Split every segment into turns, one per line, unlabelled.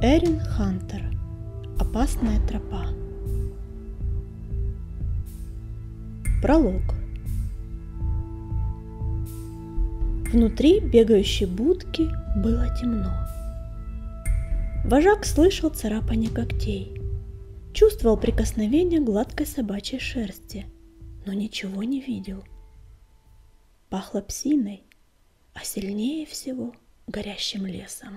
Эрин Хантер. Опасная тропа. Пролог. Внутри бегающей будки было темно. Вожак слышал царапание когтей, чувствовал прикосновение гладкой собачьей шерсти, но ничего не видел. Пахло псиной, а сильнее всего горящим лесом.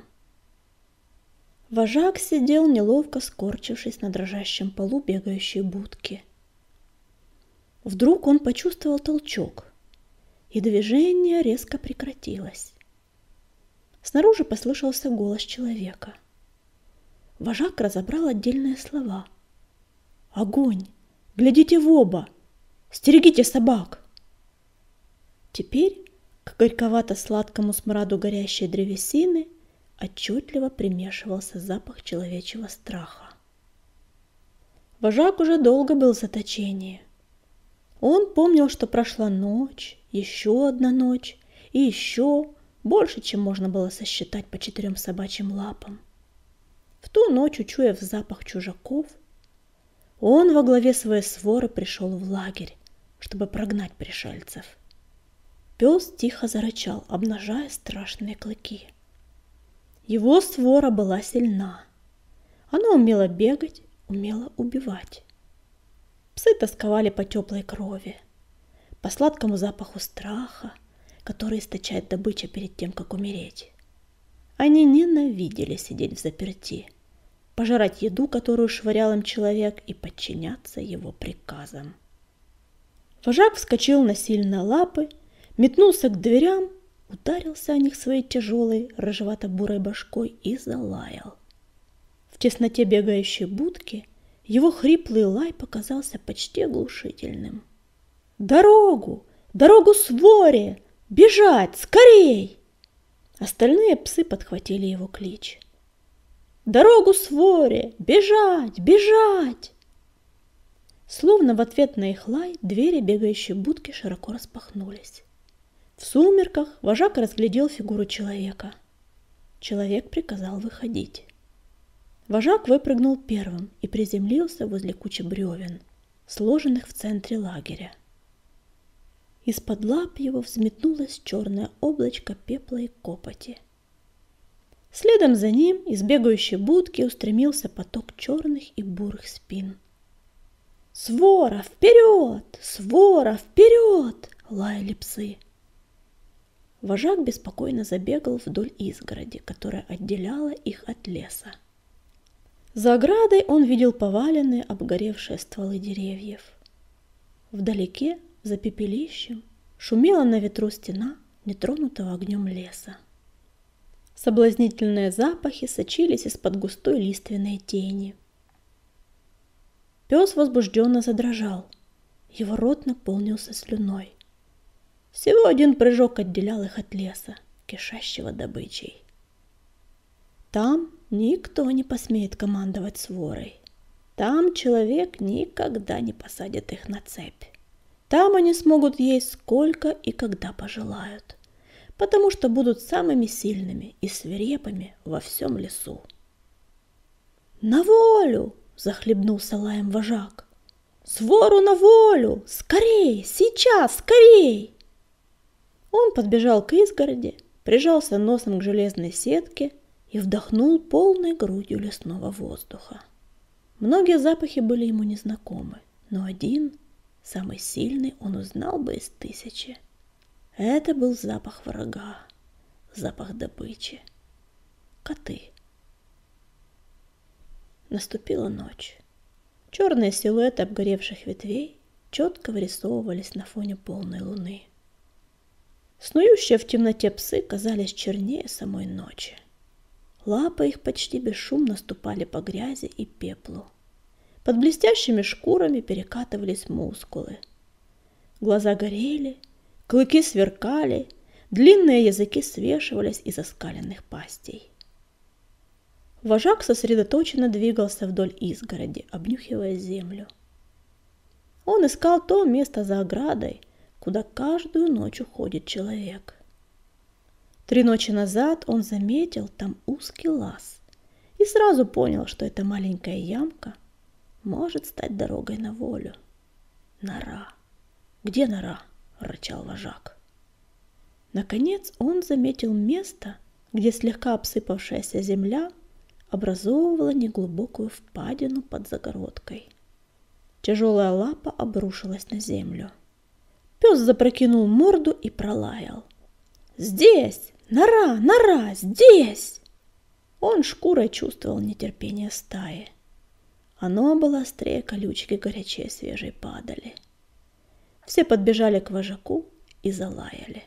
Вожак сидел, неловко скорчившись на дрожащем полу бегающей будки. Вдруг он почувствовал толчок, и движение резко прекратилось. Снаружи послышался голос человека. Вожак разобрал отдельные слова. «Огонь! Глядите в оба! Стерегите собак!» Теперь к горьковато-сладкому смраду горящей древесины отчетливо примешивался запах человечьего страха. Вожак уже долго был в заточении. Он помнил, что прошла ночь, еще одна ночь и еще больше, чем можно было сосчитать по 4 собачьим лапам. В ту ночь, учуяв запах чужаков, он во главе своей своры пришел в лагерь, чтобы прогнать пришельцев. Пес тихо зарычал, обнажая страшные клыки. Его свора была сильна. Она умела бегать, умела убивать. Псы тосковали по теплой крови, по сладкому запаху страха, который источает добыча перед тем, как умереть. Они ненавидели сидеть взаперти, пожирать еду, которую швырял им человек, и подчиняться его приказам. Вожак вскочил на сильные лапы, метнулся к дверям, ударился о них своей тяжелой рыжевато-бурой башкой и залаял. В тесноте бегающей будки его хриплый лай показался почти оглушительным. «Дорогу! Дорогу своре! Бежать! Скорей!» Остальные псы подхватили его клич. «Дорогу своре! Бежать! Бежать!» Словно в ответ на их лай двери бегающей будки широко распахнулись. В сумерках вожак разглядел фигуру человека. Человек приказал выходить. Вожак выпрыгнул первым и приземлился возле кучи бревен, сложенных в центре лагеря. Из-под лап его взметнулось черное облачко пепла и копоти. Следом за ним из бегающей будки устремился поток черных и бурых спин. «Свора, вперед! Свора, вперед!» — лаяли псы. Вожак беспокойно забегал вдоль изгороди, которая отделяла их от леса. За оградой он видел поваленные, обгоревшие стволы деревьев. Вдалеке, за пепелищем, шумела на ветру стена нетронутого огнем леса. Соблазнительные запахи сочились из-под густой лиственной тени. Пес возбужденно задрожал, его рот наполнился слюной. Всего один прыжок отделял их от леса, кишащего добычей. Там никто не посмеет командовать сворой. Там человек никогда не посадит их на цепь. Там они смогут есть сколько и когда пожелают, потому что будут самыми сильными и свирепыми во всем лесу. «На волю!» — захлебнулся лаем вожак. «Свору на волю! Скорей! Сейчас! Скорей!» Он подбежал к изгороди, прижался носом к железной сетке и вдохнул полной грудью лесного воздуха. Многие запахи были ему незнакомы, но один, самый сильный, он узнал бы из 1000. Это был запах врага, запах добычи. Коты. Наступила ночь. Черные силуэты обгоревших ветвей четко вырисовывались на фоне полной луны. Снующие в темноте псы казались чернее самой ночи. Лапы их почти бесшумно ступали по грязи и пеплу. Под блестящими шкурами перекатывались мускулы. Глаза горели, клыки сверкали, длинные языки свешивались из оскаленных пастей. Вожак сосредоточенно двигался вдоль изгороди, обнюхивая землю. Он искал то место за оградой, куда каждую ночь уходит человек. 3 ночи назад он заметил там узкий лаз и и сразу понял, что эта маленькая ямка может стать дорогой на волю. Нора. Где нора? Рычал вожак. Наконец он заметил место, где слегка обсыпавшаяся земля образовывала неглубокую впадину под загородкой. Тяжелая лапа обрушилась на землю. Пес запрокинул морду и пролаял. «Здесь! Нора! Нора! Здесь!» Он шкурой чувствовал нетерпение стаи. Оно было острее колючки горячей свежей падали. Все подбежали к вожаку и залаяли.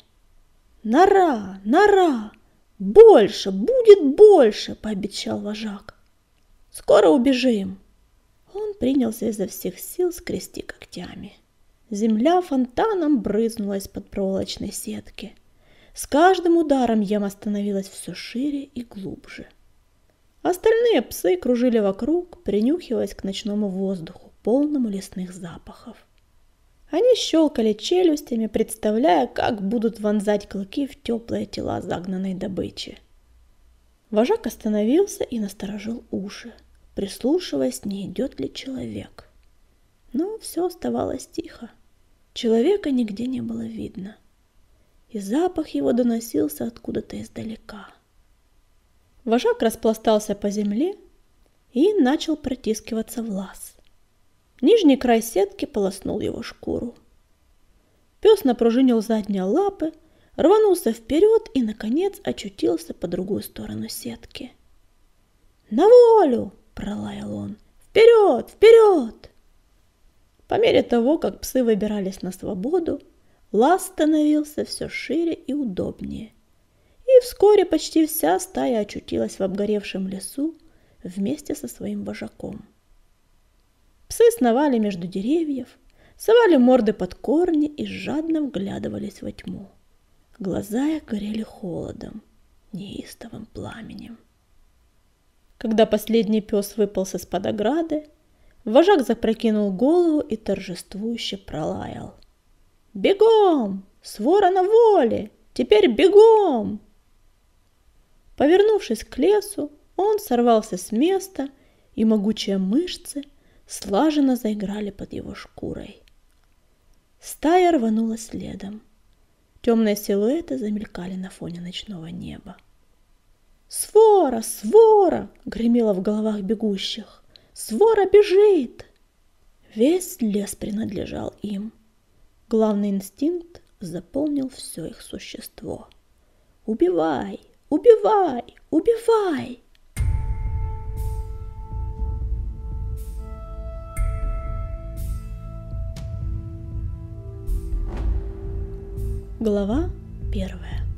«Нора! Нора! Больше! Будет больше!» – пообещал вожак. «Скоро убежим!» Он принялся изо всех сил скрести когтями. Земля фонтаном брызнула из-под проволочной сетки. С каждым ударом яма становилась все шире и глубже. Остальные псы кружили вокруг, принюхиваясь к ночному воздуху, полному лесных запахов. Они щелкали челюстями, представляя, как будут вонзать клыки в теплые тела загнанной добычи. Вожак остановился и насторожил уши, прислушиваясь, не идет ли человек. Но все оставалось тихо. Человека нигде не было видно, и запах его доносился откуда-то издалека. Вожак распластался по земле и начал протискиваться в лаз. Нижний край сетки полоснул его шкуру. Пес напружинил задние лапы, рванулся вперед и, наконец, очутился по другую сторону сетки. «На волю!» – пролаял он. «Вперед! Вперед!» По мере того, как псы выбирались на свободу, лаз становился все шире и удобнее. И вскоре почти вся стая очутилась в обгоревшем лесу вместе со своим вожаком. Псы сновали между деревьев, совали морды под корни и жадно вглядывались во тьму. Глаза их горели холодом, неистовым пламенем. Когда последний пес выполз из-под ограды, вожак запрокинул голову и торжествующе пролаял. «Бегом! Свора на воле! Теперь бегом!» Повернувшись к лесу, он сорвался с места, и могучие мышцы слаженно заиграли под его шкурой. Стая рванула следом. Темные силуэты замелькали на фоне ночного неба. «Свора! Свора!» — гремело в головах бегущих. «Свора бежит!» Весь лес принадлежал им. Главный инстинкт заполнил все их существо. «Убивай! Убивай! Убивай!» Глава 1.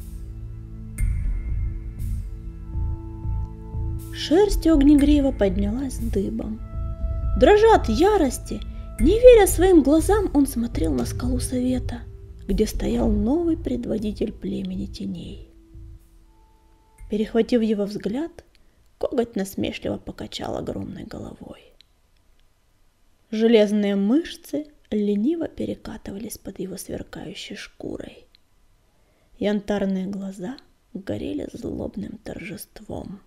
Шерсть Огнегрива поднялась дыбом. Дрожа от ярости, не веря своим глазам, он смотрел на скалу совета, где стоял новый предводитель племени теней. Перехватив его взгляд, коготь насмешливо покачал огромной головой. Железные мышцы лениво перекатывались под его сверкающей шкурой. Янтарные глаза горели злобным торжеством.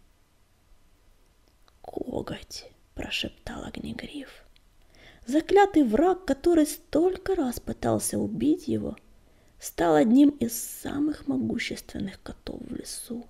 «Коготь!» – прошептал Огнегрив. Заклятый враг, который столько раз пытался убить его, стал одним из самых могущественных котов в лесу.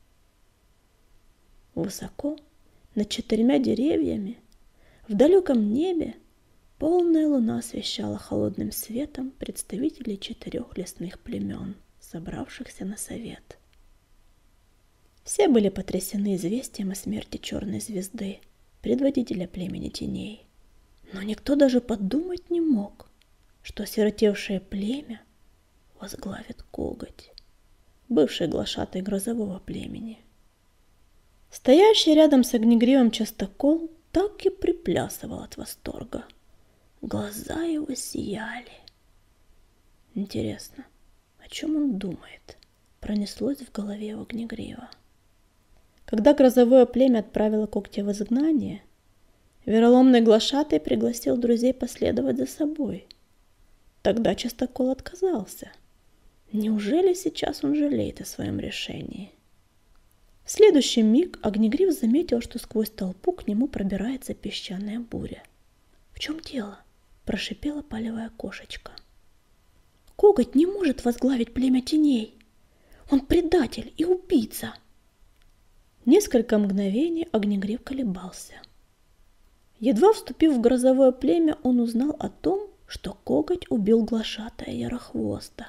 Высоко, над 4 деревьями, в далеком небе, полная луна освещала холодным светом представителей 4 лесных племен, собравшихся на совет. Все были потрясены известием о смерти Черной Звезды, предводителя племени теней. Но никто даже подумать не мог, что осиротевшее племя возглавит Коготь, бывший глашатай грозового племени. Стоящий рядом с Огнегривом частокол так и приплясывал от восторга. Глаза его сияли. Интересно, о чем он думает? Пронеслось в голове Огнегрива. Когда грозовое племя отправило Когтя в изгнание, вероломный глашатай пригласил друзей последовать за собой. Тогда частокол отказался. Неужели сейчас он жалеет о своем решении? В В следующий миг Огнегриф заметил, что сквозь толпу к нему пробирается песчаная буря. «В чем дело?» – прошипела палевая кошечка. «Коготь не может возглавить племя теней. Он предатель и убийца!» Несколько мгновений Огнегриф колебался. Едва вступив в грозовое племя, он узнал о том, что Коготь убил глашатая Ярохвоста.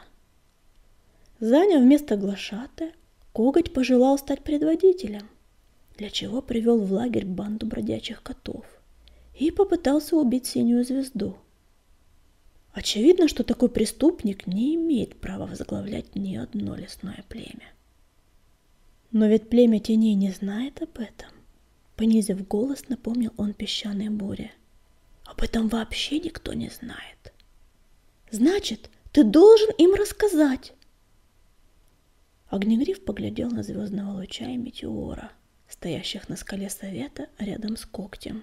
Заняв место глашатая, Коготь пожелал стать предводителем, для чего привел в лагерь банду бродячих котов и попытался убить Синюю Звезду. Очевидно, что такой преступник не имеет права возглавлять ни одно лесное племя. Но ведь племя теней не знает об этом. Понизив голос, напомнил он песчаной буре. Об этом вообще никто не знает. Значит, ты должен им рассказать. Огнегриф поглядел на звездного луча и метеора, стоящих на скале совета рядом с когтем.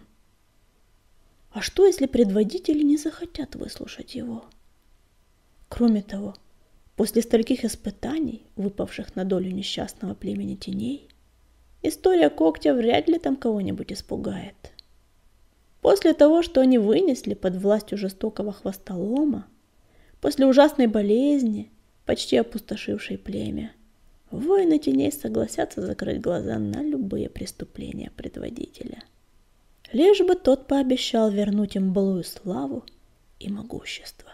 А что, если предводители не захотят выслушать его? Кроме того, после стольких испытаний, выпавших на долю несчастного племени теней, история когтя вряд ли там кого-нибудь испугает. После того, что они вынесли под властью жестокого хвостолома, после ужасной болезни, почти опустошившей племя, воины теней согласятся закрыть глаза на любые преступления предводителя. Лишь бы тот пообещал вернуть им былую славу и могущество.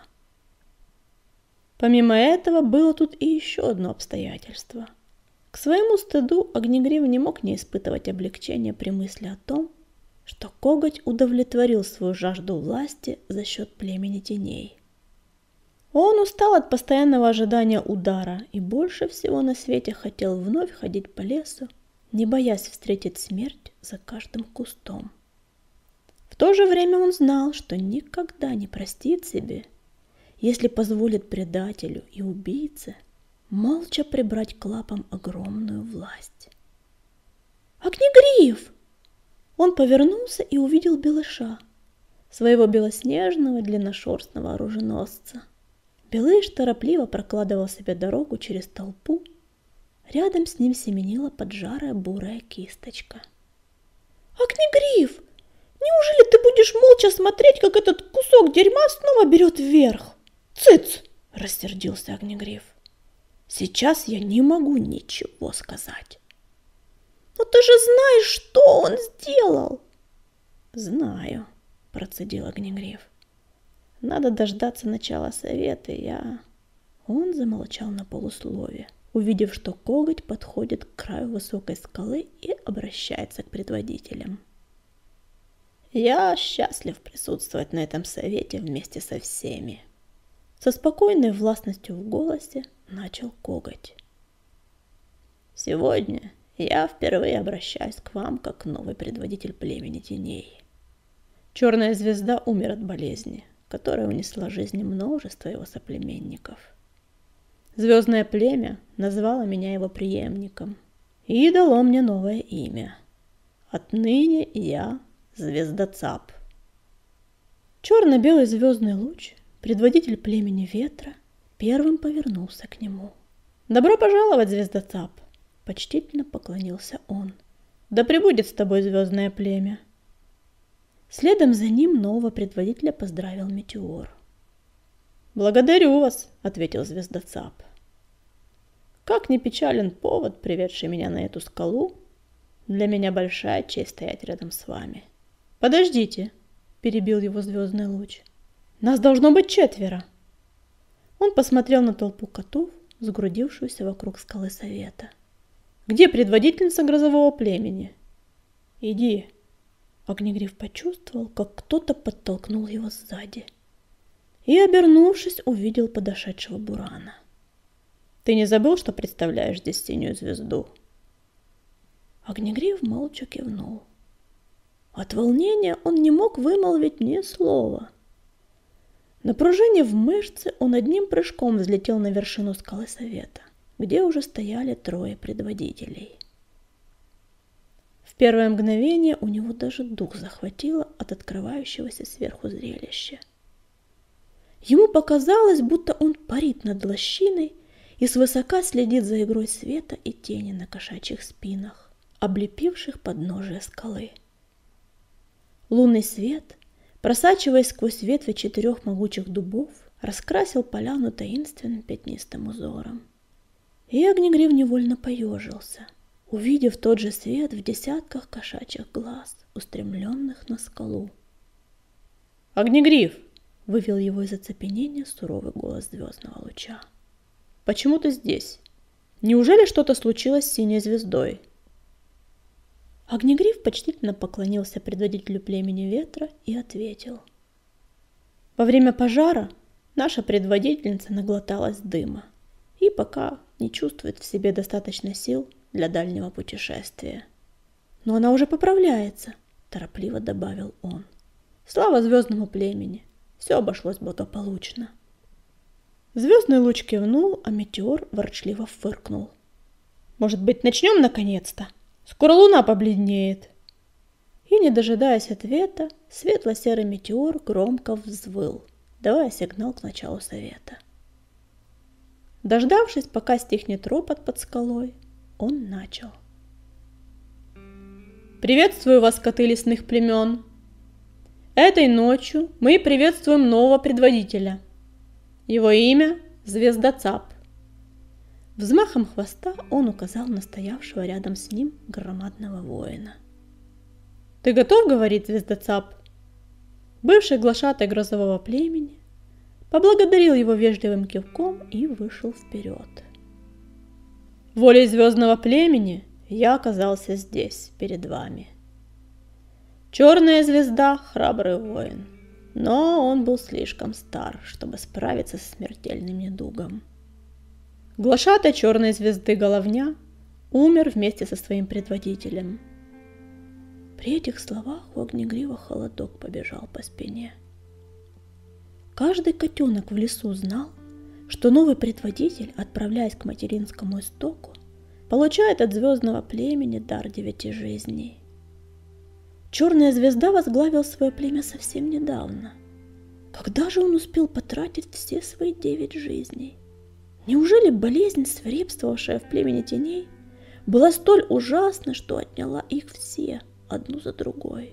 Помимо этого, было тут и еще одно обстоятельство. К своему стыду Огнегриф не мог не испытывать облегчения при мысли о том, что Коготь удовлетворил свою жажду власти за счет племени теней. Он устал от постоянного ожидания удара и больше всего на свете хотел вновь ходить по лесу, не боясь встретить смерть за каждым кустом. В то же время он знал, что никогда не простит себе, если позволит предателю и убийце молча прибрать к лапам огромную власть. «Огнегриф!» Он повернулся и увидел Белыша, своего белоснежного длинношерстного оруженосца. Белыш торопливо прокладывал себе дорогу через толпу. Рядом с ним семенила поджарая бурая кисточка. «Огнегриф! Неужели ты будешь молча смотреть, как этот кусок дерьма снова берет вверх?» «Цыц!» — рассердился Огнегриф. «Сейчас я не могу ничего сказать». «Но ты же знаешь, что он сделал!» «Знаю», — процедил Огнегриф. «Надо дождаться начала совета, Он замолчал на полуслове, увидев, что Коготь подходит к краю высокой скалы и обращается к предводителям. «Я счастлив присутствовать на этом совете вместе со всеми». Со спокойной властностью в голосе начал Коготь. «Сегодня я впервые обращаюсь к вам как новый предводитель племени теней. Черная звезда умер от болезни, которая унесла жизни множества его соплеменников. Звездное племя назвало меня его преемником и дало мне новое имя. Отныне я Звездоцап». Черно-белый звездный луч, предводитель племени ветра, первым повернулся к нему. «Добро пожаловать, Звездоцап!» — почтительно поклонился он. «Да пребудет с тобой звездное племя!» Следом за ним нового предводителя поздравил Метеор. «Благодарю вас!» — ответил Звездоцап. «Как ни печален повод, приведший меня на эту скалу, для меня большая честь стоять рядом с вами». «Подождите!» — перебил его звездный луч. «Нас должно быть 4!» Он посмотрел на толпу котов, сгрудившуюся вокруг скалы совета. «Где предводительница грозового племени?» «Иди!» Огнегриф почувствовал, как кто-то подтолкнул его сзади. И, обернувшись, увидел подошедшего Бурана. «Ты не забыл, что представляешь здесь Синюю Звезду?» Огнегриф молча кивнул. От волнения он не мог вымолвить ни слова. Напружинив мышцы, он одним прыжком взлетел на вершину скалы совета, где уже стояли 3 предводителей. В первое мгновение у него даже дух захватило от открывающегося сверху зрелища. Ему показалось, будто он парит над лощиной и свысока следит за игрой света и тени на кошачьих спинах. облепивших подножие скалы. Лунный свет, просачиваясь сквозь ветви 4 могучих дубов, раскрасил поляну таинственным пятнистым узором. И Огнегрив невольно поежился, увидев тот же свет в десятках кошачьих глаз, устремленных на скалу. «Огнегрив!» — вывел его из оцепенения суровый голос звездного луча. «Почему ты здесь? Неужели что-то случилось с синей звездой?» Огнегрив почтительно поклонился предводителю племени ветра и ответил. «Во время пожара наша предводительница наглоталась дыма и пока не чувствует в себе достаточно сил для дальнего путешествия. Но она уже поправляется», — торопливо добавил он. «Слава звездному племени! Все обошлось благополучно». Звездный луч кивнул, а метеор ворчливо фыркнул. «Может быть, начнем наконец-то? Скоро луна побледнеет». И, не дожидаясь ответа, светло-серый метеор громко взвыл, давая сигнал к началу совета. Дождавшись, пока стихнет ропот под скалой, он начал. «Приветствую вас, коты лесных племен! Этой ночью мы приветствуем нового предводителя. Его имя – Звездоцап». Взмахом хвоста он указал на стоявшего рядом с ним громадного воина. «Ты готов, — говорит Звездоцап?» Бывший глашатай грозового племени поблагодарил его вежливым кивком и вышел вперед. «Волей звездного племени я оказался здесь, перед вами. Черная звезда — храбрый воин, но он был слишком стар, чтобы справиться со смертельным недугом. Глашатай черной звезды Головня умер вместе со своим предводителем». При этих словах у Огнегрива холодок побежал по спине. Каждый котенок в лесу знал, что новый предводитель, отправляясь к материнскому истоку, получает от звездного племени дар 9 жизней. Черная звезда возглавил свое племя совсем недавно. Когда же он успел потратить все свои 9 жизней? Неужели болезнь, свирепствовавшая в племени теней, была столь ужасна, что отняла их все, одну за другой?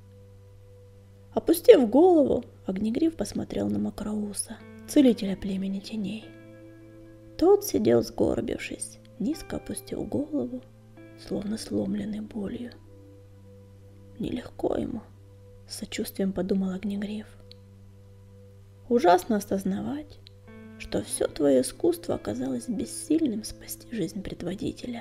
Опустив голову, Огнегрив посмотрел на Макроуса, целителя племени теней. Тот сидел сгорбившись, низко опустил голову, словно сломленный болью. «Нелегко ему», — с сочувствием подумал Огнегрив. «Ужасно осознавать, что все твое искусство оказалось бессильным спасти жизнь предводителя».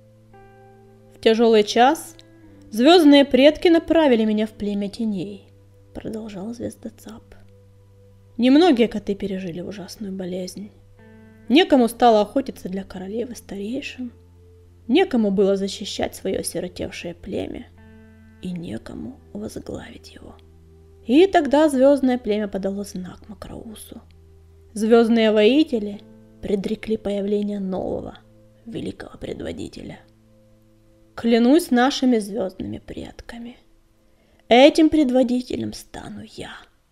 «В тяжелый час звездные предки направили меня в племя теней», — продолжал Звездоцап. «Немногие коты пережили ужасную болезнь. Некому стало охотиться для королевы старейшин, некому было защищать свое осиротевшее племя, и некому возглавить его. И тогда звездное племя подало знак Макроусу. Звездные воители предрекли появление нового, великого предводителя. Клянусь нашими звездными предками, этим предводителем стану я».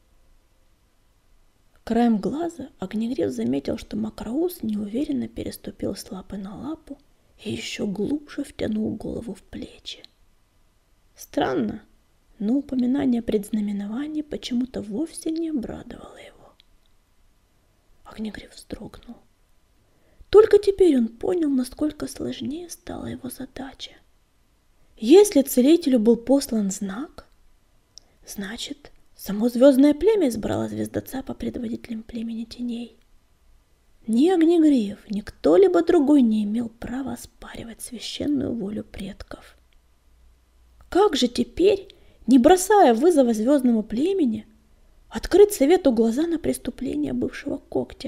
Краем глаза Огнегрив заметил, что Макроус неуверенно переступил с лапы на лапу и еще глубже втянул голову в плечи. Странно, но упоминание о предзнаменовании почему-то вовсе не обрадовало его. Огнегрив вздрогнул. Только теперь он понял, насколько сложнее стала его задача. Если целителю был послан знак, значит, само звездное племя избрало Звездоцапа предводителем племени теней. Ни Огнегрив, ни кто-либо другой не имел права оспаривать священную волю предков. Как же теперь, не бросая вызова звездному племени, открыть совету глаза на преступление бывшего когтя?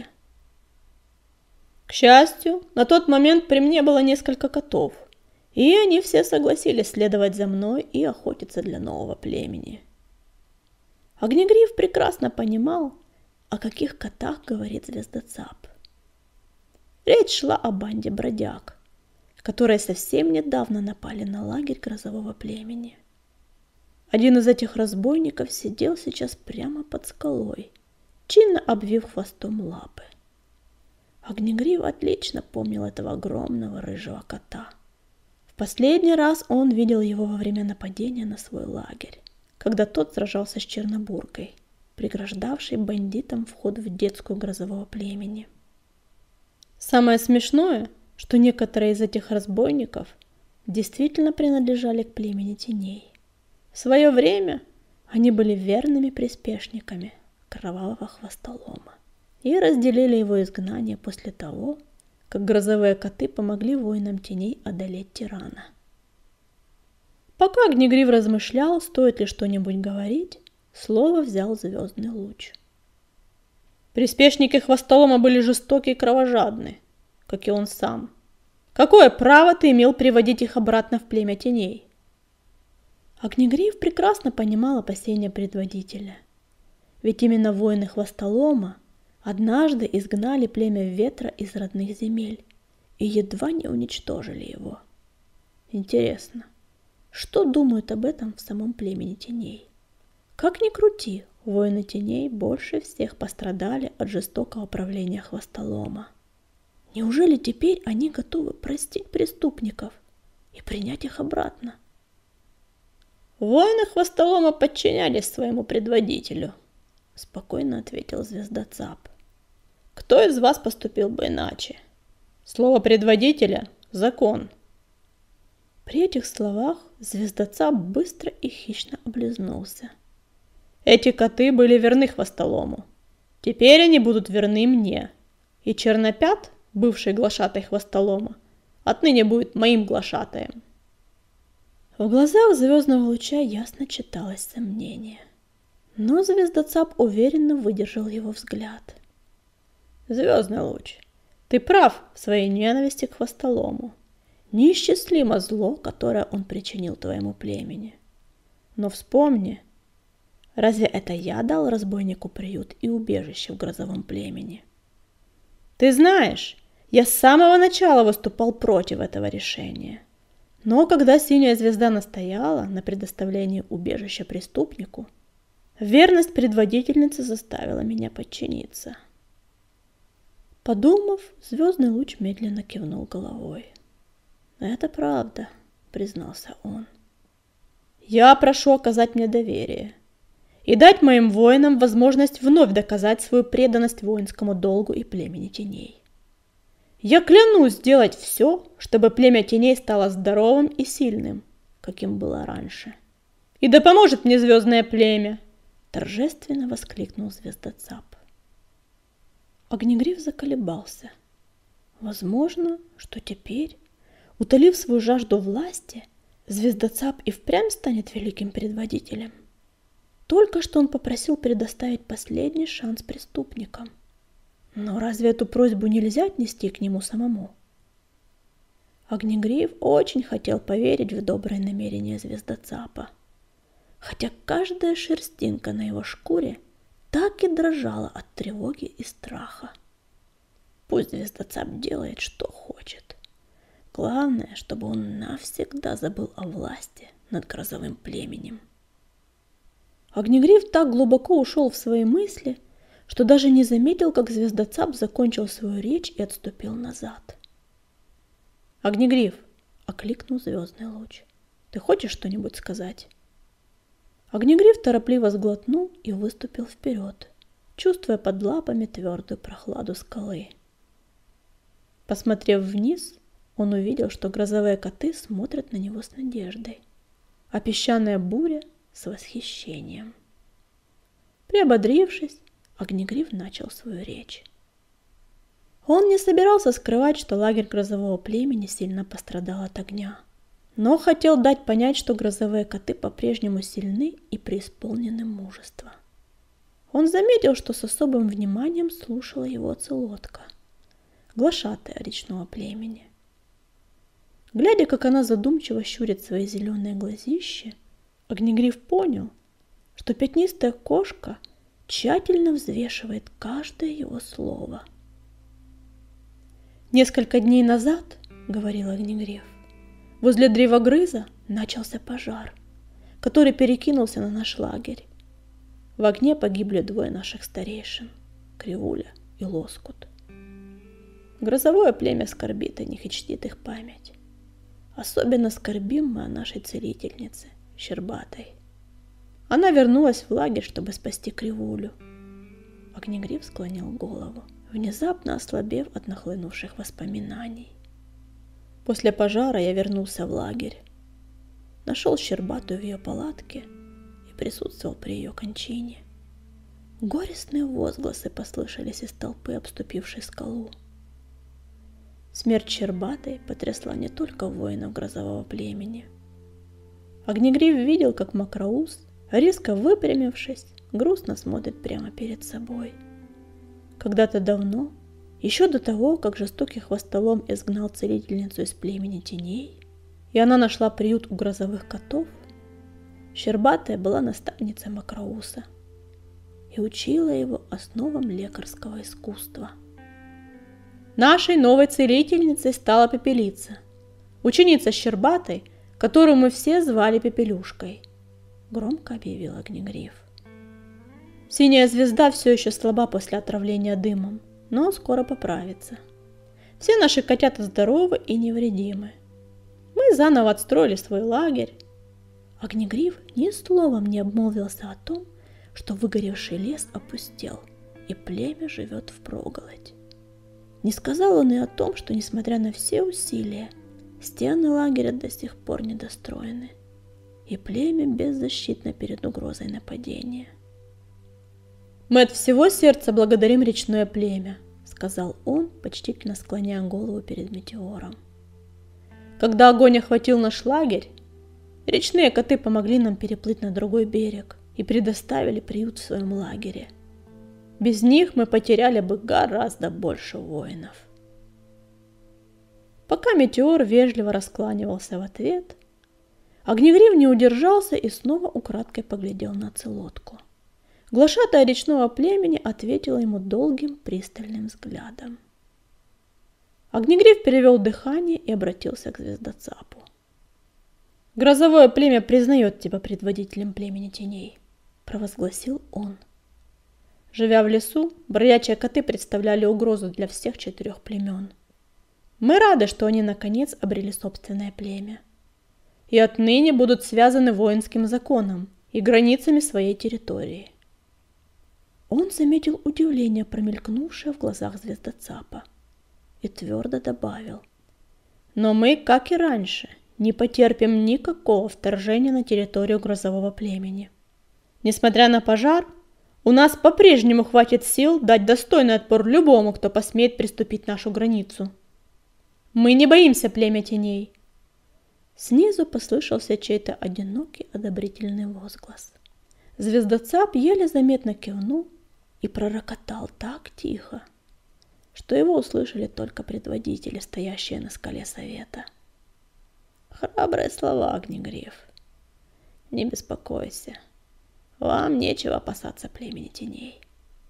К счастью, на тот момент при мне было несколько котов, и они все согласились следовать за мной и охотиться для нового племени. Огнегрив прекрасно понимал, о каких котах говорит Звездоцап. Речь шла о банде бродяг, которые совсем недавно напали на лагерь грозового племени. Один из этих разбойников сидел сейчас прямо под скалой, чинно обвив хвостом лапы. Огнегрив отлично помнил этого огромного рыжего кота. В Последний раз он видел его во время нападения на свой лагерь, когда тот сражался с Чернобуркой, преграждавшей бандитам вход в детскую грозового племени. Самое смешное, что некоторые из этих разбойников действительно принадлежали к племени теней. В свое время они были верными приспешниками кровавого хвостолома и разделили его изгнание после того, как грозовые коты помогли воинам теней одолеть тирана. Пока Огнегрив размышлял, стоит ли что-нибудь говорить, слово взял Звездный Луч. Приспешники Хвостолома были жестоки и кровожадны, как и он сам. Какое право ты имел приводить их обратно в племя теней? Огнегрив прекрасно понимал опасения предводителя, ведь именно воины Хвостолома однажды изгнали племя Ветра из родных земель и едва не уничтожили его. Интересно, что думают об этом в самом племени теней? Как ни крути, воины теней больше всех пострадали от жестокого правления Хвостолома. Неужели теперь они готовы простить преступников и принять их обратно? Воины Хвостолома подчинялись своему предводителю, спокойно ответил Звездоцап. Кто из вас поступил бы иначе? Слово предводителя – закон. При этих словах Звездоцап быстро и хищно облизнулся. Эти коты были верны Хвостолому. Теперь они будут верны мне. И Чернопят, бывший глашатай Хвостолома, отныне будет моим глашатаем. В глазах Звездного Луча ясно читалось сомнение. Но Звездоцап уверенно выдержал его взгляд. Звездный Луч, ты прав в своей ненависти к Хвостолому. Неисчислимо зло, которое он причинил твоему племени. Но вспомни, разве это я дал разбойнику приют и убежище в грозовом племени? Ты знаешь, я с самого начала выступал против этого решения. Но когда Синяя Звезда настояла на предоставлении убежища преступнику, верность предводительницы заставила меня подчиниться. Подумав, Звездный Луч медленно кивнул головой. «Это правда», — признался он. «Я прошу оказать мне доверие и дать моим воинам возможность вновь доказать свою преданность воинскому долгу и племени теней. Я клянусь сделать все, чтобы племя теней стало здоровым и сильным, каким было раньше. И да поможет мне звездное племя!» — торжественно воскликнул Звездоцап. Огнегрив заколебался. Возможно, что теперь, утолив свою жажду власти, Звездоцап и впрямь станет великим предводителем. Только что он попросил предоставить последний шанс преступникам. Но разве эту просьбу нельзя отнести к нему самому? Огнегрив очень хотел поверить в доброе намерение Звездоцапа, хотя каждая шерстинка на его шкуре так и дрожала от тревоги и страха. Пусть Звездоцап делает, что хочет. Главное, чтобы он навсегда забыл о власти над грозовым племенем. Огнегрив так глубоко ушел в свои мысли, что даже не заметил, как Звездоцап закончил свою речь и отступил назад. «Огнегрив!» — окликнул Звездный Луч. «Ты хочешь что-нибудь сказать?» Огнегрив торопливо сглотнул и выступил вперед, чувствуя под лапами твердую прохладу скалы. Посмотрев вниз, он увидел, что грозовые коты смотрят на него с надеждой, а песчаная буря — с восхищением. Приободрившись, Огнегрив начал свою речь. Он не собирался скрывать, что лагерь грозового племени сильно пострадал от огня, но хотел дать понять, что грозовые коты по-прежнему сильны и преисполнены мужества. Он заметил, что с особым вниманием слушала его оцелотка, глашатая речного племени. Глядя, как она задумчиво щурит свои зеленые глазища, Огнегрив понял, что пятнистая кошка тщательно взвешивает каждое его слово. «Несколько дней назад, — говорил Огнегрив, — возле древогрыза начался пожар, который перекинулся на наш лагерь. В огне погибли 2 наших старейшин — Кривуля и Лоскут. Грозовое племя скорбит о них и чтит их память. Особенно скорбим мы о нашей целительнице, Щербатой. Она вернулась в лагерь, чтобы спасти Кривулю. Огнегриф склонил голову, внезапно ослабев от нахлынувших воспоминаний. После пожара я вернулся в лагерь. Нашел Щербатую в ее палатке и присутствовал при ее кончине. Горестные возгласы послышались из толпы, обступившей скалу. Смерть Щербатой потрясла не только воинов грозового племени. Огнегриф видел, как Макроус, резко выпрямившись, грустно смотрит прямо перед собой. Когда-то давно, еще до того, как жестокий хвостолом изгнал целительницу из племени теней, и она нашла приют у грозовых котов, Щербатая была наставницей Макроуса и учила его основам лекарского искусства. Нашей новой целительницей стала Пепелица, ученица Щербатой, которую мы все звали Пепелюшкой, громко объявил Огнегриф. Синяя звезда все еще слаба после отравления дымом, но скоро поправится. Все наши котята здоровы и невредимы. Мы заново отстроили свой лагерь. Огнегриф ни словом не обмолвился о том, что выгоревший лес опустел, и племя живет впроголодь. Не сказал он и о том, что, несмотря на все усилия, стены лагеря до сих пор недостроены, и племя беззащитно перед угрозой нападения. «Мы от всего сердца благодарим речное племя», — сказал он, почтительно склоняя голову перед Метеором. «Когда огонь охватил наш лагерь, речные коты помогли нам переплыть на другой берег и предоставили приют в своем лагере. Без них мы потеряли бы гораздо больше воинов». Пока Метеор вежливо раскланивался в ответ, Огнегриф не удержался и снова украдкой поглядел на Целотку. Глашатая речного племени ответила ему долгим пристальным взглядом. Огнегриф перевел дыхание и обратился к Звездоцапу. «Грозовое племя признает тебя предводителем племени теней», — провозгласил он. Живя в лесу, бродячие коты представляли угрозу для всех 4 племен. Мы рады, что они наконец обрели собственное племя. И отныне будут связаны воинским законом и границами своей территории. Он заметил удивление, промелькнувшее в глазах Звездоцапа, и твердо добавил: «Но мы, как и раньше, не потерпим никакого вторжения на территорию грозового племени. Несмотря на пожар, у нас по-прежнему хватит сил дать достойный отпор любому, кто посмеет приступить нашу границу. Мы не боимся племя теней». Снизу послышался чей-то одинокий одобрительный возглас. Звездоцап еле заметно кивнул и пророкотал так тихо, что его услышали только предводители, стоящие на скале совета. «Храбрые слова, Огнегриф. Не беспокойся, вам нечего опасаться племени теней».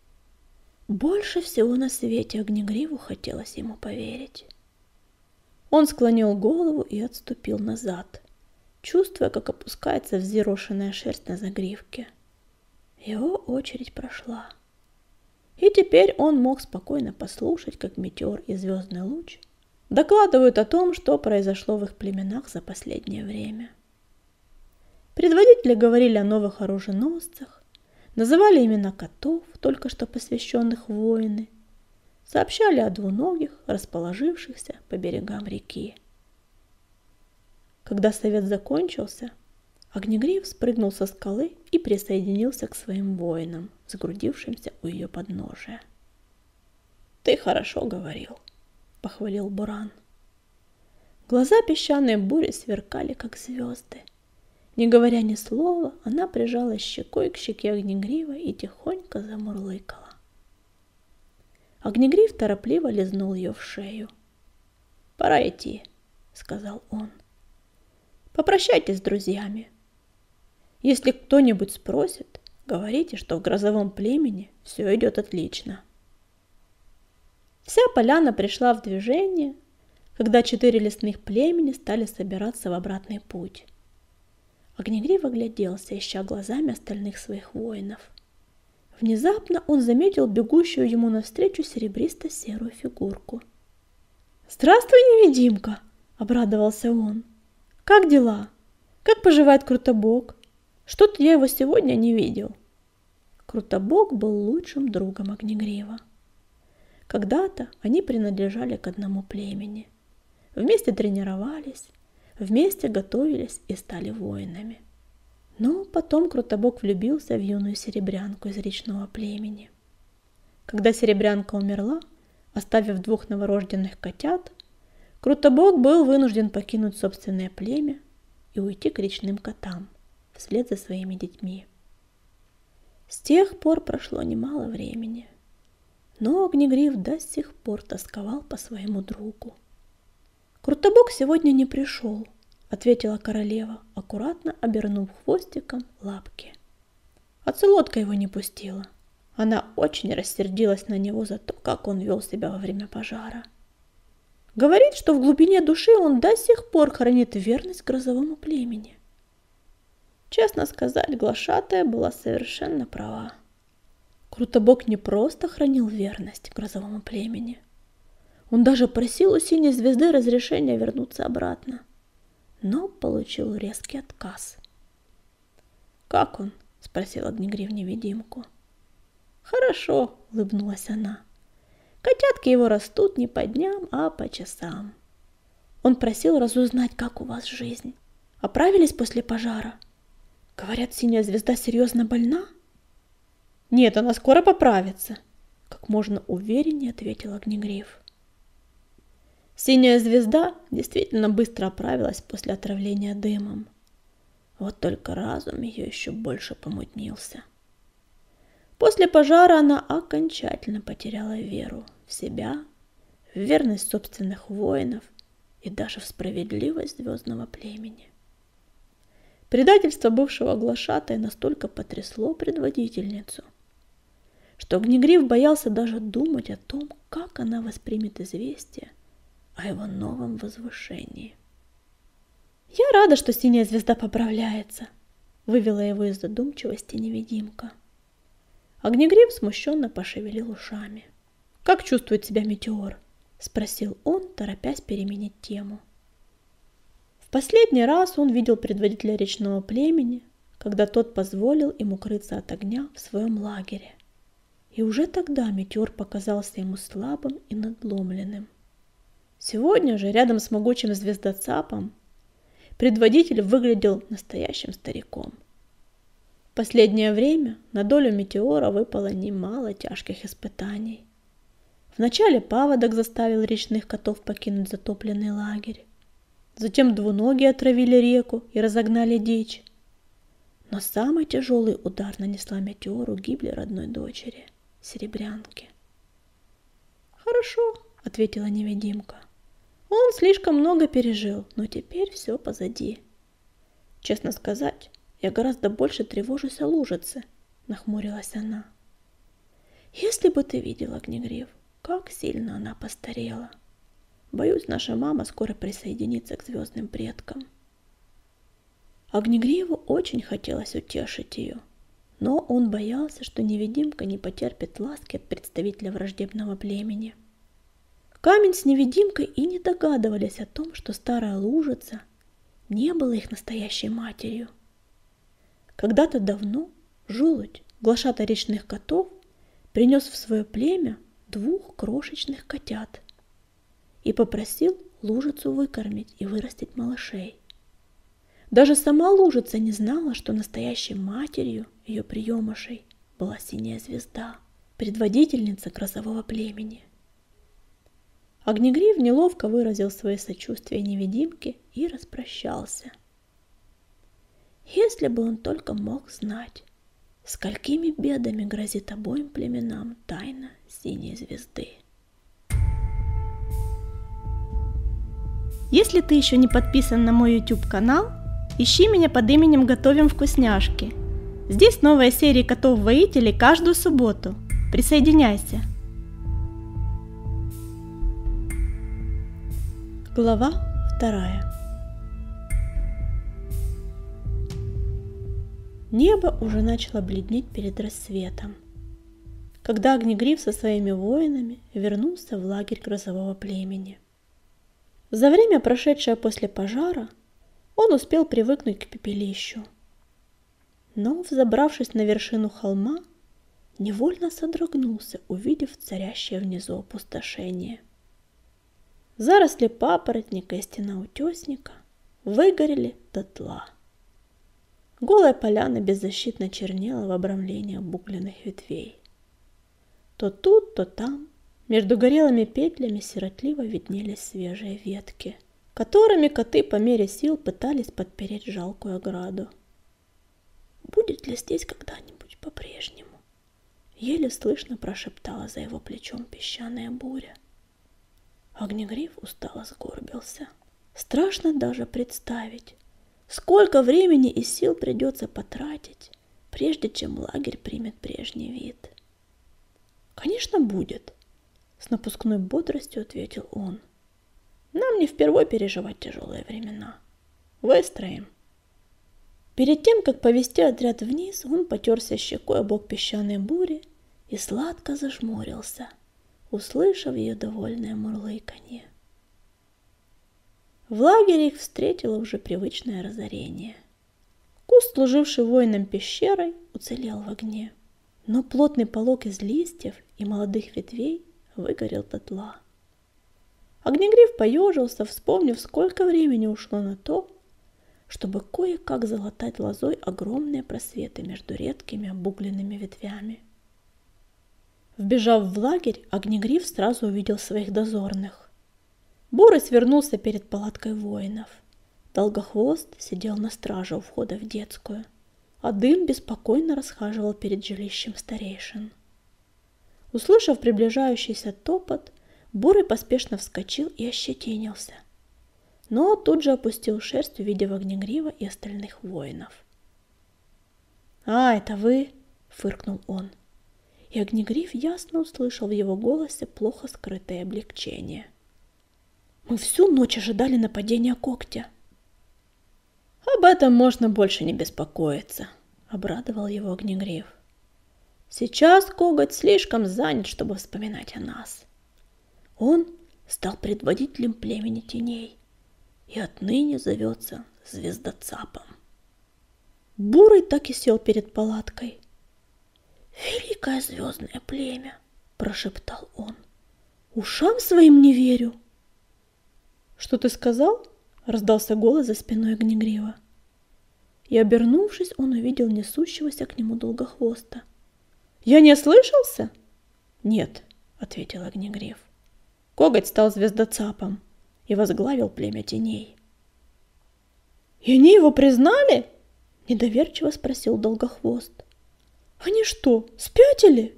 Больше всего на свете Огнегриву хотелось ему поверить. Он склонил голову и отступил назад, чувствуя, как опускается взъерошенная шерсть на загривке. Его очередь прошла. И теперь он мог спокойно послушать, как Метеор и Звездный Луч докладывают о том, что произошло в их племенах за последнее время. Предводители говорили о новых оруженосцах, называли имена котов, только что посвященных в войны, сообщали о двуногих, расположившихся по берегам реки. Когда совет закончился, Огнегриф спрыгнул со скалы и присоединился к своим воинам, сгрудившимся у ее подножия. «Ты хорошо говорил», — похвалил Буран. Глаза песчаной бури сверкали, как звезды. Не говоря ни слова, она прижалась щекой к щеке Огнегрива и тихонько замурлыкала. Огнегриф торопливо лизнул ее в шею. «Пора идти», — сказал он. «Попрощайтесь с друзьями. Если кто-нибудь спросит, говорите, что в грозовом племени все идет отлично». Вся поляна пришла в движение, когда 4 лесных племени стали собираться в обратный путь. Огнегриф огляделся, ища глазами остальных своих воинов. Внезапно он заметил бегущую ему навстречу серебристо-серую фигурку. «Здравствуй, невидимка!» — обрадовался он. Как дела? Как поживает Крутобок? Что-то я его сегодня не видел». Крутобок был лучшим другом Огнегрива. Когда-то они принадлежали к одному племени. Вместе тренировались, вместе готовились и стали воинами. Но потом Крутобок влюбился в юную серебрянку из речного племени. Когда серебрянка умерла, оставив 2 новорожденных котят, Крутобок был вынужден покинуть собственное племя и уйти к речным котам вслед за своими детьми. С тех пор прошло немало времени, но Огнегрив до сих пор тосковал по своему другу. «Крутобок сегодня не пришел», — ответила королева, аккуратно обернув хвостиком лапки. Оцелотка его не пустила. Она очень рассердилась на него за то, как он вел себя во время пожара. Говорит, что в глубине души он до сих пор хранит верность грозовому племени. Честно сказать, глашатая была совершенно права. Крутобок не просто хранил верность грозовому племени. Он даже просил у Синей Звезды разрешения вернуться обратно, но получил резкий отказ. «Как он?» — спросил Огнегрив невидимку. «Хорошо», — улыбнулась она. «Котятки его растут не по дням, а по часам. Он просил разузнать, как у вас жизнь. Оправились после пожара? Говорят, Синяя Звезда серьезно больна?» «Нет, она скоро поправится», — как можно увереннее ответил Огнегрив. Синяя Звезда действительно быстро оправилась после отравления дымом. Вот только разум ее еще больше помутнился. После пожара она окончательно потеряла веру в себя, в верность собственных воинов и даже в справедливость звездного племени. Предательство бывшего глашатая настолько потрясло предводительницу, что Огнегрив боялся даже думать о том, как она воспримет известие о его новом возвышении. «Я рада, что Синяя Звезда поправляется», — вывела его из задумчивости невидимка. Огнегрив смущенно пошевелил ушами. «Как чувствует себя Метеор?» — спросил он, торопясь переменить тему. В последний раз он видел предводителя речного племени, когда тот позволил им укрыться от огня в своем лагере. И уже тогда Метеор показался ему слабым и надломленным. Сегодня же, рядом с могучим звездоцапом, предводитель выглядел настоящим стариком. В последнее время на долю Метеора выпало немало тяжких испытаний. Вначале паводок заставил речных котов покинуть затопленный лагерь. Затем двуногие отравили реку и разогнали дичь. Но самый тяжелый удар нанесла Метеору гибель родной дочери, Серебрянки. «Хорошо», — ответила невидимка. «Он слишком много пережил, но теперь все позади. Честно сказать, я гораздо больше тревожусь о лужице», — нахмурилась она. «Если бы ты видел, Огнегрив, как сильно она постарела. Боюсь, наша мама скоро присоединится к звездным предкам». Огнегриву очень хотелось утешить ее, но он боялся, что невидимка не потерпит ласки от представителя враждебного племени. Камень с невидимкой и не догадывались о том, что старая лужица не была их настоящей матерью. Когда-то давно желудь, глашатай речных котов, принес в свое племя 2 крошечных котят и попросил лужицу выкормить и вырастить малышей. Даже сама лужица не знала, что настоящей матерью ее приемышей была Синяя Звезда, предводительница грозового племени. Огнегрив неловко выразил свое сочувствие невидимке и распрощался. Если бы он только мог знать, сколькими бедами грозит обоим племенам тайна Синей Звезды.
Если ты еще не подписан на мой YouTube-канал, ищи меня под именем «Готовим вкусняшки». Здесь новые серии котов-воителей каждую субботу. Присоединяйся!
Глава 2. Небо уже начало бледнеть перед рассветом, когда Огнегрив со своими воинами вернулся в лагерь грозового племени. За время, прошедшее после пожара, Он успел привыкнуть к пепелищу. Но, взобравшись на вершину холма, невольно содрогнулся, увидев царящее внизу опустошение. Заросли папоротника и стена утесника выгорели дотла. Голая поляна беззащитно чернела в обрамлении обугленных ветвей. То тут, то там, между горелыми петлями сиротливо виднелись свежие ветки, которыми коты по мере сил пытались подпереть жалкую ограду. «Будет ли здесь когда-нибудь по-прежнему?» — еле слышно прошептала за его плечом песчаная буря. Огнегриф устало сгорбился. Страшно даже представить, сколько времени и сил придется потратить, прежде чем лагерь примет прежний вид. «Конечно, будет», — с напускной бодростью ответил он. «Нам не впервой переживать тяжелые времена. Выстроим». Перед тем, как повести отряд вниз, он потерся щекой о бок песчаной бури и сладко зажмурился, услышав ее довольное мурлыканье. В лагере их встретило уже привычное разорение. Куст, служивший воином пещерой, уцелел в огне, но плотный полог из листьев и молодых ветвей выгорел дотла. Огнегриф поежился, вспомнив, сколько времени ушло на то, чтобы кое-как залатать лозой огромные просветы между редкими обугленными ветвями. Вбежав в лагерь, Огнегриф сразу увидел своих дозорных. Бурый свернулся перед палаткой воинов. Долгохвост сидел на страже у входа в детскую, а Дым беспокойно расхаживал перед жилищем старейшин. Услышав приближающийся топот, Бурый поспешно вскочил и ощетинился, но тут же опустил шерсть, увидев Огнегрива и остальных воинов. «А, это вы?» — фыркнул он. И Огнегриф ясно услышал в его голосе плохо скрытое облегчение. «Мы всю ночь ожидали нападения когтя». «Об этом можно больше не беспокоиться», — обрадовал его Огнегриф. «Сейчас коготь слишком занят, чтобы вспоминать о нас. Он стал предводителем племени теней и отныне зовется Звездоцапом». Бурый так и сел перед палаткой. «Великое звездное племя!» — прошептал он. «Ушам своим не верю!» «Что ты сказал?» — раздался голос за спиной Огнегрива. И, обернувшись, он увидел несущегося к нему Долгохвоста. «Я не ослышался?» «Нет», — ответил Огнегриф. «Коготь стал Звездоцапом и возглавил племя теней». «И они его признали?» — недоверчиво спросил Долгохвост. «Они что, спятили?»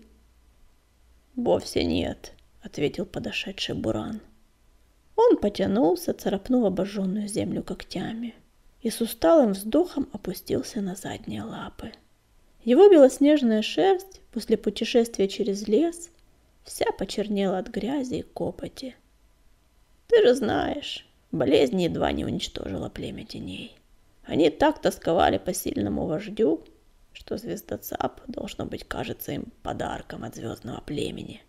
«Вовсе нет», — ответил подошедший Буран. Он потянулся, царапнув обожженную землю когтями, и с усталым вздохом опустился на задние лапы. Его белоснежная шерсть после путешествия через лес вся почернела от грязи и копоти. «Ты же знаешь, болезнь едва не уничтожила племя теней. Они так тосковали по сильному вождю, что Звездоцап, должно быть, кажется им подарком от звездного племени».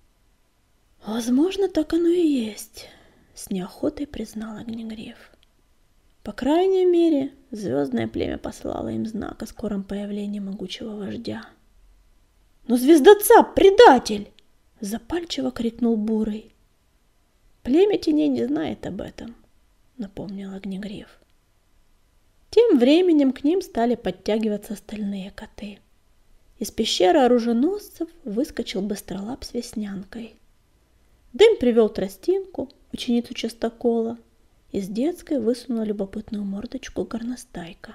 «Возможно, так оно и есть», — с неохотой признал Огнегриф. «По крайней мере, звездное племя послало им знак о скором появлении могучего вождя». «Но Звездоцап — предатель!» — запальчиво крикнул Бурый. «Племя теней не знает об этом», — напомнил Огнегриф. Тем временем к ним стали подтягиваться остальные коты. Из пещеры оруженосцев выскочил Быстролап с Веснянкой. Дым привел Тростинку, ученицу Частокола. Из детской высунула любопытную мордочку Горностайка.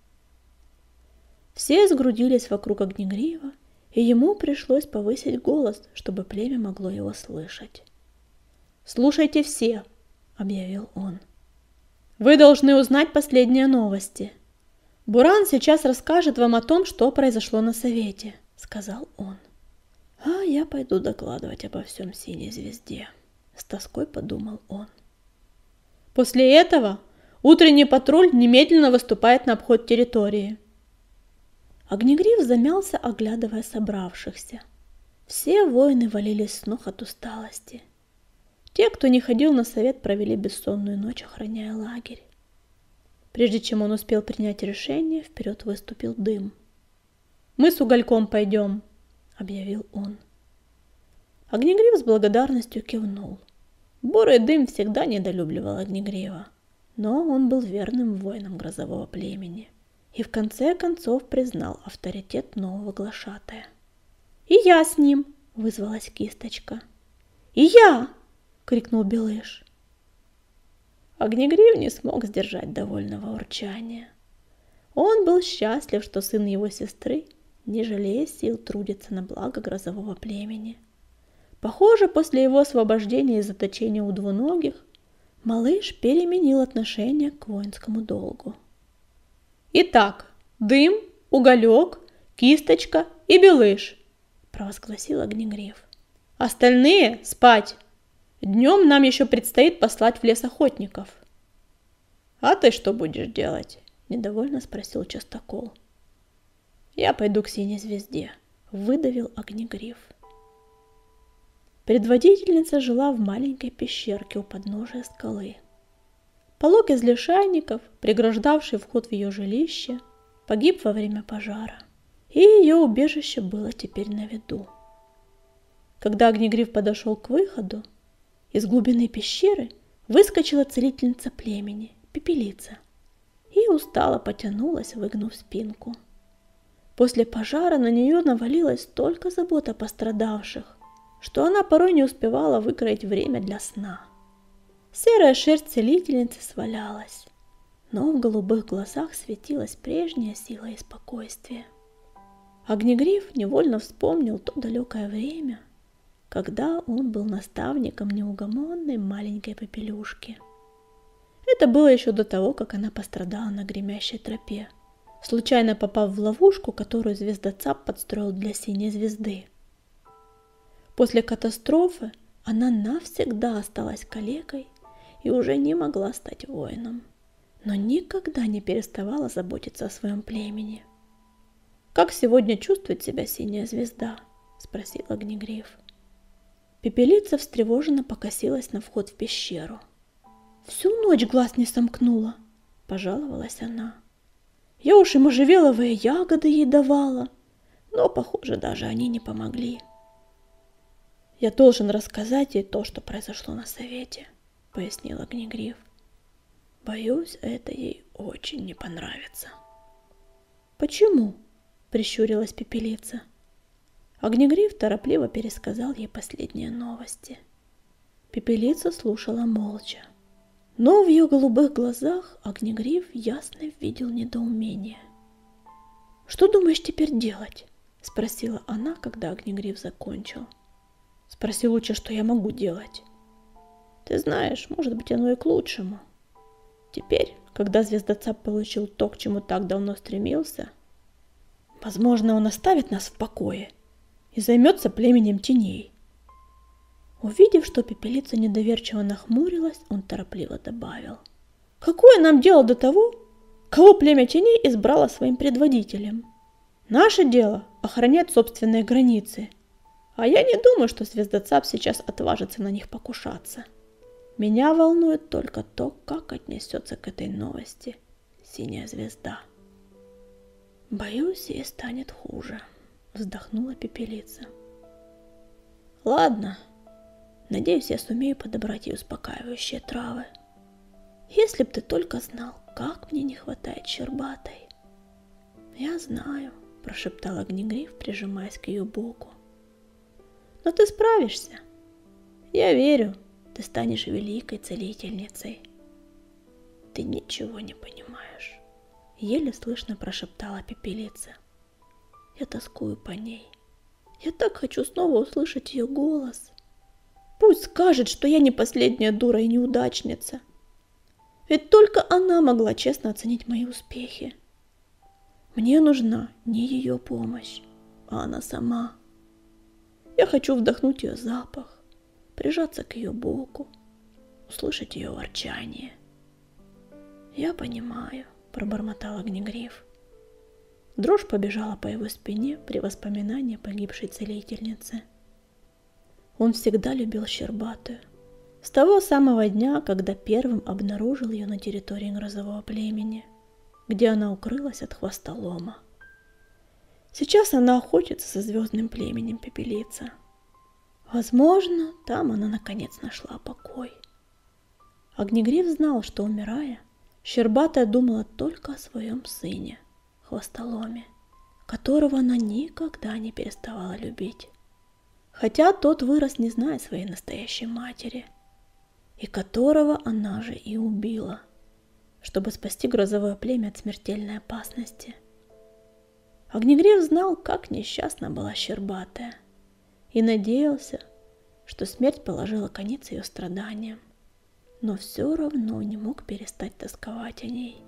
Все сгрудились вокруг Огнегрива, и ему пришлось повысить голос, чтобы племя могло его слышать. «Слушайте все», — объявил он. «Вы должны узнать последние новости. Буран сейчас расскажет вам о том, что произошло на совете», — сказал он. «А я пойду докладывать обо всем Синей Звезде», — с тоской подумал он. «После этого утренний патруль немедленно выступает на обход территории». Огнегриф замялся, оглядывая собравшихся. Все воины валились с ног от усталости. Те, кто не ходил на совет, провели бессонную ночь, охраняя лагерь. Прежде чем он успел принять решение, вперед выступил дым. «Мы с Угольком пойдем», — объявил он. Огнегрив с благодарностью кивнул. Бурый дым всегда недолюбливал Огнегрива, но он был верным воином грозового племени и в конце концов признал авторитет нового глашатая. «И я с ним!» — вызвалась Кисточка. «И я!» — крикнул Белыш. Огнегрив не смог сдержать довольного урчания. Он был счастлив, что сын его сестры, не жалея сил, трудится на благо грозового племени. Похоже, после его освобождения из заточения у двуногих, малыш переменил отношение к воинскому долгу. «Итак, Дым, Уголек, Кисточка и Белыш», — провозгласил Огнегрив. «Остальные спать! Днем нам еще предстоит послать в лес охотников». «А ты что будешь делать?» — недовольно спросил Частокол. «Я пойду к Синей Звезде», — выдавил Огнегрив. Предводительница жила в маленькой пещерке у подножия скалы. Полог из лишайников, преграждавший вход в ее жилище, погиб во время пожара, и ее убежище было теперь на виду. Когда Огнегрив подошел к выходу, из глубины пещеры выскочила целительница племени, Пепелица, и устало потянулась, выгнув спинку. После пожара на нее навалилась столько забот о пострадавших, что она порой не успевала выкроить время для сна. Серая шерсть целительницы свалялась, но в голубых глазах светилась прежняя сила и спокойствие. Огнегрив невольно вспомнил то далекое время, когда он был наставником неугомонной маленькой Попелюшки. Это было еще до того, как она пострадала на гремящей тропе, случайно попав в ловушку, которую звездоцап подстроил для Синей Звезды. После катастрофы она навсегда осталась калекой и уже не могла стать воином, но никогда не переставала заботиться о своем племени. «Как сегодня чувствует себя Синяя Звезда?» — спросил Огнегрив. Пепелица встревоженно покосилась на вход в пещеру. «Всю ночь глаз не сомкнула», — пожаловалась она. «Я уж и можжевеловые ягоды ей давала, но, похоже, даже они не помогли». «Я должен рассказать ей то, что произошло на совете», — пояснил Огнегрив. «Боюсь, это ей очень не понравится». «Почему?» — прищурилась Пепелица. Огнегрив торопливо пересказал ей последние новости. Пепелица слушала молча, но в ее голубых глазах Огнегрив ясно видел недоумение. «Что думаешь теперь делать?» — спросила она, когда Огнегрив закончил. «Спроси лучше, что я могу делать. Ты знаешь, может быть, оно и к лучшему. Теперь, когда звездоцап получил то, к чему так давно стремился, возможно, он оставит нас в покое и займется племенем теней». Увидев, что Пепелица недоверчиво нахмурилась, он торопливо добавил: «Какое нам дело до того, кого племя теней избрало своим предводителем? Наше дело — охранять собственные границы. А я не думаю, что звездоцап сейчас отважится на них покушаться. Меня волнует только то, как отнесется к этой новости Синяя Звезда». «Боюсь, ей станет хуже», — вздохнула Пепелица. «Ладно, надеюсь, я сумею подобрать ей успокаивающие травы. Если б ты только знал, как мне не хватает Щербатой». «Я знаю», — прошептал Огнегрив, прижимаясь к ее боку. «Но ты справишься. Я верю, ты станешь великой целительницей». «Ты ничего не понимаешь», — еле слышно прошептала Пепелица. «Я тоскую по ней. Я так хочу снова услышать ее голос. Пусть скажет, что я не последняя дура и неудачница. Ведь только она могла честно оценить мои успехи. Мне нужна не ее помощь, а она сама. Я хочу вдохнуть ее запах, прижаться к ее боку, услышать ее ворчание». «Я понимаю», — пробормотал Огнегрив. Дрожь побежала по его спине при воспоминании о погибшей целительнице. Он всегда любил Щербатую, С того самого дня, когда первым обнаружил ее на территории грозового племени, где она укрылась от хвостолома. Сейчас она охотится со звездным племенем Пепелица. Возможно, там она наконец нашла покой. Огнегриф знал, что, умирая, Щербатая думала только о своем сыне, Хвостоломе, которого она никогда не переставала любить. Хотя тот вырос, не зная своей настоящей матери, и которого она же и убила, чтобы спасти грозовое племя от смертельной опасности. Огнегриф знал, как несчастна была Щербатая, и надеялся, что смерть положила конец ее страданиям, но все равно не мог перестать тосковать о ней.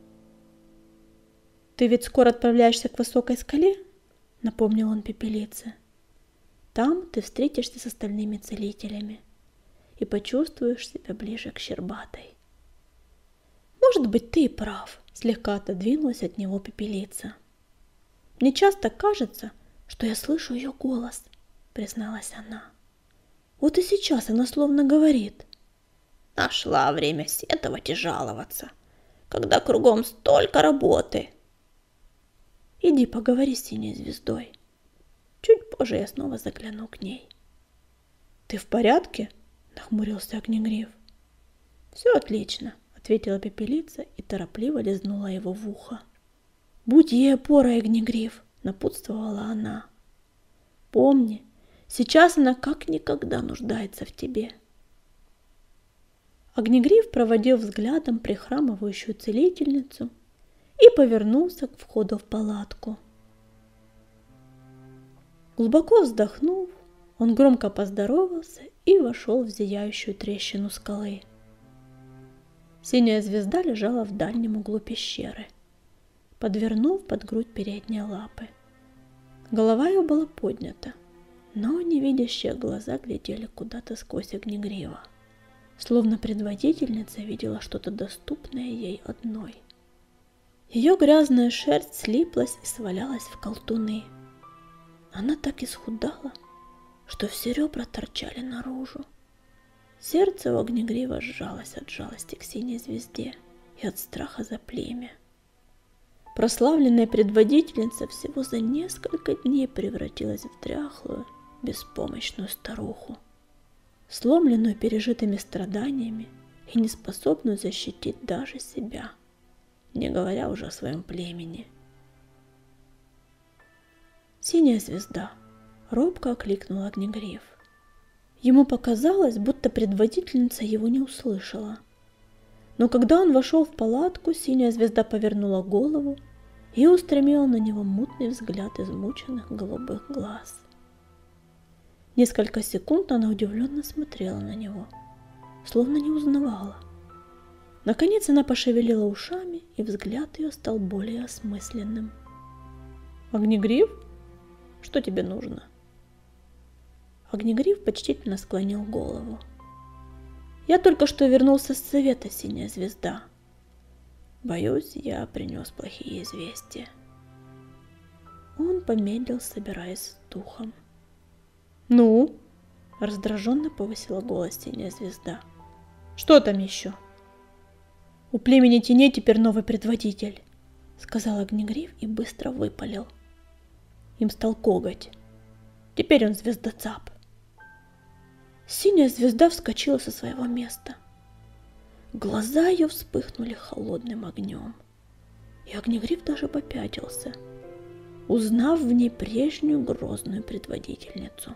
«Ты ведь скоро отправляешься к высокой скале?» — напомнил он Пепелице. «Там ты встретишься с остальными целителями и почувствуешь себя ближе к Щербатой». «Может быть, ты и прав», — слегка отодвинулась от него Пепелица. «Мне часто кажется, что я слышу ее голос», — призналась она. «Вот и сейчас она словно говорит: нашла время сетовать и жаловаться, когда кругом столько работы. Иди поговори с синей звездой. Чуть позже я снова загляну к ней». «Ты в порядке?» — нахмурился Огнегриф. «Все отлично», — ответила Пепелица и торопливо лизнула его в ухо. «Будь ей опорой, Огнегриф», — напутствовала она. «Помни, сейчас она как никогда нуждается в тебе». Огнегриф проводил взглядом прихрамывающую целительницу и повернулся к входу в палатку. Глубоко вздохнув, он громко поздоровался и вошел в зияющую трещину скалы. Синяя звезда лежала в дальнем углу пещеры, подвернув под грудь передние лапы. Голова ее была поднята, но невидящие глаза глядели куда-то сквозь Огнегрива, словно предводительница видела что-то доступное ей одной. Ее грязная шерсть слиплась и свалялась в колтуны. Она так исхудала, что все ребра торчали наружу. Сердце у Огнегрива сжалось от жалости к синей звезде и от страха за племя. Прославленная предводительница всего за несколько дней превратилась в дряхлую, беспомощную старуху, сломленную пережитыми страданиями и неспособную защитить даже себя, не говоря уже о своем племени. «Синяя звезда!» — робко окликнул Огнегриф. Ему показалось, будто предводительница его не услышала. Но когда он вошел в палатку, синяя звезда повернула голову и устремила на него мутный взгляд измученных голубых глаз. Несколько секунд она удивленно смотрела на него, словно не узнавала. Наконец она пошевелила ушами, и взгляд ее стал более осмысленным. «Огнегриф, что тебе нужно?» Огнегриф почтительно склонил голову. «Я только что вернулся с совета, синяя звезда. Боюсь, я принес плохие известия». Он помедлил, собираясь с духом. «Ну?» — раздраженно повысила голос синяя звезда. «Что там еще?» «У племени теней теперь новый предводитель», — сказал Огнегриф и быстро выпалил. Им стал Коготь. Теперь он звездоцап. Синяя звезда вскочила со своего места. Глаза ее вспыхнули холодным огнем, и Огнегриф даже попятился, узнав в ней прежнюю грозную предводительницу.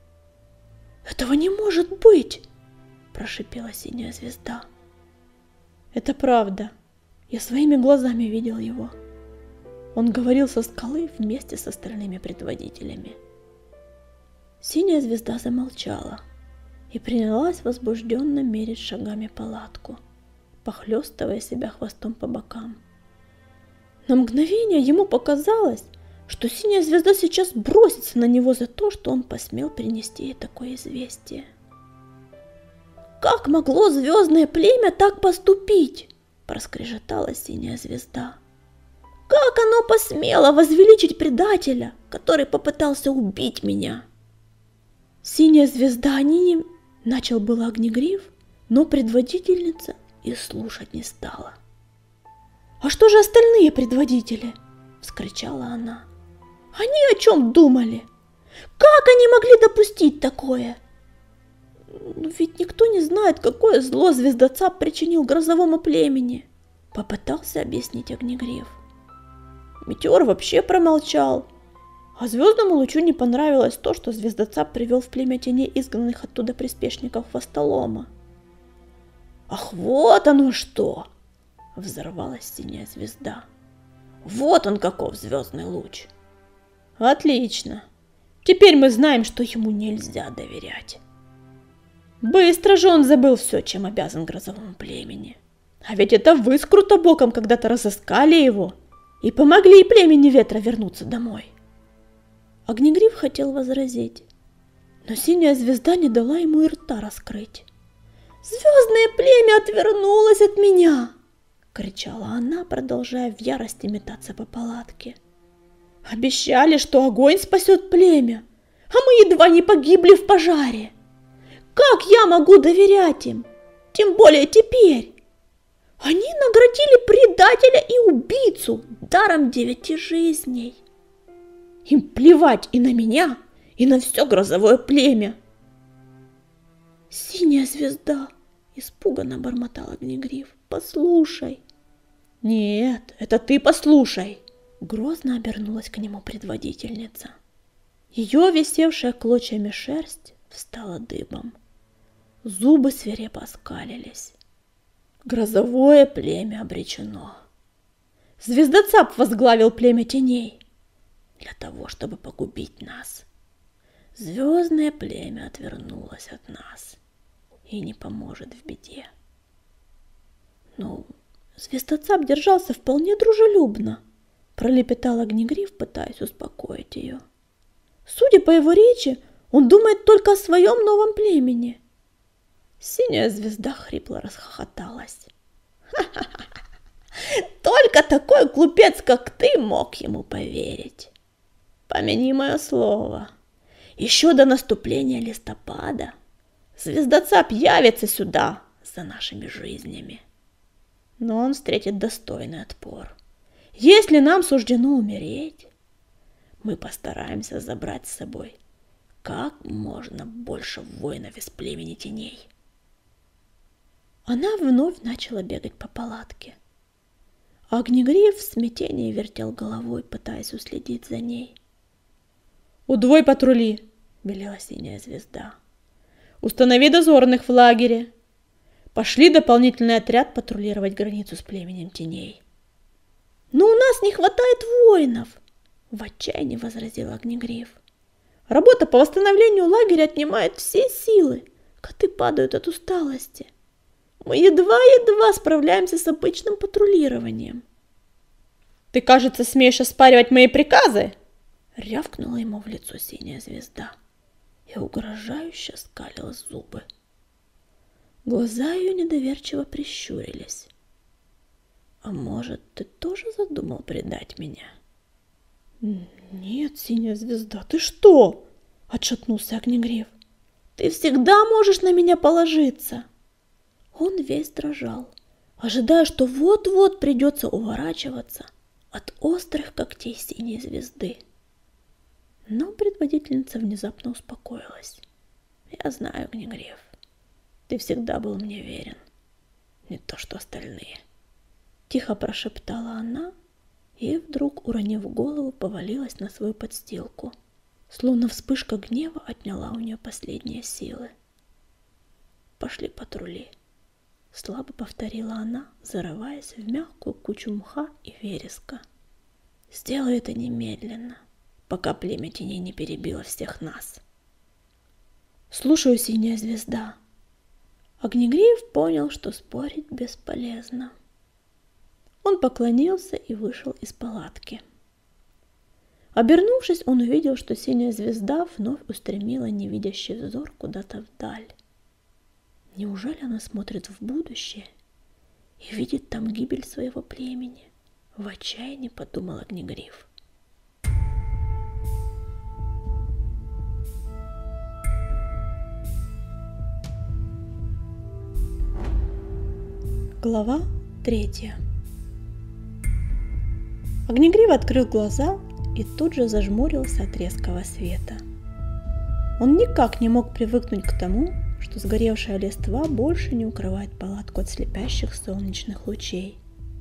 «Этого не может быть!» – прошипела синяя звезда. «Это правда. Я своими глазами видел его. Он говорил со скалы вместе с остальными предводителями». Синяя звезда замолчала и принялась возбужденно мерить шагами палатку, похлестывая себя хвостом по бокам. На мгновение ему показалось, что синяя звезда сейчас бросится на него за то, что он посмел принести ей такое известие. «Как могло звездное племя так поступить?» – проскрежетала синяя звезда. «Как оно посмело возвеличить предателя, который попытался убить меня?» «Синяя звезда, они Начал было Огнегриф, но предводительница и слушать не стала. «А что же остальные предводители?» – вскричала она. «Они о чем думали? Как они могли допустить такое? Но ведь никто не знает, какое зло Звездоцап причинил грозовому племени», – попытался объяснить Огнегриф. Метеор вообще промолчал, а Звездному лучу не понравилось то, что Звездоцап привел в племя теней изгнанных оттуда приспешников Хвостолома. «Ах, вот оно что!» — взорвалась синяя звезда. «Вот он каков звездный луч!» «Отлично! Теперь мы знаем, что ему нельзя доверять. Быстро же он забыл все, чем обязан грозовому племени. А ведь это вы с Крутобоком когда-то разыскали его и помогли племени ветра вернуться домой». Огнегриф хотел возразить, но синяя звезда не дала ему и рта раскрыть. «Звездное племя отвернулось от меня!» — кричала она, продолжая в ярости метаться по палатке. «Обещали, что огонь спасет племя, а мы едва не погибли в пожаре. Как я могу доверять им? Тем более теперь. Они наградили предателя и убийцу даром 9 жизней. Им плевать и на меня, и на все грозовое племя». «Синяя звезда!» — испуганно бормотал Огнегриф. «Послушай!» «Нет, это ты послушай!» — грозно обернулась к нему предводительница. Ее висевшая клочьями шерсть встала дыбом. Зубы свирепо оскалились. Грозовое племя обречено. Звездоцап возглавил племя теней для того, чтобы погубить нас. Звездное племя отвернулось от нас и не поможет в беде. Ну, Звездоцап держался вполне дружелюбно, пролепетал Огнегриф, пытаясь успокоить ее. Судя по его речи, он думает только о своем новом племени. Синяя звезда хрипло расхохоталась. «Ха-ха-ха! Только такой глупец, как ты, мог ему поверить. Помяни мое слово. Еще до наступления листопада Звездоцап явится сюда за нашими жизнями. Но он встретит достойный отпор. Если нам суждено умереть, мы постараемся забрать с собой как можно больше воинов из племени теней». Она вновь начала бегать по палатке. Огнегриф в смятении вертел головой, пытаясь уследить за ней. «Удвой патрули!» — велела синяя звезда. «Установи дозорных в лагере. Пошли дополнительный отряд патрулировать границу с племенем теней». «Но у нас не хватает воинов!» — в отчаянии возразил Огнегриф. «Работа по восстановлению лагеря отнимает все силы. Коты падают от усталости. Мы едва-едва справляемся с обычным патрулированием». «Ты, кажется, смеешь оспаривать мои приказы?» — рявкнула ему в лицо синяя звезда и угрожающе скалила зубы. Глаза ее недоверчиво прищурились. «А может, ты тоже задумал предать меня?» «Нет, синяя звезда, ты что?» — отшатнулся Огнегриф. «Ты всегда можешь на меня положиться!» Он весь дрожал, ожидая, что вот-вот придется уворачиваться от острых когтей синей звезды. Но предводительница внезапно успокоилась. «Я знаю, Огнегриф, ты всегда был мне верен, не то что остальные». Тихо прошептала она и вдруг, уронив голову, повалилась на свою подстилку, словно вспышка гнева отняла у нее последние силы. «Пошли патрули», — слабо повторила она, зарываясь в мягкую кучу мха и вереска. «Сделай это немедленно, пока племя теней не перебило всех нас». «Слушаю, синяя звезда». Огнегриф понял, что спорить бесполезно. Он поклонился и вышел из палатки. Обернувшись, он увидел, что синяя звезда вновь устремила невидящий взор куда-то вдаль. Неужели она смотрит в будущее и видит там гибель своего племени? В отчаянии подумал Огнегриф. Глава 3. Огнегрив открыл глаза и тут же зажмурился от резкого света. Он никак не мог привыкнуть к тому, что сгоревшая листва больше не укрывает палатку от слепящих солнечных лучей.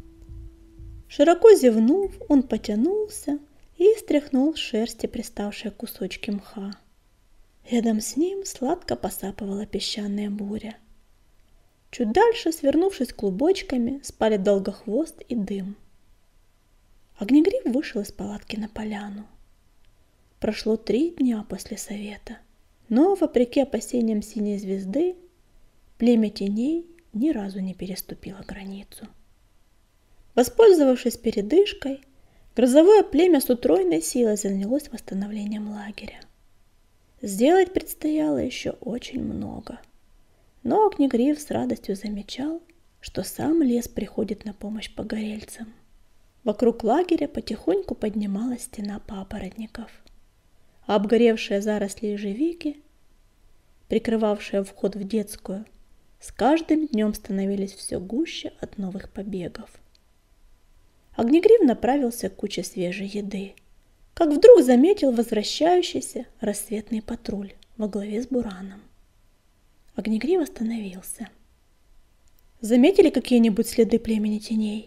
Широко зевнув, он потянулся и стряхнул с шерсти приставшие кусочки мха. Рядом с ним сладко посапывала песчаная буря. Чуть дальше, свернувшись клубочками, спали Долгохвост и Дым. Огнегрив вышел из палатки на поляну. Прошло 3 дня после совета, но, вопреки опасениям Синей Звезды, племя теней ни разу не переступило границу. Воспользовавшись передышкой, грозовое племя с утроенной силой занялось восстановлением лагеря. Сделать предстояло еще очень много. Но Огнегрив с радостью замечал, что сам лес приходит на помощь погорельцам. Вокруг лагеря потихоньку поднималась стена папоротников, а обгоревшие заросли ежевики, прикрывавшие вход в детскую, с каждым днем становились все гуще от новых побегов. Огнегрив направился к куче свежей еды, как вдруг заметил возвращающийся рассветный патруль во главе с Бураном. Огнегрив остановился. «Заметили какие-нибудь следы племени теней?»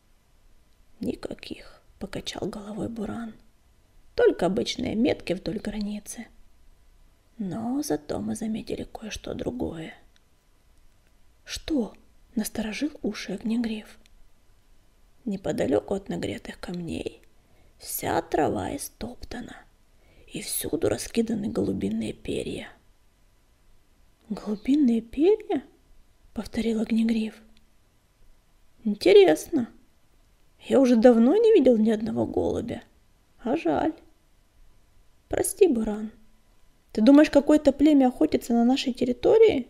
«Никаких», — покачал головой Буран. «Только обычные метки вдоль границы. Но зато мы заметили кое-что другое». «Что?» — насторожил уши Огнегрив. «Неподалеку от нагретых камней вся трава истоптана, и всюду раскиданы голубиные перья». «Голубиные перья?» — повторил Огнегрив. «Интересно. Я уже давно не видел ни одного голубя. А жаль. Прости, Буран. Ты думаешь, какое-то племя охотится на нашей территории?»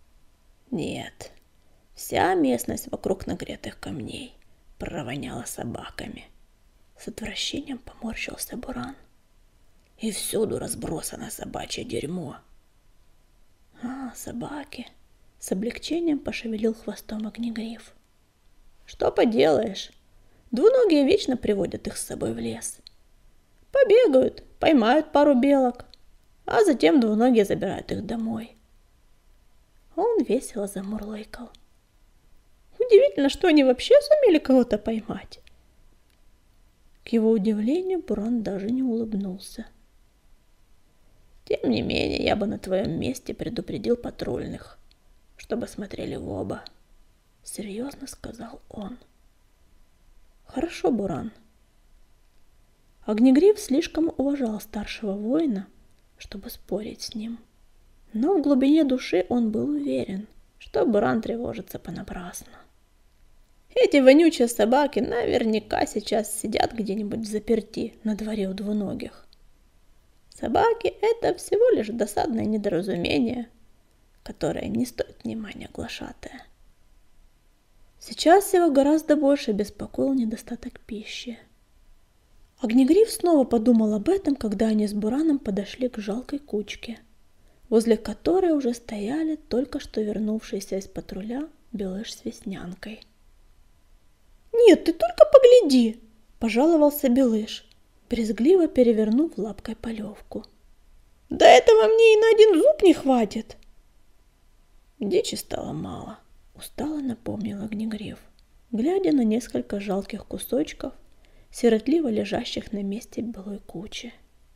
«Нет. Вся местность вокруг нагретых камней провоняла собаками». С отвращением поморщился Буран. «И всюду разбросано собачье дерьмо». «А, собаки!» — с облегчением пошевелил хвостом Огнегрив. «Что поделаешь? Двуногие вечно приводят их с собой в лес. Побегают, поймают пару белок, а затем двуногие забирают их домой». Он весело замурлыкал. «Удивительно, что они вообще сумели кого-то поймать». К его удивлению, Буран даже не улыбнулся. «Тем не менее, я бы на твоем месте предупредил патрульных, чтобы смотрели в оба», — серьезно сказал он. «Хорошо, Буран». Огнегрив слишком уважал старшего воина, чтобы спорить с ним. Но в глубине души он был уверен, что Буран тревожится понапрасну. Эти вонючие собаки наверняка сейчас сидят где-нибудь взаперти на дворе у двуногих. Собаки — это всего лишь досадное недоразумение, которое не стоит внимания глашатая. Сейчас его гораздо больше беспокоил недостаток пищи. Огнегрив снова подумал об этом, когда они с Бураном подошли к жалкой кучке, возле которой уже стояли только что вернувшиеся из патруля Белыш с Веснянкой. «Нет, ты только погляди!» — пожаловался Белыш, брезгливо перевернув лапкой полевку. «Да этого мне и на один зуб не хватит!» «Дичи стало мало», — устало напомнил Огнегрив, глядя на несколько жалких кусочков, сиротливо лежащих на месте былой кучи.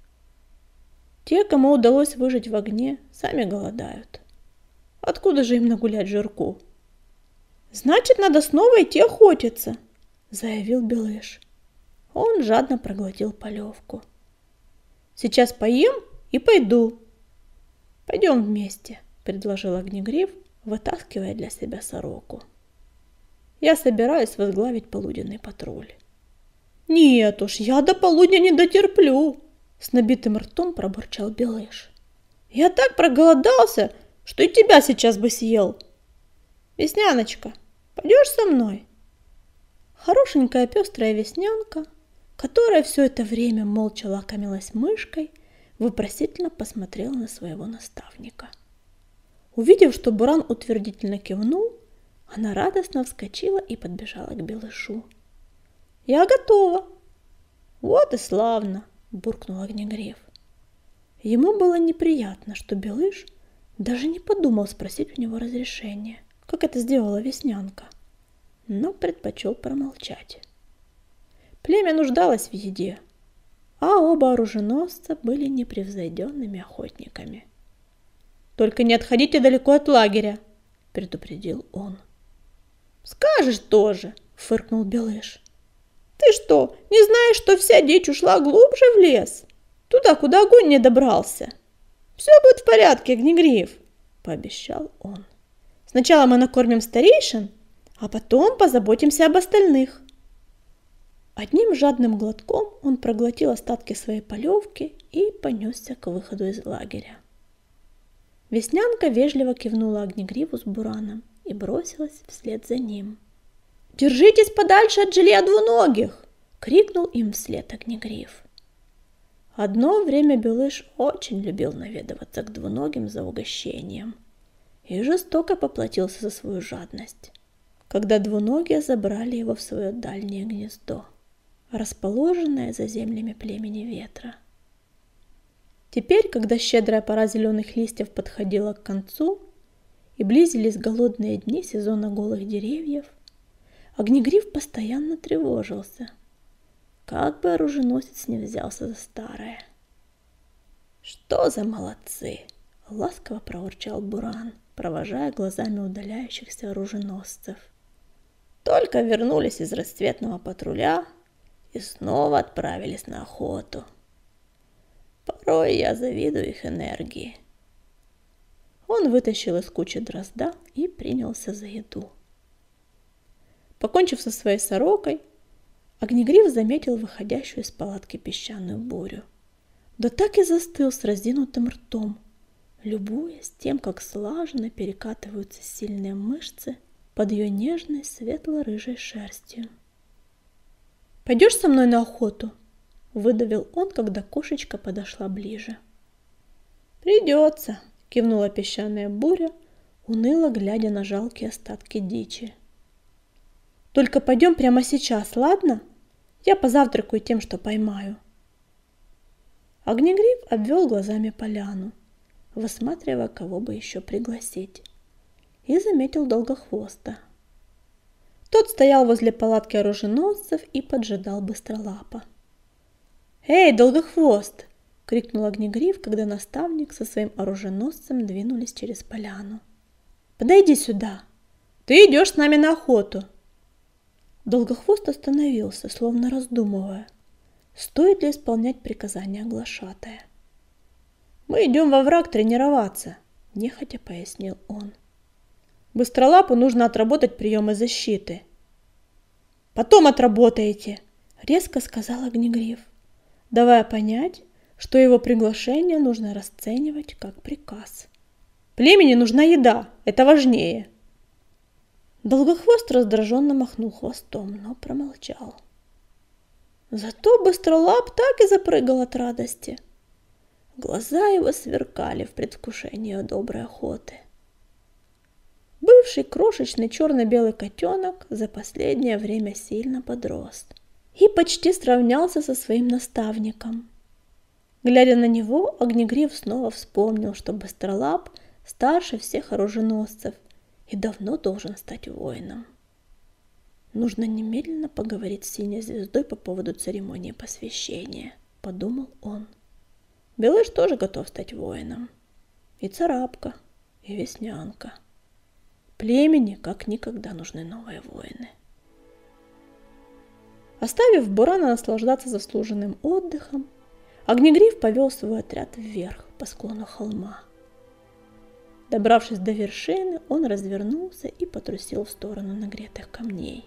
«Те, кому удалось выжить в огне, сами голодают. Откуда же им нагулять жирку?» «Значит, надо снова идти охотиться», — заявил Белыш. Он жадно проглотил полевку. «Сейчас поем и пойду». «Пойдем вместе», — предложил Огнегрив, вытаскивая для себя сороку. «Я собираюсь возглавить полуденный патруль». «Нет уж, я до полудня не дотерплю», — с набитым ртом пробурчал Белыш. «Я так проголодался, что и тебя сейчас бы съел. Весняночка, пойдешь со мной?» Хорошенькая пестрая Веснянка, которая все это время молча лакомилась мышкой, вопросительно посмотрела на своего наставника. Увидев, что Буран утвердительно кивнул, Она радостно вскочила и подбежала к Белышу. «Я готова!» «Вот и славно!» – буркнул Огнегриф. Ему было неприятно, что Белыш даже не подумал спросить у него разрешения, как это сделала Веснянка, но предпочел промолчать. Племя нуждалось в еде, а оба оруженосца были непревзойденными охотниками. «Только не отходите далеко от лагеря!» – предупредил он. «Скажешь тоже!» – фыркнул Белыш. «Ты что, не знаешь, что вся дичь ушла глубже в лес? Туда, куда огонь не добрался. Все будет в порядке, Огнегриф!» – пообещал он. «Сначала мы накормим старейшин, а потом позаботимся об остальных». Одним жадным глотком он проглотил остатки своей полевки и понесся к выходу из лагеря. Веснянка вежливо кивнула Огнегриву с Бураном и бросилась вслед за ним. «Держитесь подальше от жилья двуногих!» — крикнул им вслед Огнегриф. Одно время Белыш очень любил наведываться к двуногим за угощением и жестоко поплатился за свою жадность, когда двуногие забрали его в свое дальнее гнездо, расположенное за землями племени Ветра. Теперь, когда щедрая пора зеленых листьев подходила к концу и близились голодные дни сезона голых деревьев, Огнегриф постоянно тревожился, как бы оруженосец не взялся за старое. «Что за молодцы!» — ласково проворчал Буран, провожая глазами удаляющихся оруженосцев. «Только вернулись из расцветного патруля и снова отправились на охоту. Порой я завидую их энергии». Он вытащил из кучи дрозда и принялся за еду. Покончив со своей сорокой, Огнегриф заметил выходящую из палатки песчаную бурю. Да так и застыл с разинутым ртом, любуясь тем, как слаженно перекатываются сильные мышцы под ее нежной светло-рыжей шерстью. «Пойдешь со мной на охоту?» — выдавил он, когда кошечка подошла ближе. «Придется», — кивнула песчаная буря, уныло глядя на жалкие остатки дичи. «Только пойдем прямо сейчас, ладно? Я позавтракаю тем, что поймаю». Огнегриф обвел глазами поляну, высматривая, кого бы еще пригласить, и заметил Долгохвоста. Тот стоял возле палатки оруженосцев и поджидал Быстролапа. «Эй, Долгохвост!» — крикнул Огнегриф, когда наставник со своим оруженосцем двинулись через поляну. «Подойди сюда! Ты идешь с нами на охоту!» Долгохвост остановился, словно раздумывая, стоит ли исполнять приказания глашатая. «Мы идем во враг тренироваться», — нехотя пояснил он. «Быстролапу нужно отработать приемы защиты». «Потом отработаете», — резко сказал Огнегриф, давая понять, что его приглашение нужно расценивать как приказ. «Племени нужна еда, это важнее». Долгохвост раздраженно махнул хвостом, но промолчал. Зато Быстролап так и запрыгал от радости. Глаза его сверкали в предвкушении доброй охоты. Бывший крошечный черно-белый котенок за последнее время сильно подрос и почти сравнялся со своим наставником. Глядя на него, Огнегриф снова вспомнил, что Быстролап старше всех оруженосцев и давно должен стать воином. Нужно немедленно поговорить с Синей Звездой по поводу церемонии посвящения, подумал он. Белыш тоже готов стать воином. И Царапка, и Веснянка. Племени как никогда нужны новые воины. Оставив Бурана наслаждаться заслуженным отдыхом, Огнегриф повел свой отряд вверх по склону холма. Добравшись до вершины, он развернулся и потрусил в сторону нагретых камней.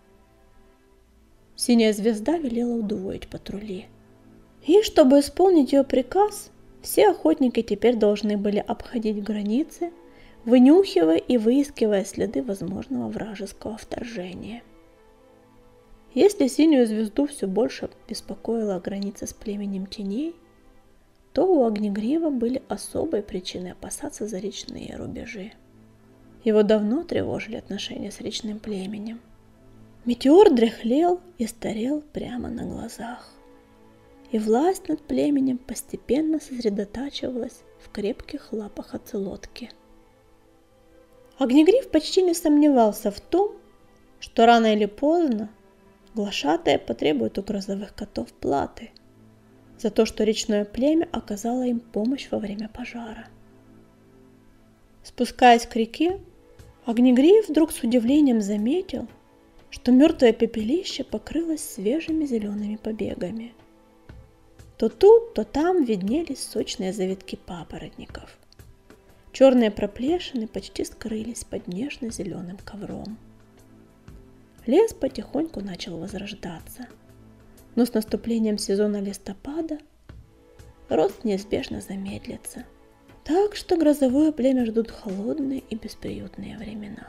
Синяя Звезда велела удвоить патрули. И чтобы исполнить ее приказ, все охотники теперь должны были обходить границы, вынюхивая и выискивая следы возможного вражеского вторжения. Если Синюю Звезду все больше беспокоила граница с племенем теней, то у Огнегрива были особые причины опасаться за речные рубежи. Его давно тревожили отношения с речным племенем. Метеор дряхлел и старел прямо на глазах. И власть над племенем постепенно сосредотачивалась в крепких лапах оцелотки. Огнегриф почти не сомневался в том, что рано или поздно глашатая потребует у грозовых котов платы за то, что речное племя оказало им помощь во время пожара. Спускаясь к реке, Огнегриф вдруг с удивлением заметил, что мертвое пепелище покрылось свежими зелеными побегами. То тут, то там виднелись сочные завитки папоротников. Черные проплешины почти скрылись под нежно-зеленым ковром. Лес потихоньку начал возрождаться, но с наступлением сезона листопада рост неизбежно замедлится, так что грозовое племя ждут холодные и бесприютные времена.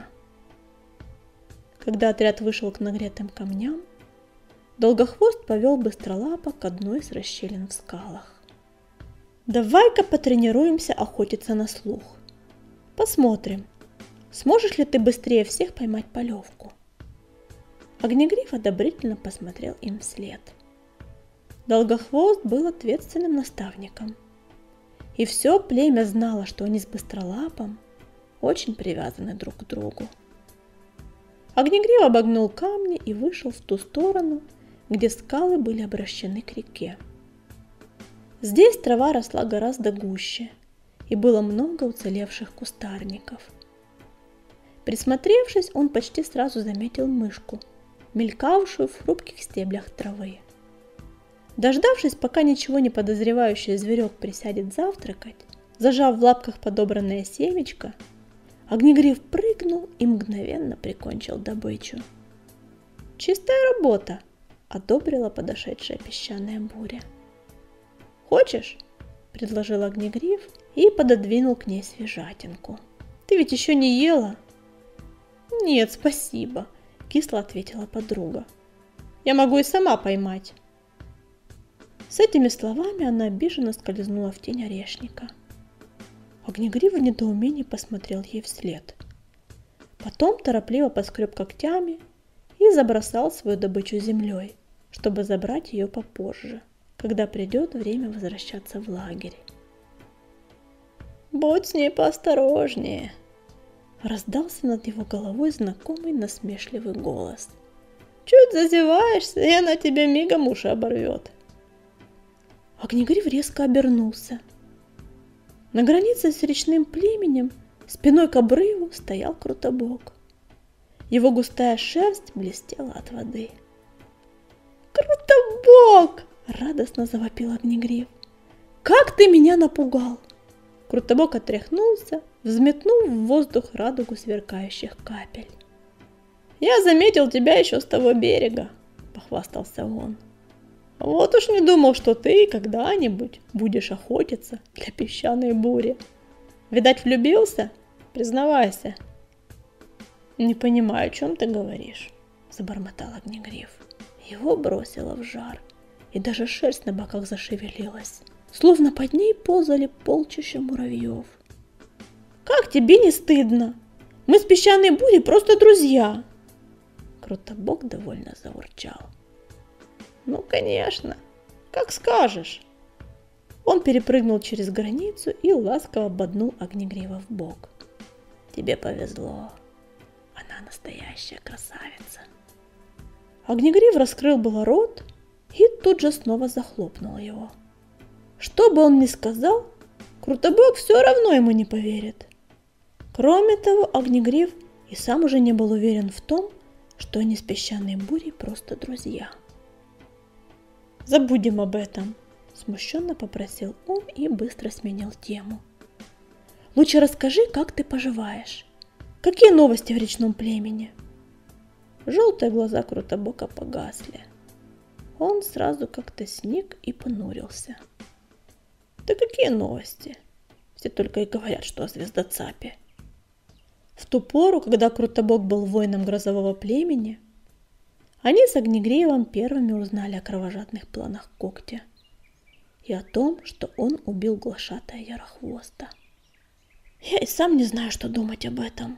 Когда отряд вышел к нагретым камням, Долгохвост повел Быстролапа к одной из расщелин в скалах. «Давай-ка потренируемся охотиться на слух. Посмотрим, сможешь ли ты быстрее всех поймать полевку». Огнегриф одобрительно посмотрел им вслед. Долгохвост был ответственным наставником, и все племя знало, что они с Быстролапом очень привязаны друг к другу. Огнегриф обогнул камни и вышел в ту сторону, где скалы были обращены к реке. Здесь трава росла гораздо гуще, и было много уцелевших кустарников. Присмотревшись, он почти сразу заметил мышку, мелькавшую в хрупких стеблях травы. Дождавшись, пока ничего не подозревающий зверек присядет завтракать, зажав в лапках подобранное семечко, Огнегриф прыгнул и мгновенно прикончил добычу. «Чистая работа!» — одобрила подошедшая песчаная буря. «Хочешь?» — предложил Огнегриф и пододвинул к ней свежатинку. «Ты ведь еще не ела?» «Нет, спасибо», — кисло ответила подруга. «Я могу и сама поймать». С этими словами она обиженно скользнула в тень орешника. Огнегриф в недоумении посмотрел ей вслед. Потом торопливо поскреб когтями и забросал свою добычу землей, чтобы забрать ее попозже, когда придет время возвращаться в лагерь. «Будь с ней поосторожнее», — раздался над его головой знакомый насмешливый голос. «Чуть зазеваешься, и она тебе мигом уши оборвет». Огнегриф резко обернулся. На границе с речным племенем спиной к обрыву стоял Крутобок. Его густая шерсть блестела от воды. «Крутобок!» — радостно завопил Огнегриф. «Как ты меня напугал!» Крутобок отряхнулся, взметнув в воздух радугу сверкающих капель. «Я заметил тебя еще с того берега», — похвастался он. «Вот уж не думал, что ты когда-нибудь будешь охотиться для песчаной бури. Видать, влюбился? Признавайся». «Не понимаю, о чем ты говоришь», — забормотал Огнегриф. Его бросило в жар, и даже шерсть на боках зашевелилась, словно под ней ползали полчища муравьев. «Как тебе не стыдно? Мы с песчаной бурей просто друзья!» Крутобок довольно заурчал. «Ну, конечно, как скажешь». Он перепрыгнул через границу и ласково боднул Огнегрива в бок. «Тебе повезло, она настоящая красавица». Огнегриф раскрыл было рот и тут же снова захлопнул его. Что бы он ни сказал, Крутобок все равно ему не поверит. Кроме того, Огнегриф и сам уже не был уверен в том, что они с песчаной бурей просто друзья. «Забудем об этом», — смущенно попросил он и быстро сменил тему. «Лучше расскажи, как ты поживаешь. Какие новости в речном племени?» Желтые глаза Крутобока погасли. Он сразу как-то сник и понурился. «Да какие новости? Все только и говорят, что о звездоцапе». В ту пору, когда Крутобок был воином грозового племени, они с Огнегривом первыми узнали о кровожадных планах Когтя и о том, что он убил глашатая Ярохвоста. «Я и сам не знаю, что думать об этом»,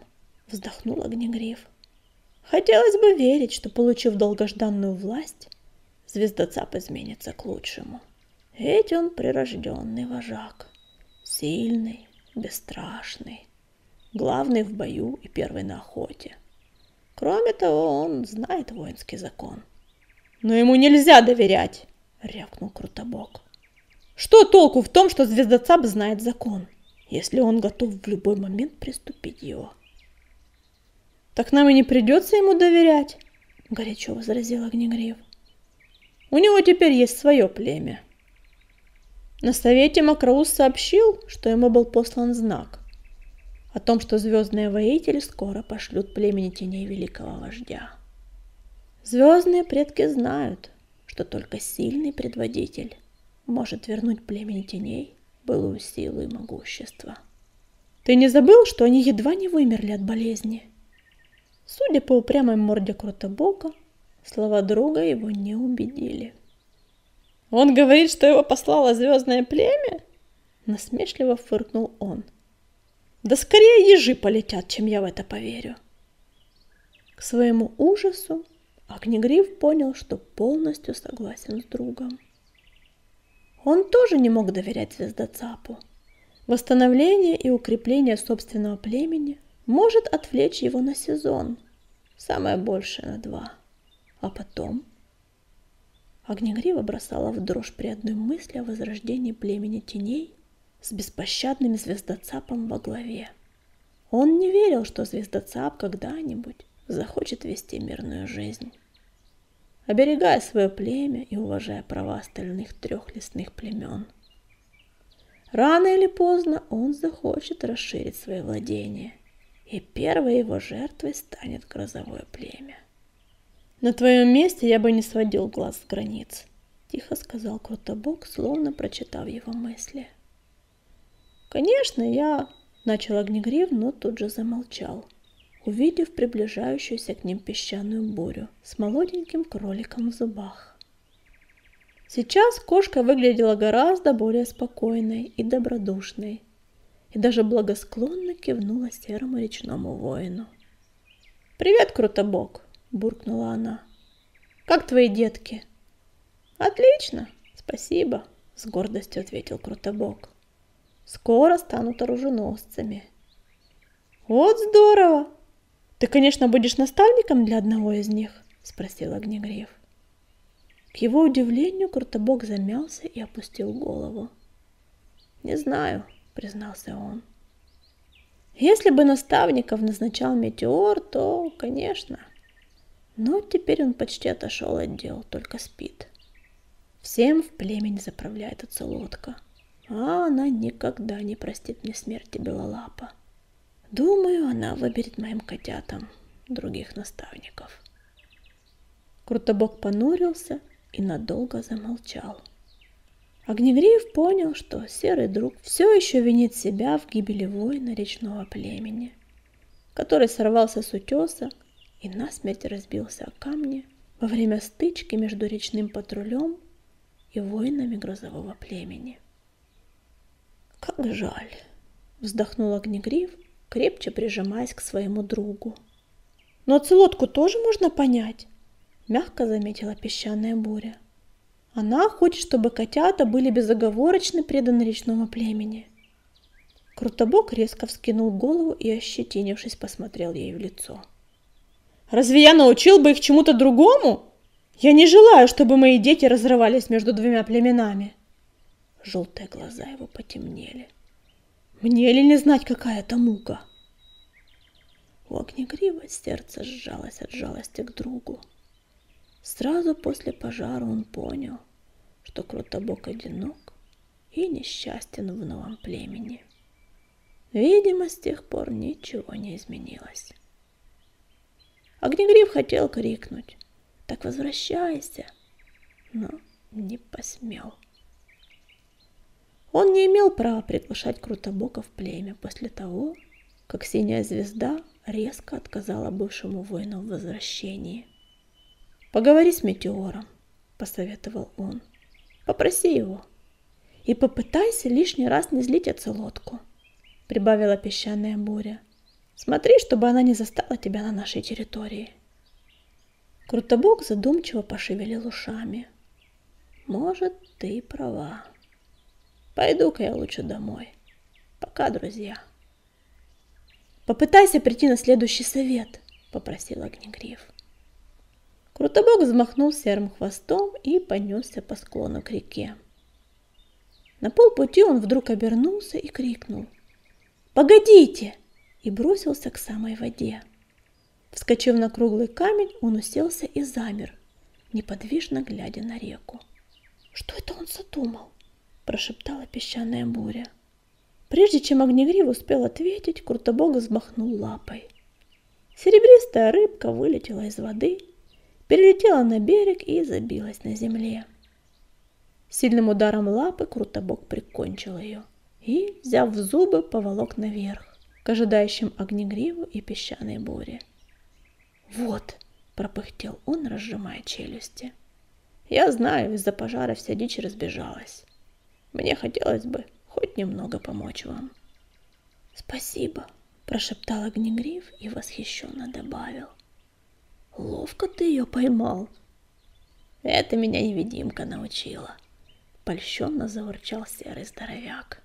вздохнул Огнегриф. Хотелось бы верить, что, получив долгожданную власть, Звездоцап изменится к лучшему. Ведь он прирожденный вожак, сильный, бесстрашный, главный в бою и первый на охоте. Кроме того, он знает воинский закон. «Но ему нельзя доверять!» — рявкнул Крутобок. «Что толку в том, что Звездоцап знает закон, если он готов в любой момент приступить его?» «Так нам и не придется ему доверять», — горячо возразил Огнегриф. «У него теперь есть свое племя». На совете Макроус сообщил, что ему был послан знак о том, что звездные воители скоро пошлют племени теней великого вождя. Звездные предки знают, что только сильный предводитель может вернуть племени теней былую силу и могущество. «Ты не забыл, что они едва не вымерли от болезни?» Судя по упрямой морде Крутобока, слова друга его не убедили. «Он говорит, что его послало звездное племя?» Насмешливо фыркнул он. «Да скорее ежи полетят, чем я в это поверю». К своему ужасу Огнегриф понял, что полностью согласен с другом. Он тоже не мог доверять Звездоцапу. Восстановление и укрепление собственного племени может отвлечь его на сезон, самое большее на 2. А потом Огнегрива бросала в дрожь при одной мысли о возрождении племени теней с беспощадным Звездоцапом во главе. Он не верил, что Звездоцап когда-нибудь захочет вести мирную жизнь, оберегая свое племя и уважая права остальных 3 лесных племен. Рано или поздно он захочет расширить свои владения, и первой его жертвой станет грозовое племя. «На твоем месте я бы не сводил глаз с границ», — тихо сказал Крутобок, словно прочитав его мысли. «Конечно, я...» — начал Огнегриф, но тут же замолчал, увидев приближающуюся к ним песчаную бурю с молоденьким кроликом в зубах. Сейчас кошка выглядела гораздо более спокойной и добродушной, и даже благосклонно кивнула серому речному воину. «Привет, Крутобок!» — буркнула она. «Как твои детки?» «Отлично, спасибо!» — с гордостью ответил Крутобок. «Скоро станут оруженосцами». «Вот здорово! Ты, конечно, будешь наставником для одного из них?» — спросил Огнегриф. К его удивлению Крутобок замялся и опустил голову. «Не знаю», — признался он. «Если бы наставников назначал Метеор, то, конечно. Но теперь он почти отошел от дел, только спит. Всем в племени заправляет Оцелотка, а она никогда не простит мне смерти Белолапа. Думаю, она выберет моим котятам других наставников». Крутобок понурился и надолго замолчал. Огнегриф понял, что серый друг все еще винит себя в гибели воина речного племени, который сорвался с утеса и насмерть разбился о камни во время стычки между речным патрулем и воинами грозового племени. «Как жаль!» — вздохнул Огнегриф, крепче прижимаясь к своему другу. «Но Оцелотку тоже можно понять», — мягко заметила песчаная буря. «Она хочет, чтобы котята были безоговорочно преданы речному племени». Крутобок резко вскинул голову и, ощетинившись, посмотрел ей в лицо. «Разве я научил бы их чему-то другому? Я не желаю, чтобы мои дети разрывались между 2 племенами». Желтые глаза его потемнели. «Мне ли не знать, какая это мука?» У Огнегрива сердце сжалось от жалости к другу. Сразу после пожара он понял, что Крутобок одинок и несчастен в новом племени. Видимо, с тех пор ничего не изменилось. Огнегриф хотел крикнуть: «Так возвращайся!», но не посмел. Он не имел права приглашать Крутобока в племя после того, как Синяя Звезда резко отказала бывшему воину в возвращении. «Поговори с Метеором», — посоветовал он. «Попроси его. И попытайся лишний раз не злить Оцелотку», — прибавила песчаная буря. Смотри, чтобы она не застала тебя на нашей территории. Крутобок задумчиво пошевелил ушами. Может, ты и права. Пойду-ка я лучше домой. Пока, друзья. Попытайся прийти на следующий совет, попросил Огнегриф. Крутобок взмахнул серым хвостом и понесся по склону к реке. На полпути он вдруг обернулся и крикнул: «Погодите!» и бросился к самой воде. Вскочив на круглый камень, он уселся и замер, неподвижно глядя на реку. «Что это он задумал?» – прошептала песчаная буря. Прежде чем Огнегриф успел ответить, Крутобок взмахнул лапой. Серебристая рыбка вылетела из воды, перелетела на берег и забилась на земле. Сильным ударом лапы Крутобок прикончил ее и, взяв в зубы, поволок наверх, к ожидающим Огнегриву и песчаной буре. «Вот!» – пропыхтел он, разжимая челюсти. «Я знаю, из-за пожара вся дичь разбежалась. Мне хотелось бы хоть немного помочь вам». «Спасибо!» – прошептал Огнегриф и восхищенно добавил. «Ловко ты ее поймал!» «Это меня невидимка научила!» – польщенно заурчал серый здоровяк.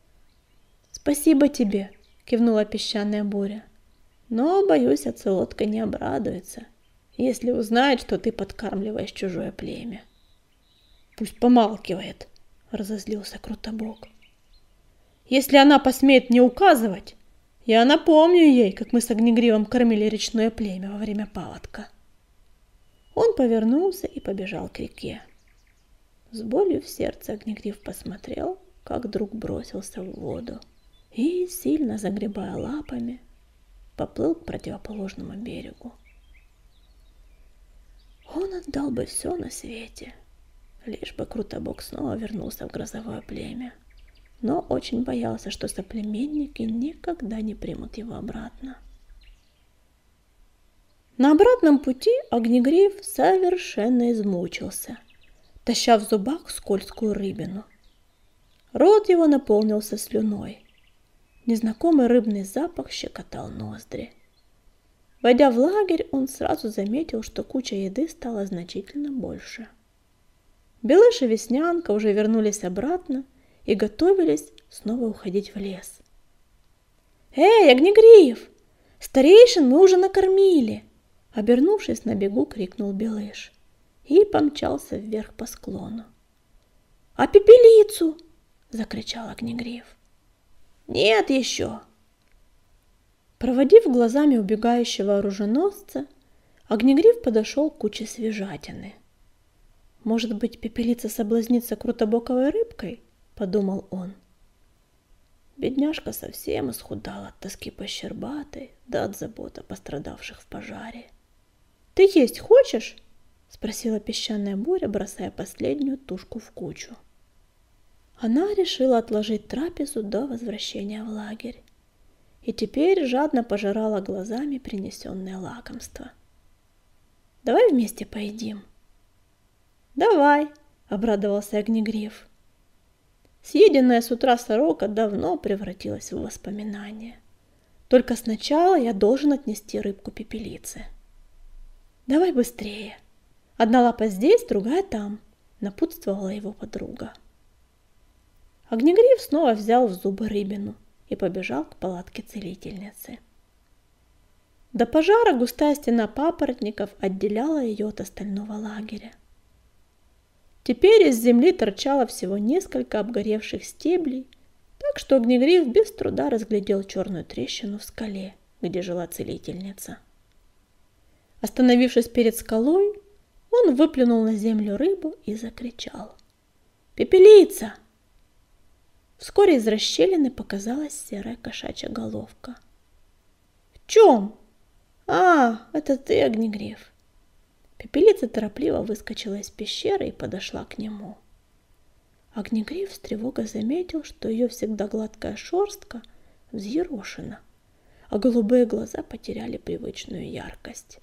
«Спасибо тебе!» – кивнула песчаная буря. «Но, боюсь, оцелотка не обрадуется, если узнает, что ты подкармливаешь чужое племя». «Пусть помалкивает!» – разозлился Крутобок. «Если она посмеет мне указывать, я напомню ей, как мы с Огнегривом кормили речное племя во время паводка». Он повернулся и побежал к реке. С болью в сердце Огнегриф посмотрел, как друг бросился в воду и, сильно загребая лапами, поплыл к противоположному берегу. Он отдал бы все на свете, лишь бы Крутобок снова вернулся в грозовое племя, но очень боялся, что соплеменники никогда не примут его обратно. На обратном пути Огнегриф совершенно измучился, таща в зубах скользкую рыбину. Рот его наполнился слюной. Незнакомый рыбный запах щекотал ноздри. Войдя в лагерь, он сразу заметил, что куча еды стала значительно больше. Белыш и Веснянка уже вернулись обратно и готовились снова уходить в лес. «Эй, Огнегриф! Старейшин мы уже накормили!» Обернувшись на бегу, крикнул Белыш и помчался вверх по склону. «А пепелицу?» – закричал Огнегриф. «Нет еще!» Проводив глазами убегающего оруженосца, Огнегриф подошел к куче свежатины. «Может быть, пепелица соблазнится крутобоковой рыбкой?» – подумал он. Бедняжка совсем исхудала от тоски по щербатой, да от забот о пострадавших в пожаре. «Ты есть хочешь?» – спросила песчаная буря, бросая последнюю тушку в кучу. Она решила отложить трапезу до возвращения в лагерь и теперь жадно пожирала глазами принесенное лакомство. «Давай вместе поедим». «Давай», — обрадовался Огнегриф. Съеденная с утра сорока давно превратилась в воспоминание. Только сначала я должен отнести рыбку пепелице. «Давай быстрее. Одна лапа здесь, другая там», — напутствовала его подруга. Огнегриф снова взял в зубы рыбину и побежал к палатке целительницы. До пожара густая стена папоротников отделяла ее от остального лагеря. Теперь из земли торчало всего несколько обгоревших стеблей, так что Огнегриф без труда разглядел черную трещину в скале, где жила целительница. Остановившись перед скалой, он выплюнул на землю рыбу и закричал: «Пепелица!» Вскоре из расщелины показалась серая кошачья головка. «В чем?» «А, это ты, Огнегриф!» Пепелица торопливо выскочила из пещеры и подошла к нему. Огнегриф с тревогой заметил, что ее всегда гладкая шерстка взъерошена, а голубые глаза потеряли привычную яркость.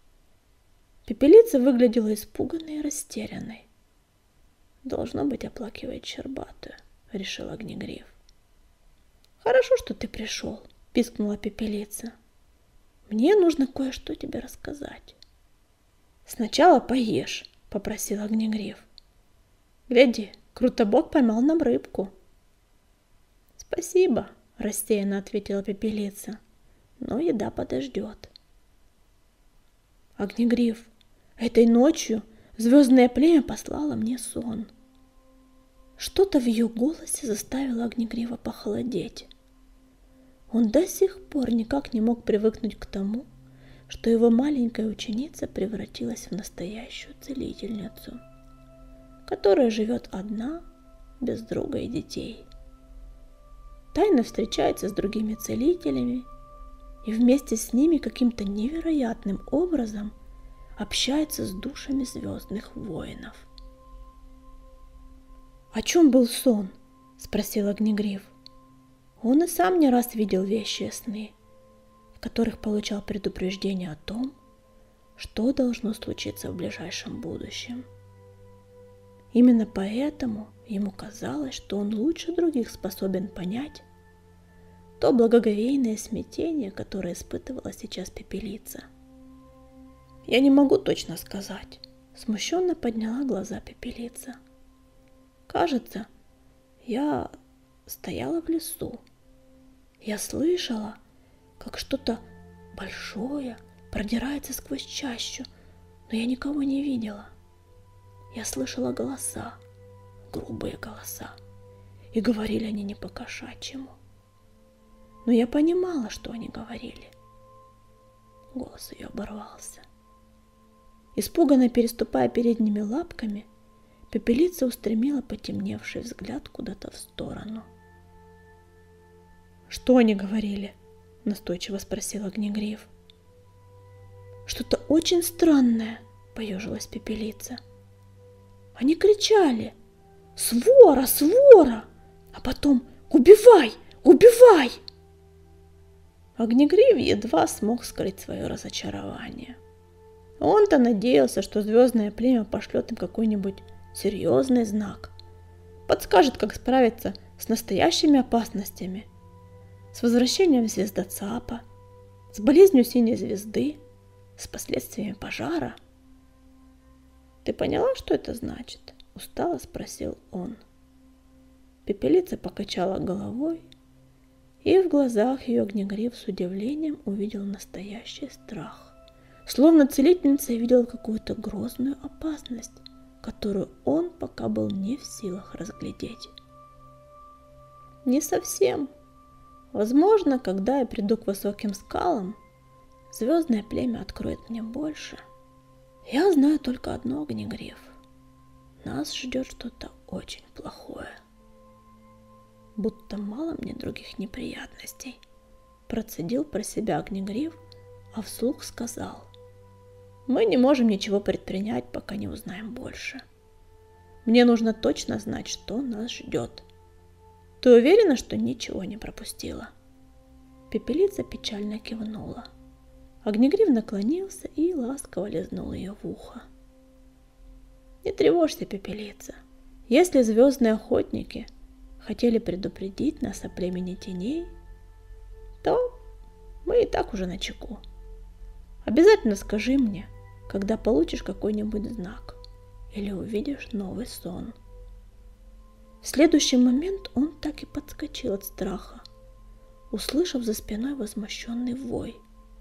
Пепелица выглядела испуганной и растерянной. «Должно быть, оплакивает щербатую», — решил Огнегриф. «Хорошо, что ты пришел», — пискнула Пепелица. «Мне нужно кое-что тебе рассказать». «Сначала поешь», — попросил Огнегриф. «Гляди, Крутобок поймал нам рыбку». «Спасибо», — рассеянно ответила Пепелица, — «но еда подождет». «Огнегриф, этой ночью звездное племя послало мне сон». Что-то в ее голосе заставило Огнегрива похолодеть. Он до сих пор никак не мог привыкнуть к тому, что его маленькая ученица превратилась в настоящую целительницу, которая живет одна, без друга и детей. Тайно встречается с другими целителями и вместе с ними каким-то невероятным образом общается с душами звездных воинов. «О чем был сон?» — спросил Огнегриф. Он и сам не раз видел вещие сны, в которых получал предупреждение о том, что должно случиться в ближайшем будущем. Именно поэтому ему казалось, что он лучше других способен понять то благоговейное смятение, которое испытывала сейчас Пепелица. «Я не могу точно сказать», — смущенно подняла глаза Пепелица. «Кажется, я стояла в лесу. Я слышала, как что-то большое продирается сквозь чащу, но я никого не видела. Я слышала голоса, грубые голоса, и говорили они не по-кошачьему. Но я понимала, что они говорили». Голос ее оборвался. Испуганно переступая передними лапками, Пепелица устремила потемневший взгляд куда-то в сторону. «Что они говорили?» — настойчиво спросил Огнегриф. «Что-то очень странное», — поежилась Пепелица. «Они кричали: свора, свора! А потом: убивай, убивай!» Огнегриф едва смог скрыть свое разочарование. Он-то надеялся, что звездное племя пошлет им какой-нибудь серьезный знак, подскажет, как справиться с настоящими опасностями, с возвращением звездоцапа, с болезнью синей звезды, с последствиями пожара. «Ты поняла, что это значит?» — устало спросил он. Пепелица покачала головой, и в глазах ее Огнегриф с удивлением увидел настоящий страх, словно целительница видела какую-то грозную опасность, которую он пока был не в силах разглядеть. «Не совсем. Возможно, когда я приду к высоким скалам, звездное племя откроет мне больше. Я знаю только одно, Огнегриф. Нас ждет что-то очень плохое. Будто мало мне других неприятностей», — процедил про себя Огнегриф, а вслух сказал: «Мы не можем ничего предпринять, пока не узнаем больше. Мне нужно точно знать, что нас ждет. Ты уверена, что ничего не пропустила?» Пепелица печально кивнула. Огнегриф наклонился и ласково лизнул ее в ухо. «Не тревожься, Пепелица. Если звездные охотники хотели предупредить нас о племени теней, то мы и так уже начеку. Обязательно скажи мне, когда получишь какой-нибудь знак или увидишь новый сон». В следующий момент он так и подскочил от страха, услышав за спиной возмущенный вой.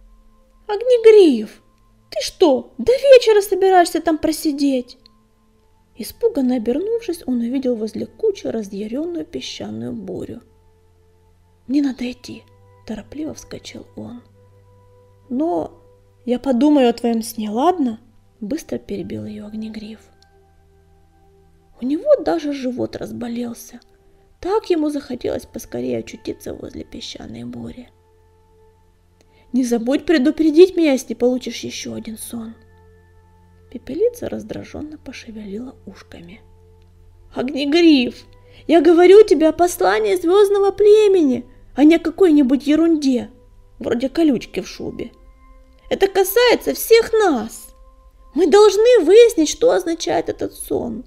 «Огнегриф, ты что, до вечера собираешься там просидеть?» Испуганно обернувшись, он увидел возле кучи разъяренную песчаную бурю. «Мне надо идти», — торопливо вскочил он. «Но я подумаю о твоем сне, ладно?» — быстро перебил ее Огнегриф. У него даже живот разболелся. Так ему захотелось поскорее очутиться возле песчаной бури. «Не забудь предупредить меня, если получишь еще один сон». Пепелица раздраженно пошевелила ушками. «Огнегриф, я говорю тебе о послании звездного племени, а не о какой-нибудь ерунде, вроде колючки в шубе. Это касается всех нас. Мы должны выяснить, что означает этот сон».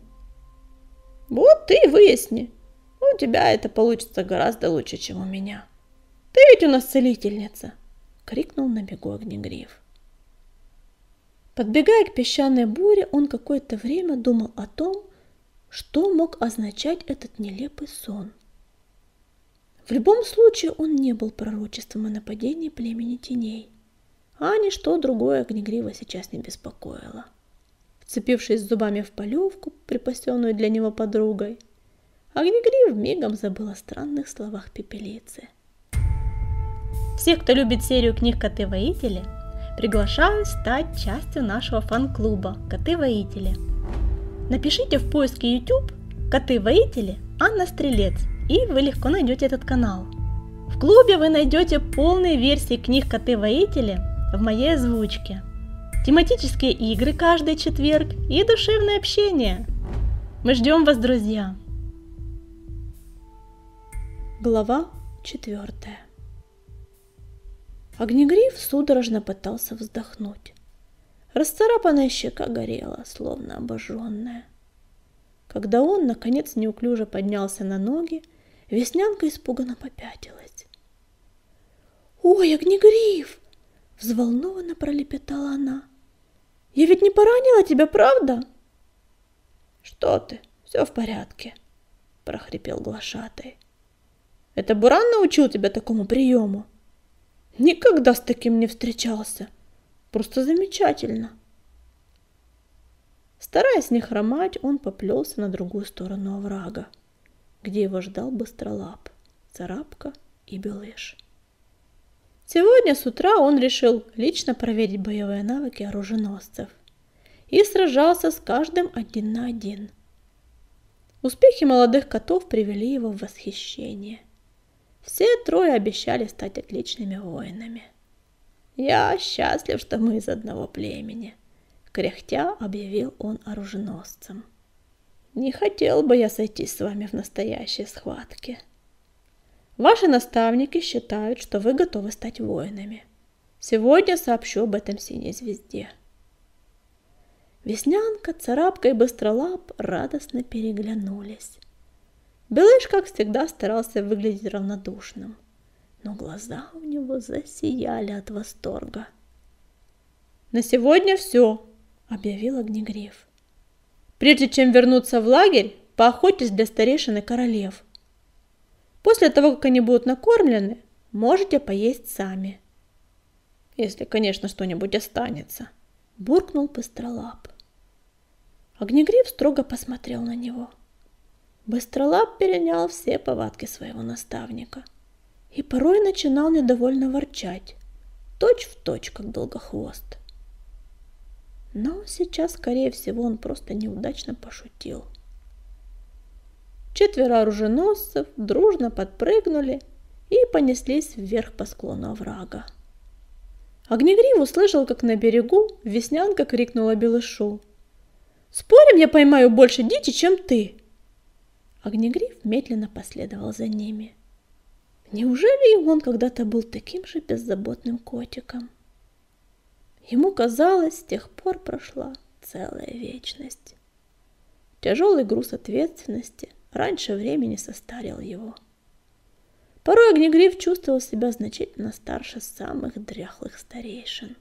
«Вот ты и выясни. У тебя это получится гораздо лучше, чем у меня». Ты ведь у нас целительница!» — крикнул на бегу Огнегриф. Подбегая к песчаной буре, он какое-то время думал о том, что мог означать этот нелепый сон. В любом случае он не был пророчеством о нападении племени теней, а ничто другое Огнегрива сейчас не беспокоило. Вцепившись зубами в полевку, припасенную для него подругой, Огнегриф мигом забыл о странных словах пепелицы.
Всех, кто любит серию книг «Коты-воители», приглашаю стать частью нашего фан-клуба «Коты-воители». Напишите в поиске YouTube «Коты-воители» Анна Стрелец, и вы легко найдете этот канал. В клубе вы найдете полные версии книг «Коты-воители» в моей озвучке, тематические игры каждый четверг и душевное общение. Мы ждем вас, друзья!
Глава 4. Огнегриф судорожно пытался вздохнуть. Расцарапанная щека горела, словно обожженная. Когда он, наконец, неуклюже поднялся на ноги, Веснянка испуганно попятилась. «Ой, Огнегриф!» — взволнованно пролепетала она. «Я ведь не поранила тебя, правда?» «Что ты, все в порядке», — прохрипел глашатай. «Это Буран научил тебя такому приему?» «Никогда с таким не встречался. Просто замечательно». Стараясь не хромать, он поплелся на другую сторону оврага, где его ждал Быстролап, Царапка и Белыш. Сегодня с утра он решил лично проверить боевые навыки оруженосцев и сражался с каждым 1 на 1. Успехи молодых котов привели его в восхищение. Все трое обещали стать отличными воинами. «Я счастлив, что мы из одного племени», — кряхтя объявил он оруженосцам. «Не хотел бы я сойтись с вами в настоящей схватке. Ваши наставники считают, что вы готовы стать воинами. Сегодня сообщу об этом Синей Звезде». Веснянка, Царапка и Быстролап радостно переглянулись. Белыш, как всегда, старался выглядеть равнодушным, но глаза у него засияли от восторга. «На сегодня все», — объявил Огнегриф. «Прежде чем вернуться в лагерь, поохотьтесь для старейшин и королев. После того, как они будут накормлены, можете поесть сами. Если, конечно, что-нибудь останется», — буркнул Быстролап. Огнегриф строго посмотрел на него. Быстролап перенял все повадки своего наставника и порой начинал недовольно ворчать, точь-в-точь, как Долгохвост. Но сейчас, скорее всего, он просто неудачно пошутил. 4 оруженосцев дружно подпрыгнули и понеслись вверх по склону оврага. Огнегриф услышал, как на берегу Веснянка крикнула Белышу: «Спорим, я поймаю больше дичи, чем ты!» Огнегриф медленно последовал за ними. Неужели и он когда-то был таким же беззаботным котиком? Ему казалось, с тех пор прошла целая вечность. Тяжелый груз ответственности раньше времени состарил его. Порой Огнегриф чувствовал себя значительно старше самых дряхлых старейшин.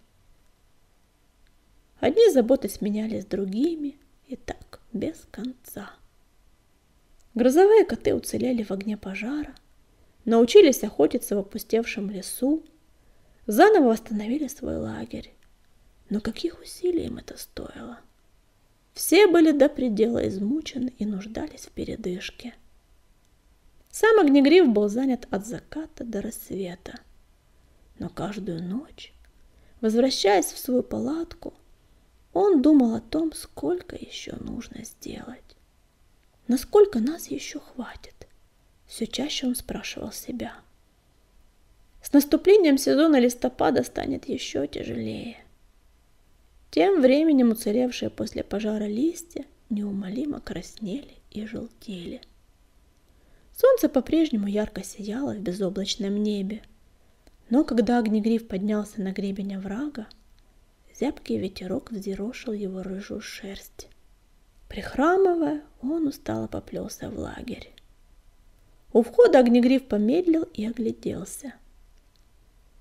Одни заботы сменялись другими, и так без конца. Грозовые коты уцелели в огне пожара, научились охотиться в опустевшем лесу, заново восстановили свой лагерь. Но каких усилий им это стоило? Все были до предела измучены и нуждались в передышке. Сам Огнегриф был занят от заката до рассвета. Но каждую ночь, возвращаясь в свою палатку, он думал о том, сколько еще нужно сделать. Насколько нас еще хватит? Все чаще он спрашивал себя. С наступлением сезона листопада станет еще тяжелее. Тем временем уцелевшие после пожара листья неумолимо краснели и желтели. Солнце по-прежнему ярко сияло в безоблачном небе, но когда Огнегриф поднялся на гребень оврага, зябкий ветерок взъерошил его рыжую шерсть. Прихрамывая, он устало поплелся в лагерь. У входа Огнегриф помедлил и огляделся.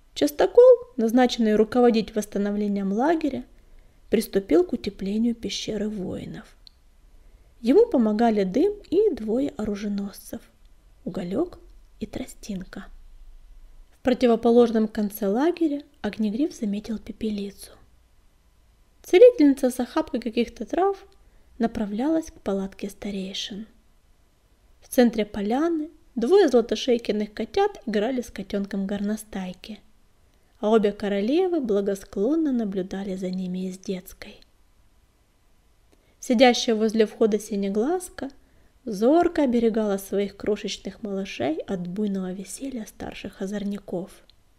Частокол, назначенный руководить восстановлением лагеря, приступил к утеплению пещеры воинов. Ему помогали Дым и 2 оруженосцев – Уголек и Тростинка. В противоположном конце лагеря Огнегриф заметил Пепелицу. Целительница с охапкой каких-то трав направлялась к палатке старейшин. В центре поляны 2 златошейкиных котят играли с котенком Горностайки, а обе королевы благосклонно наблюдали за ними из детской. Сидящая возле входа Синеглазка зорко оберегала своих крошечных малышей от буйного веселья старших озорников.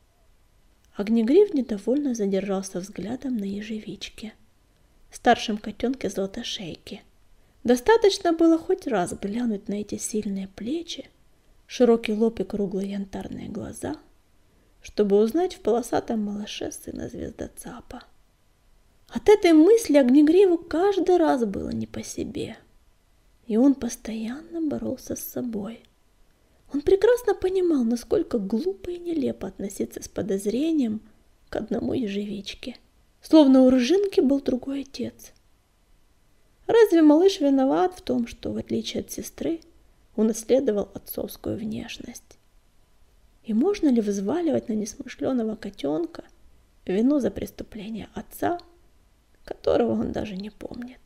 Огнегриф недовольно задержался взглядом на Ежевичке, старшем котенке Златошейки. Достаточно было хоть раз глянуть на эти сильные плечи, широкий лоб и круглые янтарные глаза, чтобы узнать в полосатом малыше сына Звездоцапа. От этой мысли Огнегриву каждый раз было не по себе, и он постоянно боролся с собой. Он прекрасно понимал, насколько глупо и нелепо относиться с подозрением к одному Ежевичке, словно у Рыжинки был другой отец. Разве малыш виноват в том, что, в отличие от сестры, унаследовал отцовскую внешность? И можно ли взваливать на несмышленого котенка вину за преступление отца, которого он даже не помнит?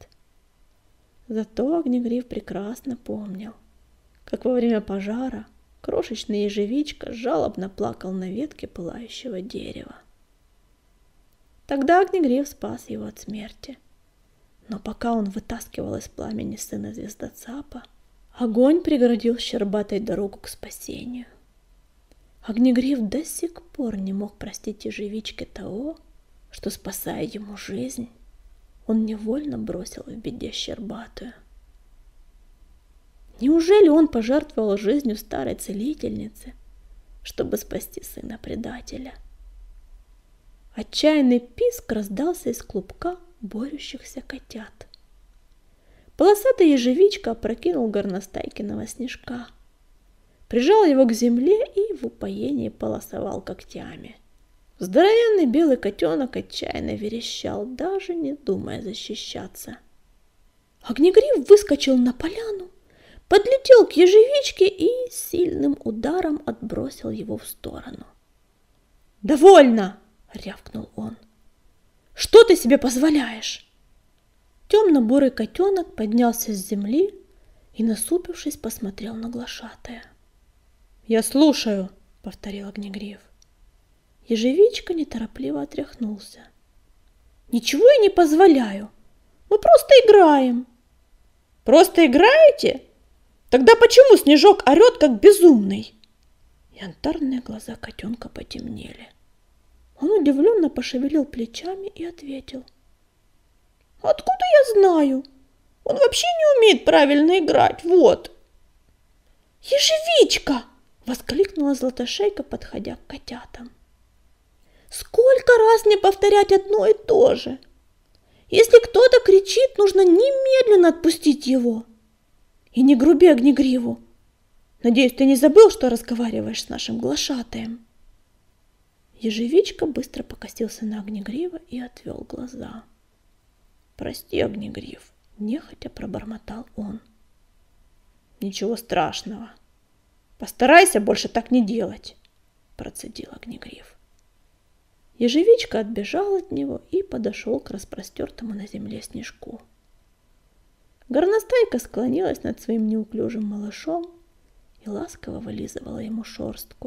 Зато Огнегриф прекрасно помнил, как во время пожара крошечный Ежевичка жалобно плакал на ветке пылающего дерева. Тогда Огнегриф спас его от смерти. Но пока он вытаскивал из пламени сына Звездоцапа, огонь преградил щербатой дорогу к спасению. Огнегриф до сих пор не мог простить Ежевичке того, что, спасая ему жизнь, он невольно бросил в беде щербатую. Неужели он пожертвовал жизнью старой целительницы, чтобы спасти сына предателя? Отчаянный писк раздался из клубка борющихся котят. Полосатый Ежевичка опрокинул Горностайкиного Снежка, прижал его к земле и в упоении полосовал когтями. Здоровенный белый котенок отчаянно верещал, даже не думая защищаться. Огнегриф выскочил на поляну, подлетел к Ежевичке и сильным ударом отбросил его в сторону. «Довольно!» — рявкнул он. «Что ты себе позволяешь?» Темно-бурый котенок поднялся с земли и, насупившись, посмотрел на глашатая. «Я слушаю», — повторил Огнегриф. Ежевичка неторопливо отряхнулся. «Ничего я не позволяю. Мы просто играем». «Просто играете? Тогда почему Снежок орет, как безумный?» Янтарные глаза котенка потемнели. Он удивленно пошевелил плечами и ответил: «Откуда я знаю? Он вообще не умеет правильно играть, вот!» «Ежевичка!» — воскликнула Златошейка, подходя к котятам. «Сколько раз мне повторять одно и то же? Если кто-то кричит, нужно немедленно отпустить его. И не груби Огнегриву. Надеюсь, ты не забыл, что разговариваешь с нашим глашатаем?» Ежевичка быстро покосился на Огнегрива и отвел глаза. «Прости, Огнегриф», — нехотя пробормотал он. «Ничего страшного. Постарайся больше так не делать», — процедил Огнегриф. Ежевичка отбежал от него и подошел к распростертому на земле Снежку. Горностайка склонилась над своим неуклюжим малышом и ласково вылизывала ему шерстку.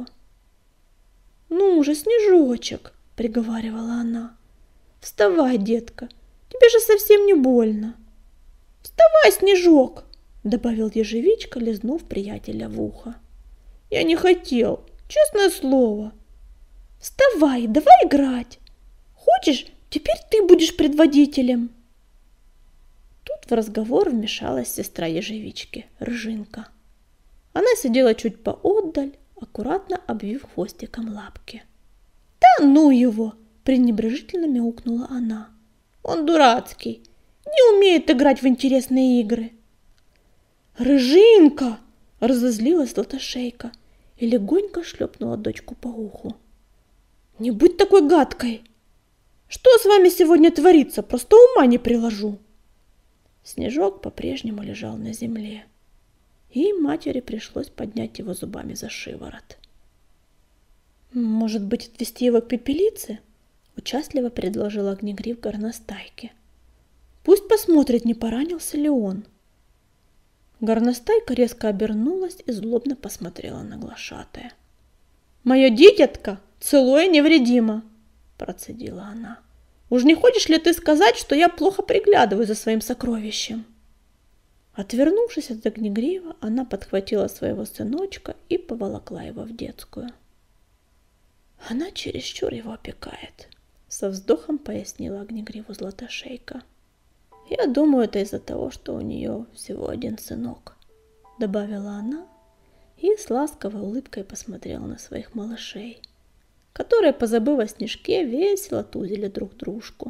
«Ну же, Снежочек!» — приговаривала она. «Вставай, детка, тебе же совсем не больно!» «Вставай, Снежок!» — добавил Ежевичка, лизнув приятеля в ухо. «Я не хотел, честное слово!» «Вставай, давай играть! Хочешь, теперь ты будешь предводителем!» Тут в разговор вмешалась сестра Ежевички, Рыжинка. Она сидела чуть поотдаль, аккуратно обвив хвостиком лапки. «Да ну его!» — пренебрежительно мяукнула она. «Он дурацкий, не умеет играть в интересные игры!» «Рыжинка!» — разозлилась Златошейка и легонько шлепнула дочку по уху. Не будь такой гадкой! Что с вами сегодня творится? Просто ума не приложу. Снежок по-прежнему лежал на земле, и матери пришлось поднять его зубами за шиворот. «Может быть, отвезти его к пепелице?» — участливо предложил Огнегриф горностайке. «Пусть посмотрит, не поранился ли он». Горностайка резко обернулась и злобно посмотрела на глашатая. «Мое дитятко целое невредимо!» — процедила она. «Уж не хочешь ли ты сказать, что я плохо приглядываю за своим сокровищем?» Отвернувшись от Огнегрива, она подхватила своего сыночка и поволокла его в детскую. «Она чересчур его опекает», — со вздохом пояснила Огнегриву Златошейка. «Я думаю, это из-за того, что у нее всего один сынок», — добавила она и с ласковой улыбкой посмотрела на своих малышей, которые, позабыв о снежке, весело тузили друг дружку.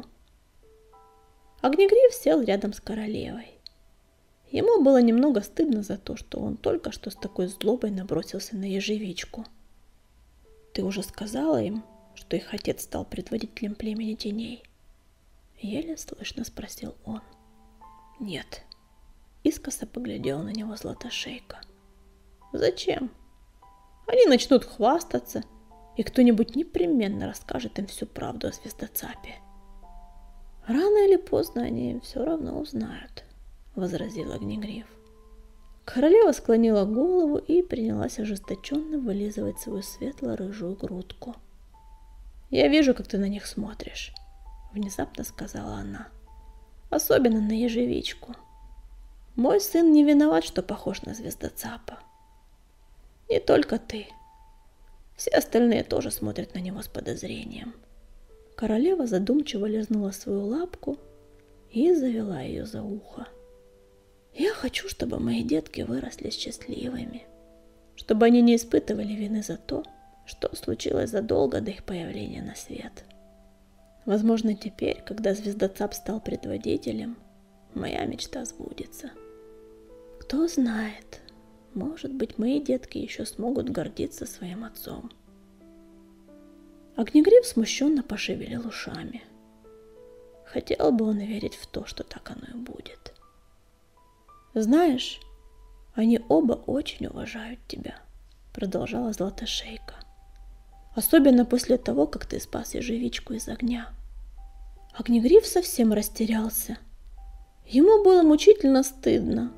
Огнегриф сел рядом с королевой. Ему было немного стыдно за то, что он только что с такой злобой набросился на ежевичку. «Ты уже сказала им, что их отец стал предводителем племени теней?» — еле слышно спросил он. «Нет», — искоса поглядела на него Златошейка. «Зачем? Они начнут хвастаться, и кто-нибудь непременно расскажет им всю правду о Звездоцапе». «Рано или поздно они все равно узнают», — возразил Огнегриф. Королева склонила голову и принялась ожесточенно вылизывать свою светло-рыжую грудку. «Я вижу, как ты на них смотришь», — внезапно сказала она. «Особенно на ежевичку. Мой сын не виноват, что похож на Звездоцапа. Не только ты. Все остальные тоже смотрят на него с подозрением». Королева задумчиво лизнула свою лапку и завела ее за ухо. «Я хочу, чтобы мои детки выросли счастливыми, чтобы они не испытывали вины за то, что случилось задолго до их появления на свет. Возможно, теперь, когда Звездоцап стал предводителем, моя мечта сбудется. Кто знает, может быть, мои детки еще смогут гордиться своим отцом». Огнегриф смущенно пошевелил ушами. Хотел бы он верить в то, что так оно и будет. «Знаешь, они оба очень уважают тебя», — продолжала Златошейка. «Особенно после того, как ты спас ежевичку из огня». Огнегриф совсем растерялся. Ему было мучительно стыдно.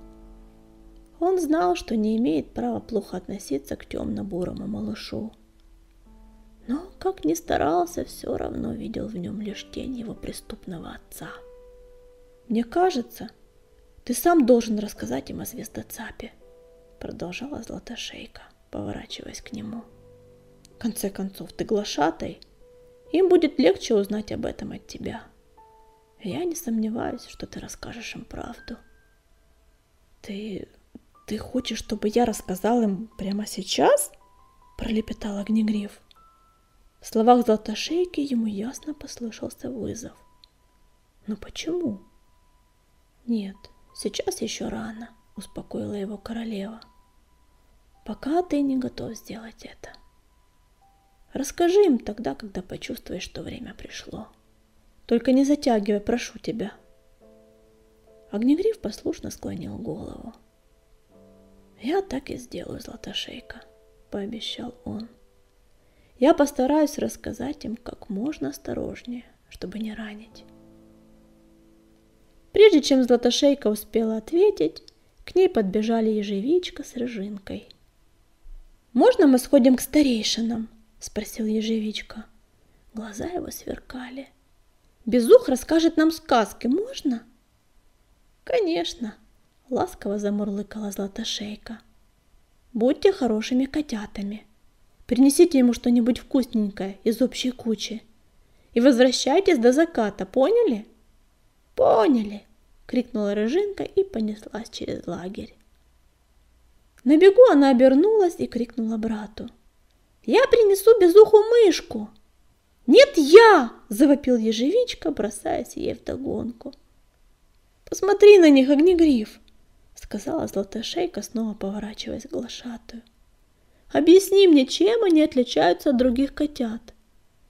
Он знал, что не имеет права плохо относиться к темно-бурому малышу. Но, как ни старался, все равно видел в нем лишь тень его преступного отца. «Мне кажется, ты сам должен рассказать им о Звездоцапе», — продолжала Златошейка, поворачиваясь к нему. «В конце концов, ты глашатай, им будет легче узнать об этом от тебя. Я не сомневаюсь, что ты расскажешь им правду». «Ты хочешь, чтобы я рассказал им прямо сейчас?» — пролепетал Огнегриф. В словах Златошейки ему ясно послышался вызов. «Но почему?» «Нет, сейчас еще рано», — успокоила его королева. «Пока ты не готов сделать это. Расскажи им тогда, когда почувствуешь, что время пришло. Только не затягивай, прошу тебя». Огнегриф послушно склонил голову. «Я так и сделаю, Златошейка», — пообещал он. «Я постараюсь рассказать им как можно осторожнее, чтобы не ранить». Прежде чем Златошейка успела ответить, к ней подбежали ежевичка с Рыжинкой. «Можно мы сходим к старейшинам?» — спросил ежевичка. Глаза его сверкали. «Безух расскажет нам сказки, можно?» «Конечно», — ласково замурлыкала Златошейка. «Будьте хорошими котятами. Принесите ему что-нибудь вкусненькое из общей кучи. И возвращайтесь до заката, поняли?» «Поняли!» — крикнула Рыжинка и понеслась через лагерь. На бегу она обернулась и крикнула брату: «Я принесу безуху мышку!» «Нет, я!» — завопил ежевичка, бросаясь ей вдогонку. «Посмотри на них, Огнегриф!» — сказала Златошейка, снова поворачиваясь к глашатую. «Объясни мне, чем они отличаются от других котят.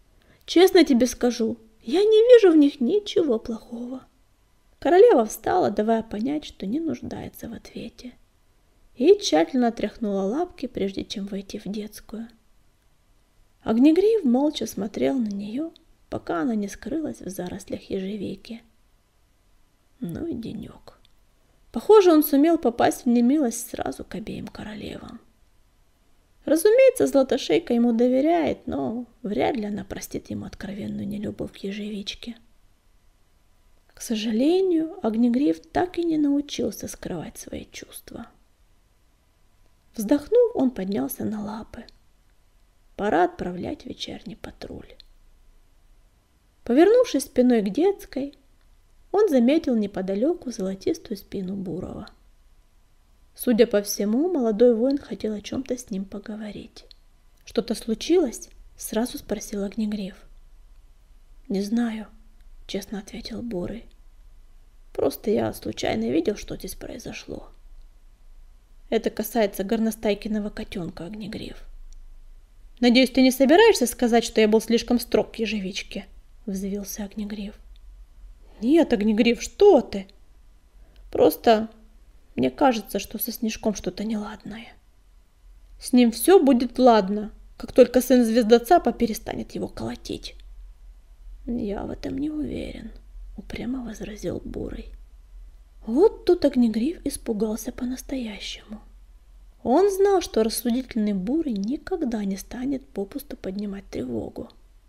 Честно тебе скажу, я не вижу в них ничего плохого. Королева встала, давая понять, что не нуждается в ответе, и тщательно отряхнула лапки, прежде чем войти в детскую. Огнегриф молча смотрел на нее, пока она не скрылась в зарослях ежевики. Ну и денек. Похоже, он сумел попасть в немилость сразу к обеим королевам. Разумеется, Златошейка ему доверяет, но вряд ли она простит ему откровенную нелюбовь к ежевичке. К сожалению, Огнегриф так и не научился скрывать свои чувства. Вздохнув, он поднялся на лапы. Пора отправлять вечерний патруль. Повернувшись спиной к детской, он заметил неподалеку золотистую спину Бурова. Судя по всему, молодой воин хотел о чем-то с ним поговорить. «Что-то случилось?» — сразу спросил Огнегриф. «Не знаю», — честно ответил Бурый. «Просто я случайно видел, что здесь произошло». «Это касается горностайкиного котенка, Огнегриф». «Надеюсь, ты не собираешься сказать, что я был слишком строг к ежевичке?» — взвился Огнегриф. «Нет, Огнегриф, что ты? Просто мне кажется, что со Снежком что-то неладное. С ним все будет ладно, как только сын Звездоцапа перестанет его колотить». «Я в этом не уверен», — упрямо возразил Бурый. Вот тут Огнегриф испугался по-настоящему. Он знал, что рассудительный Бурый никогда не станет попусту поднимать тревогу.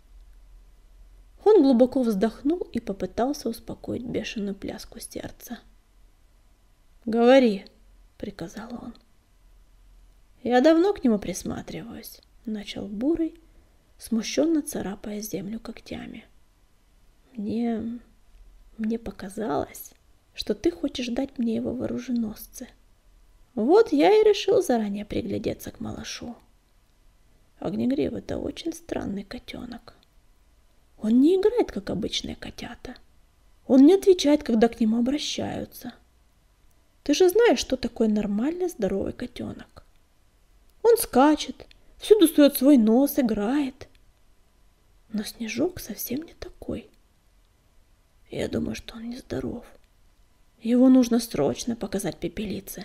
Он глубоко вздохнул и попытался успокоить бешеную пляску сердца. «Говори», — приказал он. «Я давно к нему присматриваюсь», — начал Бурый, смущенно царапая землю когтями. Мне показалось, что ты хочешь дать мне его в оруженосцы. Вот я и решил заранее приглядеться к малышу. Огнегриф — это очень странный котенок. Он не играет, как обычные котята. Он не отвечает, когда к нему обращаются. Ты же знаешь, что такое нормальный здоровый котенок. Он скачет, всюду сует свой нос, играет. Но Снежок совсем не такой. Я думаю, что он нездоров. Его нужно срочно показать Пепелице.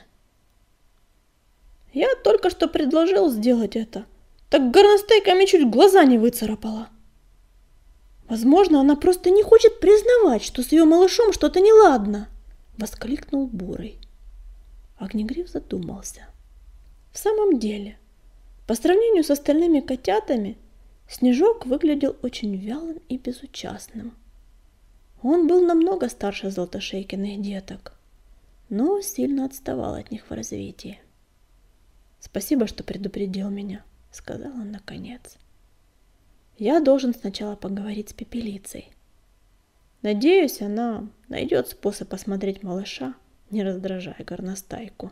Я только что предложил сделать это. Так горностайка мне чуть глаза не выцарапала. Возможно, она просто не хочет признавать, что с ее малышом что-то неладно, воскликнул Бурый. Огнегриф задумался. В самом деле, по сравнению с остальными котятами, Снежок выглядел очень вялым и безучастным. Он был намного старше Златошейкиных деток, но сильно отставал от них в развитии. «Спасибо, что предупредил меня», — сказал он наконец. «Я должен сначала поговорить с Пепелицей. Надеюсь, она найдет способ осмотреть малыша, не раздражая горностайку».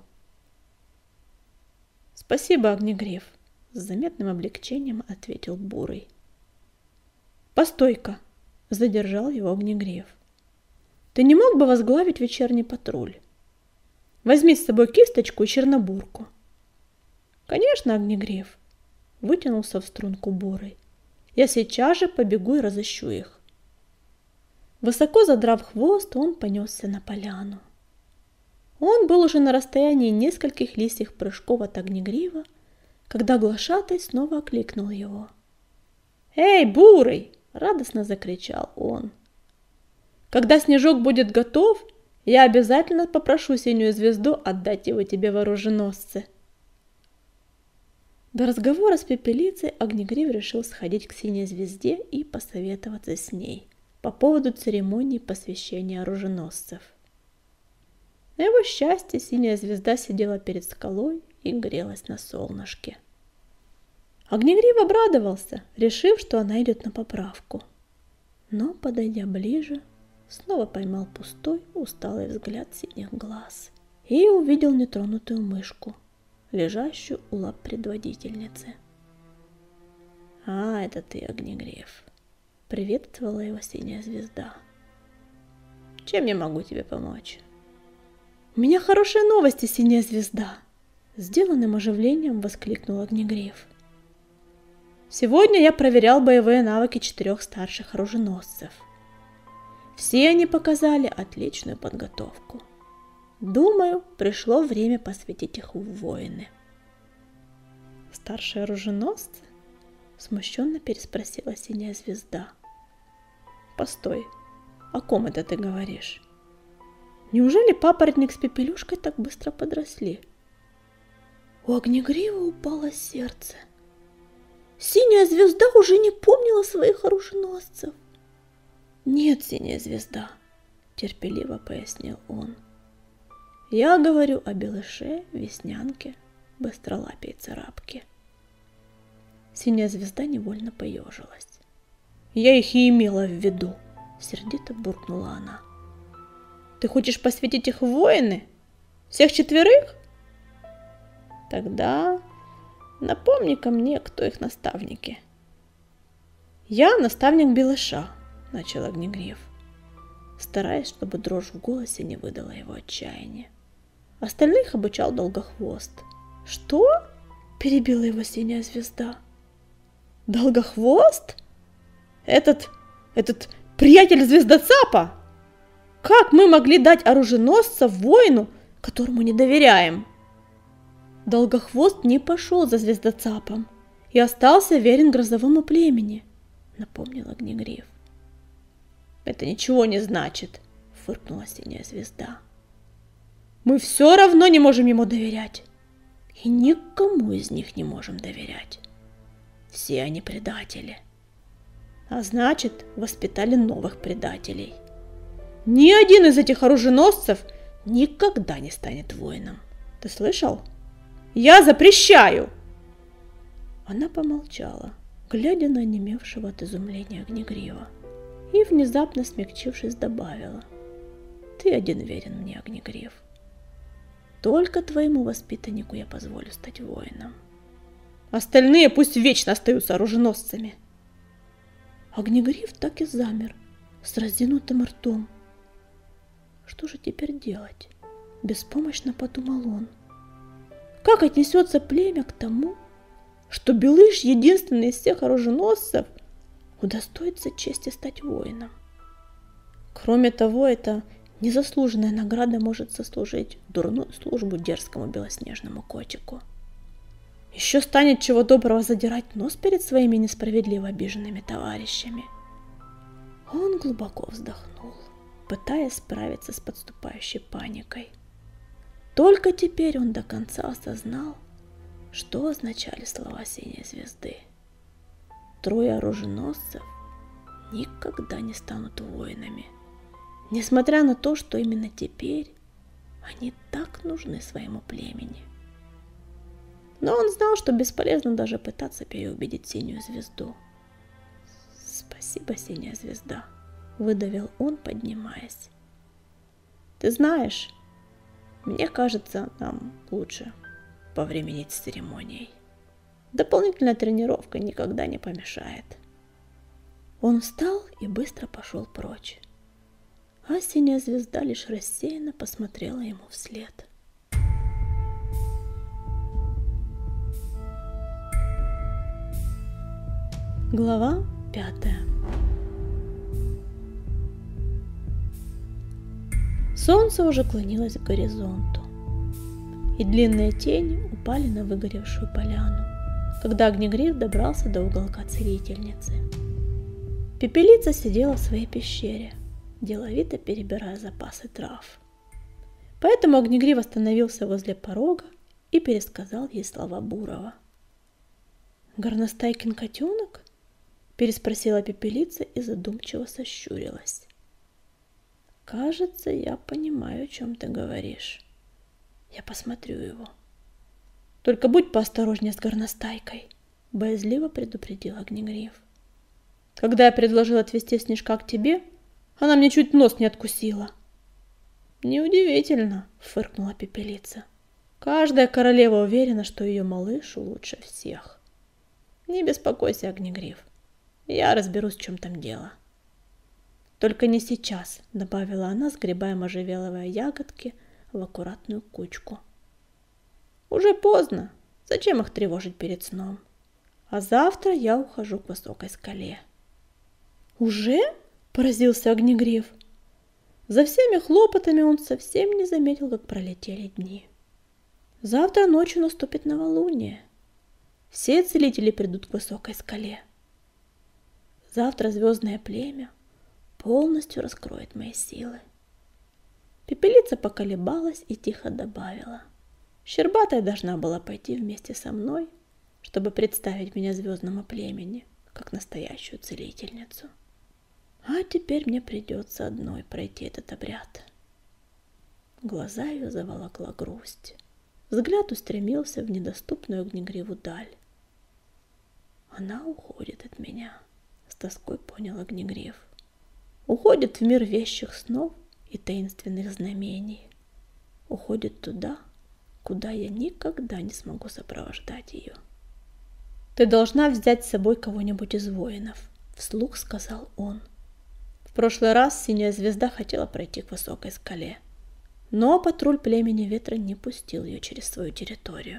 «Спасибо, Огнегриф», — с заметным облегчением ответил Бурый. «Постой-ка», — задержал его Огнегриф. «Ты не мог бы возглавить вечерний патруль? Возьми с собой кисточку и чернобурку». «Конечно, Огнегриф», — вытянулся в струнку Бурый. «Я сейчас же побегу и разыщу их». Высоко задрав хвост, он понесся на поляну. Он был уже на расстоянии нескольких лисьих прыжков от Огнегрифа, когда глашатай снова окликнул его. «Эй, Бурый!» — радостно закричал он. «Когда Снежок будет готов, я обязательно попрошу Синюю Звезду отдать его тебе в оруженосцы». До разговора с Пепелицей Огнегриф решил сходить к Синей Звезде и посоветоваться с ней по поводу церемонии посвящения оруженосцев. На его счастье, Синяя Звезда сидела перед скалой и грелась на солнышке. Огнегриф обрадовался, решив, что она идет на поправку. Но, подойдя ближе, снова поймал пустой, усталый взгляд синих глаз и увидел нетронутую мышку, лежащую у лап предводительницы. «А, это ты, Огнегриф!» — приветствовала его Синяя Звезда. «Чем я могу тебе помочь?» «У меня хорошие новости, Синяя Звезда!» — сделанным оживлением воскликнул Огнегриф. Сегодня я проверял боевые навыки 4 старших оруженосцев. Все они показали отличную подготовку. Думаю, пришло время посвятить их в воины. Старшие оруженосцы? Смущенно переспросила Синяя Звезда. Постой, о ком это ты говоришь? Неужели Папоротник с Пепелюшкой так быстро подросли? У Огнегрива упало сердце. Синяя Звезда уже не помнила своих оруженосцев. Нет, Синяя Звезда, терпеливо пояснил он. Я говорю о Белыше, Веснянке, Быстролапе и Царапке. Синяя Звезда невольно поежилась. Я их и имела в виду, сердито буркнула она. Ты хочешь посвятить их в воины? Всех 4? Тогда напомни-ка мне, кто их наставники. Я наставник Белыша, начал Огнегрив, стараясь, чтобы дрожь в голосе не выдала его отчаяния. Остальных обучал Долгохвост. Что? Перебила его Синяя Звезда. Долгохвост? Этот приятель Звездоцапа? Как мы могли дать оруженосца воину, которому не доверяем? Долгохвост не пошел за Звездоцапом и остался верен грозовому племени, напомнил Огнегрив. Это ничего не значит, фыркнула Синяя Звезда. Мы все равно не можем ему доверять. И никому из них не можем доверять. Все они предатели. А значит, воспитали новых предателей. Ни один из этих оруженосцев никогда не станет воином. Ты слышал? Я запрещаю! Она помолчала, глядя на онемевшего от изумления Огнегрива, и, внезапно смягчившись, добавила. Ты один верен мне, Огнегрив. Только твоему воспитаннику я позволю стать воином. Остальные пусть вечно остаются оруженосцами. Огнегрив так и замер, с разинутым ртом. Что же теперь делать? Беспомощно подумал он. Как отнесется племя к тому, что Белыш, единственный из всех оруженосцев, удостоится чести стать воином? Кроме того, эта незаслуженная награда может сослужить дурную службу дерзкому белоснежному котику. Еще станет чего доброго задирать нос перед своими несправедливо обиженными товарищами. Он глубоко вздохнул, пытаясь справиться с подступающей паникой. Только теперь он до конца осознал, что означали слова Синей Звезды. 3 оруженосцев никогда не станут воинами, несмотря на то, что именно теперь они так нужны своему племени. Но он знал, что бесполезно даже пытаться переубедить Синюю Звезду. «Спасибо, Синяя Звезда», — выдавил он, поднимаясь. «Ты знаешь, мне кажется, нам лучше повременить с церемонией. Дополнительная тренировка никогда не помешает». Он встал и быстро пошел прочь, а Синяя Звезда лишь рассеянно посмотрела ему вслед. Глава 5. Солнце уже клонилось к горизонту, и длинные тени упали на выгоревшую поляну, когда Огнегрив добрался до уголка целительницы. Пепелица сидела в своей пещере, деловито перебирая запасы трав. Поэтому Огнегрив остановился возле порога и пересказал ей слова Бурова. «Горностайкин котенок?» — переспросила Пепелица и задумчиво сощурилась. «Кажется, я понимаю, о чем ты говоришь. Я посмотрю его. Только будь поосторожнее с горностайкой», — боязливо предупредил Огнегрив. «Когда я предложил отвезти Снежка к тебе, она мне чуть нос не откусила». «Неудивительно», — фыркнула Пепелица. «Каждая королева уверена, что ее малыш лучше всех. Не беспокойся, Огнегрив. Я разберусь, в чем там дело». «Только не сейчас», — добавила она, сгребая можжевеловые ягодки в аккуратную кучку. «Уже поздно. Зачем их тревожить перед сном? А завтра я ухожу к высокой скале. Уже? Поразился Огнегриф. За всеми хлопотами он совсем не заметил, как пролетели дни. Завтра ночью наступит новолуние. Все целители придут к высокой скале. Завтра звездное племя полностью раскроет мои силы. Пепелица поколебалась и тихо добавила. Щербатая должна была пойти вместе со мной, чтобы представить меня звездному племени, как настоящую целительницу. А теперь мне придется одной пройти этот обряд. Глаза ее заволокла грусть. Взгляд устремился в недоступную Огнегриву даль. Она уходит от меня, с тоской понял Огнегриф. Уходит в мир вещих снов и таинственных знамений. Уходит туда, куда я никогда не смогу сопровождать ее. Ты должна взять с собой кого-нибудь из воинов, вслух сказал он. В прошлый раз Синяя Звезда хотела пройти к высокой скале, но патруль племени Ветра не пустил ее через свою территорию.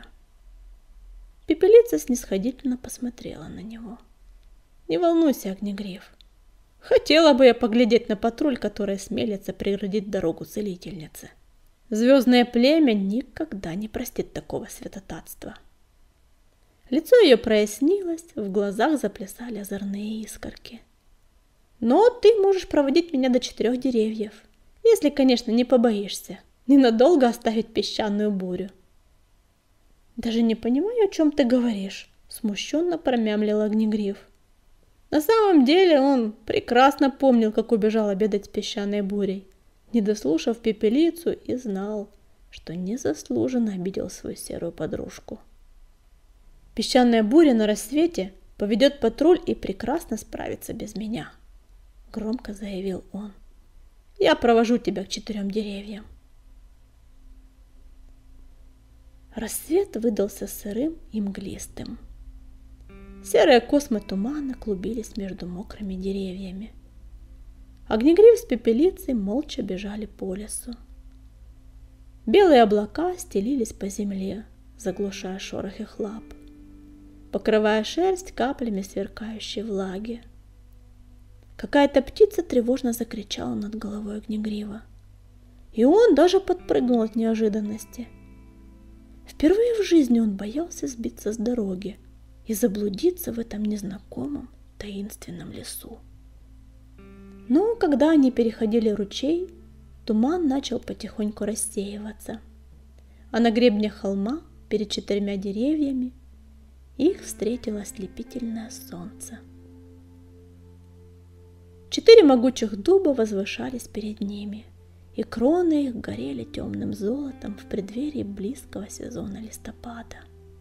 Пепелица снисходительно посмотрела на него. Не волнуйся, Огнегриф. Хотела бы я поглядеть на патруль, который осмелится преградить дорогу целительнице. Звездное племя никогда не простит такого святотатства. Лицо ее прояснилось, в глазах заплясали озорные искорки. Но ты можешь проводить меня до 4 деревьев, если, конечно, не побоишься ненадолго оставить песчаную бурю. Даже не понимаю, о чем ты говоришь, смущенно промямлил Огнегриф. На самом деле он прекрасно помнил, как убежал обедать с песчаной бурей, не дослушав Пепелицу, и знал, что незаслуженно обидел свою серую подружку. Песчаная буря на рассвете поведет патруль и прекрасно справится без меня, громко заявил он. Я провожу тебя к 4 деревьям. Рассвет выдался сырым и мглистым. Серые космы тумана клубились между мокрыми деревьями. Огнегриф с Пепелицей молча бежали по лесу. Белые облака стелились по земле, заглушая шорох их лап, покрывая шерсть каплями сверкающей влаги. Какая-то птица тревожно закричала над головой Огнегрива, и он даже подпрыгнул от неожиданности. Впервые в жизни он боялся сбиться с дороги и заблудиться в этом незнакомом таинственном лесу. Но когда они переходили ручей, туман начал потихоньку рассеиваться, а на гребне холма перед 4 деревьями их встретило ослепительное солнце. 4 могучих дуба возвышались перед ними, и кроны их горели темным золотом в преддверии близкого сезона листопада.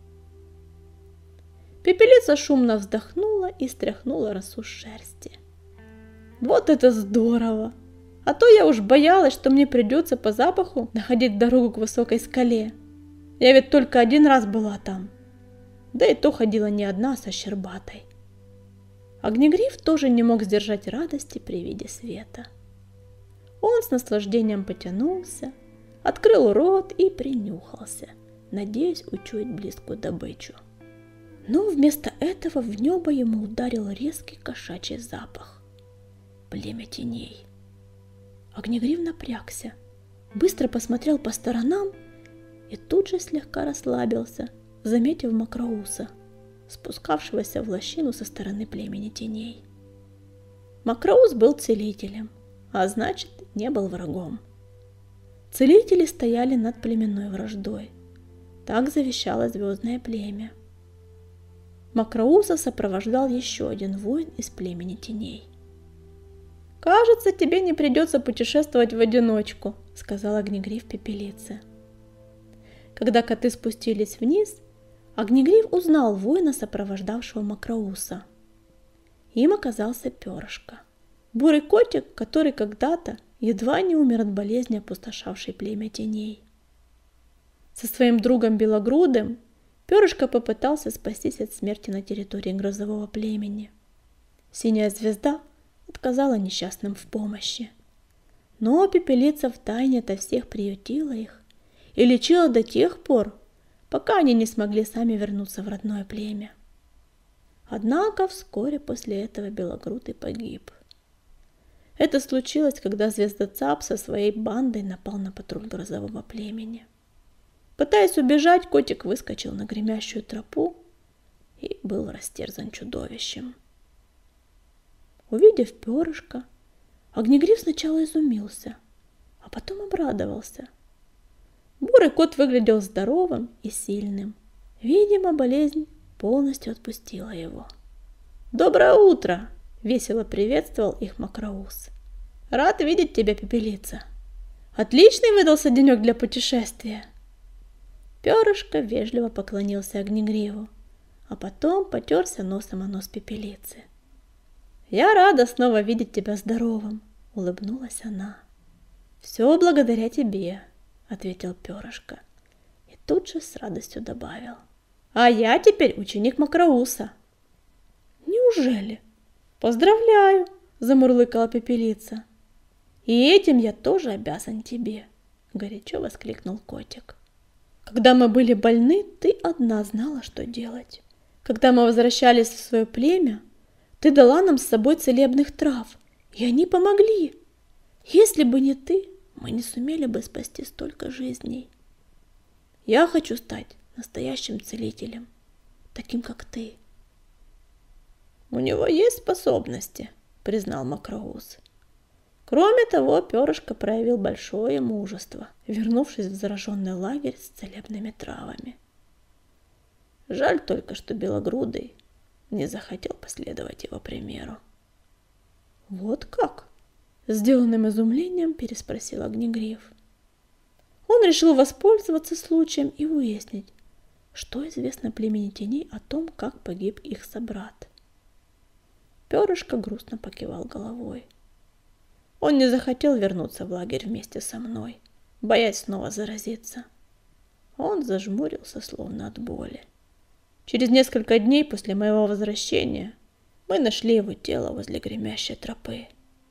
Пепелица шумно вздохнула и стряхнула росу с шерсти. Вот это здорово! А то я уж боялась, что мне придется по запаху находить дорогу к высокой скале. Я ведь только 1 раз была там. Да и то ходила не одна, а со Щербатой. Огнегриф тоже не мог сдержать радости при виде света. Он с наслаждением потянулся, открыл рот и принюхался, надеясь учуять близкую добычу. Но вместо этого в небо ему ударил резкий кошачий запах. Племя теней. Огнегриф напрягся, быстро посмотрел по сторонам и тут же слегка расслабился, заметив Макроуса, спускавшегося в лощину со стороны племени теней. Макроус был целителем, а значит, не был врагом. Целители стояли над племенной враждой. Так завещало звездное племя. Макроуса сопровождал еще 1 воин из племени теней. «Кажется, тебе не придется путешествовать в одиночку», — сказал Огнегриф Пепелице. Когда коты спустились вниз, Огнегриф узнал воина, сопровождавшего Макроуса. Им оказался Перышко, бурый котик, который когда-то едва не умер от болезни, опустошавшей племя теней. Со своим другом Белогрудым Перышко попытался спастись от смерти на территории грозового племени. Синяя Звезда отказала несчастным в помощи. Но Пепелица втайне ото всех приютила их и лечила до тех пор, пока они не смогли сами вернуться в родное племя. Однако вскоре после этого Белогрудый погиб. Это случилось, когда Звездоцап со своей бандой напал на патруль грозового племени. Пытаясь убежать, котик выскочил на гремящую тропу и был растерзан чудовищем. Увидев перышко, Огнегриф сначала изумился, а потом обрадовался. Бурый кот выглядел здоровым и сильным. Видимо, болезнь полностью отпустила его. «Доброе утро!» — весело приветствовал их Мокроус. «Рад видеть тебя, Пепелица! Отличный выдался денек для путешествия!» Перышко вежливо поклонился Огнегриву, а потом потерся носом о нос Пепелицы. «Я рада снова видеть тебя здоровым!» — улыбнулась она. «Все благодаря тебе!» — ответил Перышко и тут же с радостью добавил. «А я теперь ученик Мокроуса!» «Неужели?» «Поздравляю!» — замурлыкала Пепелица. «И этим я тоже обязан тебе!» — горячо воскликнул котик. «Когда мы были больны, ты одна знала, что делать. Когда мы возвращались в свое племя, ты дала нам с собой целебных трав, и они помогли. Если бы не ты, мы не сумели бы спасти столько жизней. Я хочу стать настоящим целителем, таким как ты». «У него есть способности», — признал Мокроус. Кроме того, Перышко проявил большое мужество, вернувшись в зараженный лагерь с целебными травами. Жаль только, что Белогрудый не захотел последовать его примеру. «Вот как?» — сделанным изумлением переспросил Огнегриф. Он решил воспользоваться случаем и выяснить, что известно племени теней о том, как погиб их собрат. Перышко грустно покивал головой. Он не захотел вернуться в лагерь вместе со мной, боясь снова заразиться. Он зажмурился, словно от боли. Через несколько дней после моего возвращения мы нашли его тело возле гремящей тропы.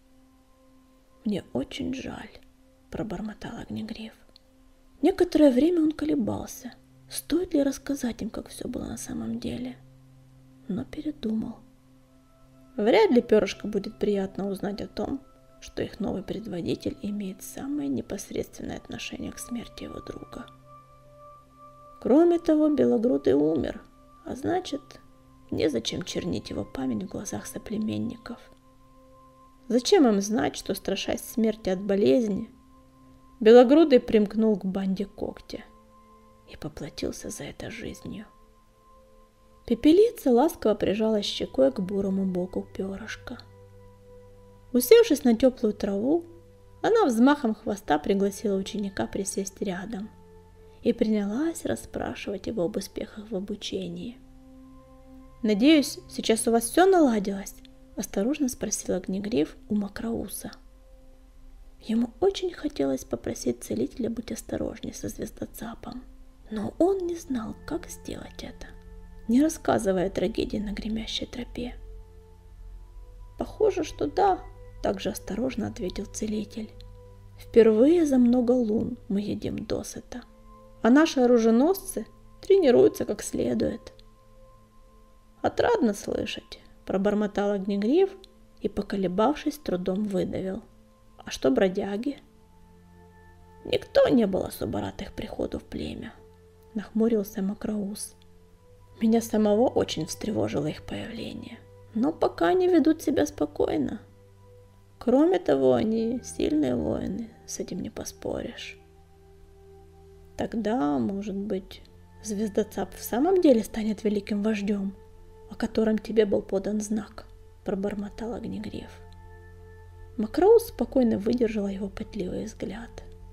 «Мне очень жаль», — пробормотал Огнегриф. Некоторое время он колебался, стоит ли рассказать им, как все было на самом деле, но передумал. Вряд ли Перышко будет приятно узнать о том, что их новый предводитель имеет самое непосредственное отношение к смерти его друга. Кроме того, Белогрудый умер, а значит, незачем чернить его память в глазах соплеменников. Зачем им знать, что, страшась смерти от болезни, Белогрудый примкнул к банде Когтя и поплатился за это жизнью. Пепелица ласково прижалась щекой к бурому боку Перышка. Усевшись на теплую траву, она взмахом хвоста пригласила ученика присесть рядом и принялась расспрашивать его об успехах в обучении. «Надеюсь, сейчас у вас все наладилось?» — осторожно спросил Огнегриф у Мокроуса. Ему очень хотелось попросить целителя быть осторожнее со Звездоцапом, но он не знал, как сделать это, не рассказывая трагедии на гремящей тропе. «Похоже, что да», — также осторожно ответил целитель. «Впервые за много лун мы едим досыта, а наши оруженосцы тренируются как следует». «Отрадно слышать», — пробормотал Огнегриф и, поколебавшись, трудом выдавил. «А что бродяги?» «Никто не был особо рад их приходу в племя», — нахмурился Мокроус. «Меня самого очень встревожило их появление, но пока они ведут себя спокойно. Кроме того, они сильные воины, с этим не поспоришь». «Тогда, может быть, Звездоцап в самом деле станет великим вождем, о котором тебе был подан знак», — пробормотал Огнегриф. Мокроус спокойно выдержал его пытливый взгляд.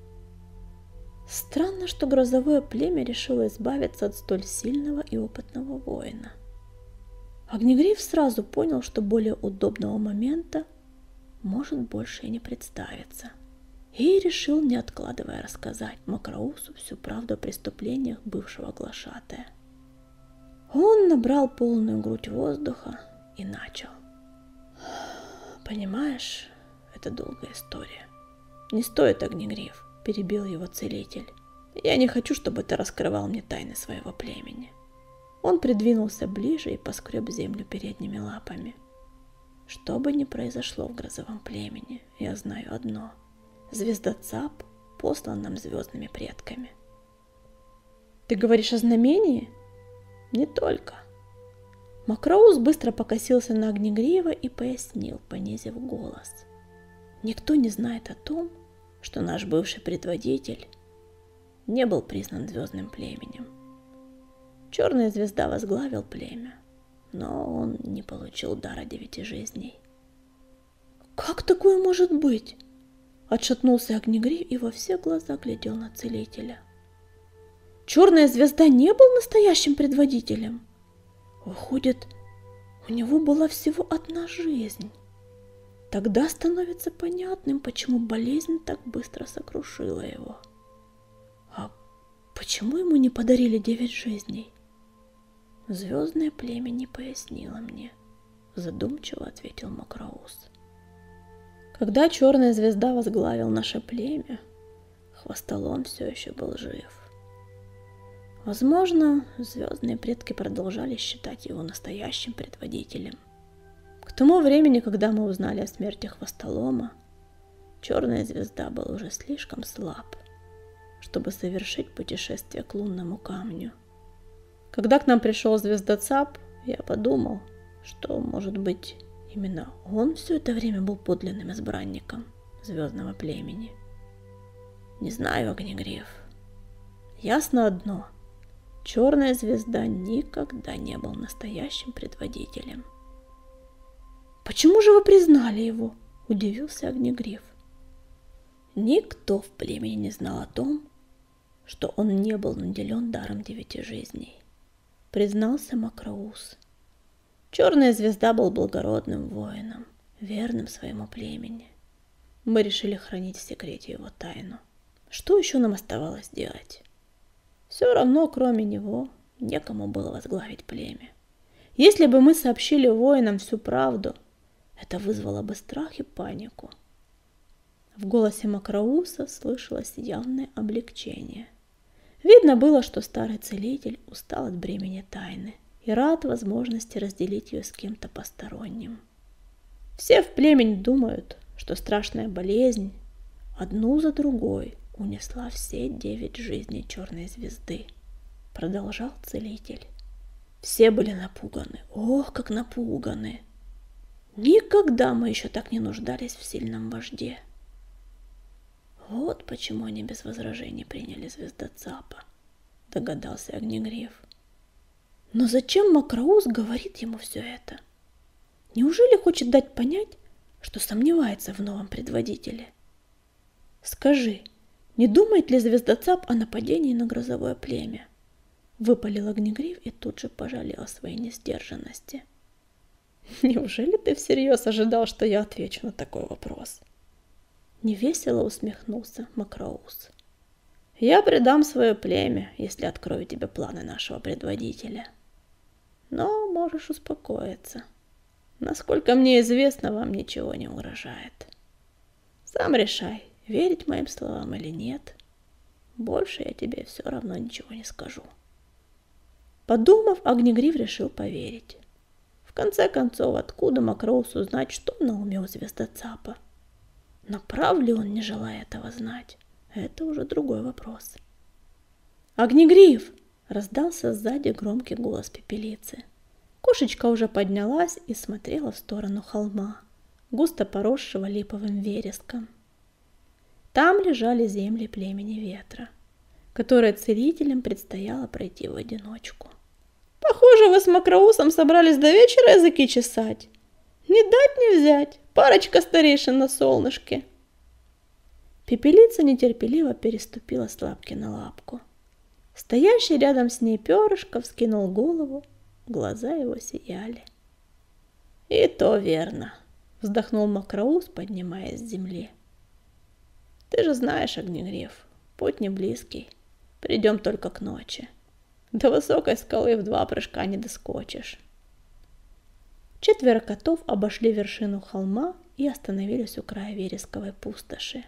Странно, что грозовое племя решило избавиться от столь сильного и опытного воина. Огнегриф сразу понял, что более удобного момента может больше и не представиться, и решил, не откладывая, рассказать Мокроусу всю правду о преступлениях бывшего глашатая. Он набрал полную грудь воздуха и начал. «Понимаешь, это долгая история. Не стоит, Огнегриф», — перебил его целитель. «Я не хочу, чтобы ты раскрывал мне тайны своего племени. Он придвинулся ближе и поскреб землю передними лапами. Что бы ни произошло в грозовом племени, я знаю одно. Звездоцап послан нам звездными предками.
Ты говоришь о знамении?
Не только. Макроус быстро покосился на Огнегрива и пояснил, понизив голос. Никто не знает о том, что наш бывший предводитель не был признан звездным племенем. Черная звезда возглавил племя, но он не получил дара 9 жизней. «Как такое может быть?» Отшатнулся Огнегрив и во все глаза глядел на целителя. «Черная звезда не был настоящим предводителем? Выходит, у него была всего одна жизнь. Тогда становится понятным, почему болезнь так быстро сокрушила его. А почему ему не подарили 9 жизней?» «Звездное племя не пояснило мне», — задумчиво ответил Макроус. «Когда черная звезда возглавил наше племя, Хвостолом все еще был жив. Возможно, звездные предки продолжали считать его настоящим предводителем. К тому времени, когда мы узнали о смерти Хвостолома, черная звезда был уже слишком слаб, чтобы совершить путешествие к лунному камню. Когда к нам пришел звездоцап, я подумал, что, может быть, именно он все это время был подлинным избранником звездного племени. Не знаю, Огнегрив. Ясно одно. Черная звезда никогда не был настоящим предводителем. «Почему же вы признали его?» – удивился Огнегрив. Никто в племени не знал о том, что он не был наделен даром 9 жизней, признался Макроус. Черная звезда был благородным воином, верным своему племени. Мы решили хранить в секрете его тайну. Что еще нам оставалось делать? Все равно, кроме него, некому было возглавить племя. Если бы мы сообщили воинам всю правду, это вызвало бы страх и панику. В голосе Макроуса слышалось явное облегчение. Видно было, что старый целитель устал от бремени тайны и рад возможности разделить ее с кем-то посторонним. Все в племени думают, что страшная болезнь одну за другой унесла все 9 жизней черной звезды, продолжал целитель. Все были напуганы, ох, как напуганы. Никогда мы еще так не нуждались в сильном вожде. Вот почему они без возражений приняли звездоцапа, догадался Огнегрив. Но зачем Макроус говорит ему все это? Неужели хочет дать понять, что сомневается в новом предводителе? Скажи, не думает ли звездоцап о нападении на грозовое племя? Выпалил Огнегрив и тут же пожалел о своей несдержанности. Неужели ты всерьез ожидал, что я отвечу на такой вопрос? Невесело усмехнулся Макроус. Я предам свое племя, если открою тебе планы нашего предводителя. Но можешь успокоиться. Насколько мне известно, вам ничего не угрожает. Сам решай, верить моим словам или нет. Больше я тебе все равно ничего не скажу. Подумав, Огнегрив решил поверить. В конце концов, откуда Макроусу знать, что на уме у звездоцапа? Но прав ли он, не желая этого знать? Это уже другой вопрос. «Огнегрив!» — раздался сзади громкий голос Пепелицы. Кошечка уже поднялась и смотрела в сторону холма, густо поросшего липовым вереском. Там лежали земли племени Ветра, которые целителям предстояло пройти в одиночку. «Похоже, вы с Макроусом собрались до вечера языки чесать. Не дать не взять, парочка старейшин на солнышке». Пепелица нетерпеливо переступила с лапки на лапку. Стоящий рядом с ней перышко вскинул голову, глаза его сияли. «И то верно», — вздохнул Макроус, поднимаясь с земли. «Ты же знаешь, Огнегрив, путь не близкий, придем только к ночи. До высокой скалы в 2 прыжка не доскочишь». 4 котов обошли вершину холма и остановились у края вересковой пустоши.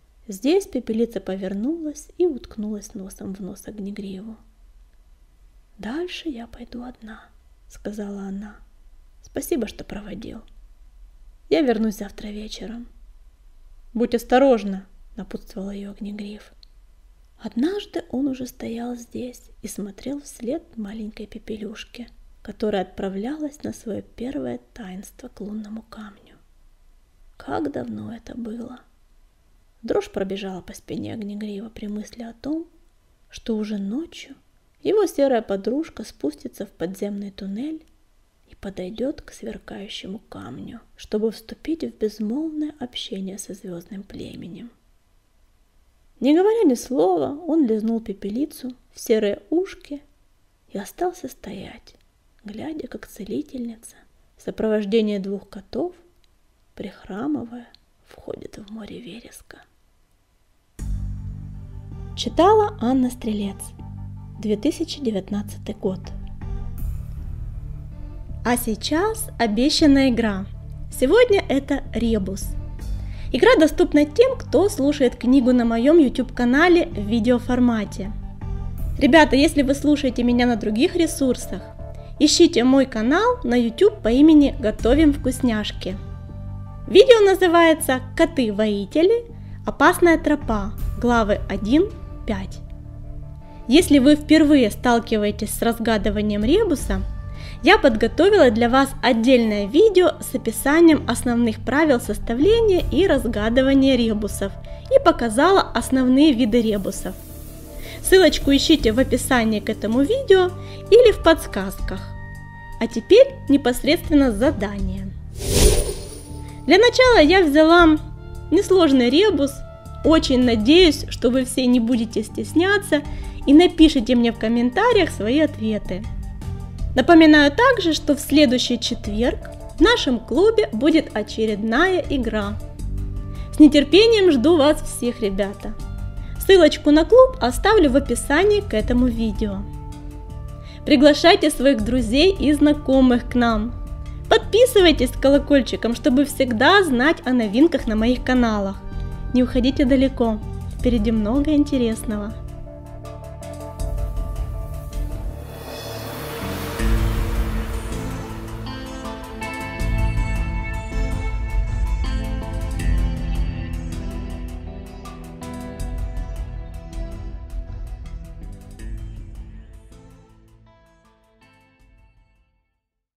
Здесь Пепелица повернулась и уткнулась носом в нос Огнегриву. «Дальше я пойду одна», — сказала она. «Спасибо, что проводил. Я вернусь завтра вечером».
«Будь осторожна»,
— напутствовал ее Огнегриф. Однажды он уже стоял здесь и смотрел вслед маленькой Пепелюшке, которая отправлялась на свое первое таинство к лунному камню. Как давно это было! Дрожь пробежала по спине Огнегрива при мысли о том, что уже ночью его серая подружка спустится в подземный туннель и подойдет к сверкающему камню, чтобы вступить в безмолвное общение со звездным племенем. Не говоря ни слова, он лизнул Пепелицу в серые ушки и остался стоять, глядя, как целительница в сопровождении 2 котов, прихрамывая, входит в море вереска.
Читала Анна Стрелец, 2019 год. А сейчас обещанная игра. Сегодня это Ребус. Игра доступна тем, кто слушает книгу на моем YouTube-канале в видеоформате. Ребята, если вы слушаете меня на других ресурсах, ищите мой канал на YouTube по имени «Готовим вкусняшки». Видео называется «Коты-воители. Опасная тропа. Главы 1-5». Если вы впервые сталкиваетесь с разгадыванием ребуса, я подготовила для вас отдельное видео с описанием основных правил составления и разгадывания ребусов и показала основные виды ребусов. Ссылочку ищите в описании к этому видео или в подсказках. А теперь непосредственно задание. Для начала я взяла несложный ребус. Очень надеюсь, что вы все не будете стесняться и напишите мне в комментариях свои ответы. Напоминаю также, что в следующий четверг в нашем клубе будет очередная игра. С нетерпением жду вас всех, ребята. Ссылочку на клуб оставлю в описании к этому видео. Приглашайте своих друзей и знакомых к нам. Подписывайтесь с колокольчиком, чтобы всегда знать о новинках на моих каналах. Не уходите далеко, впереди много интересного.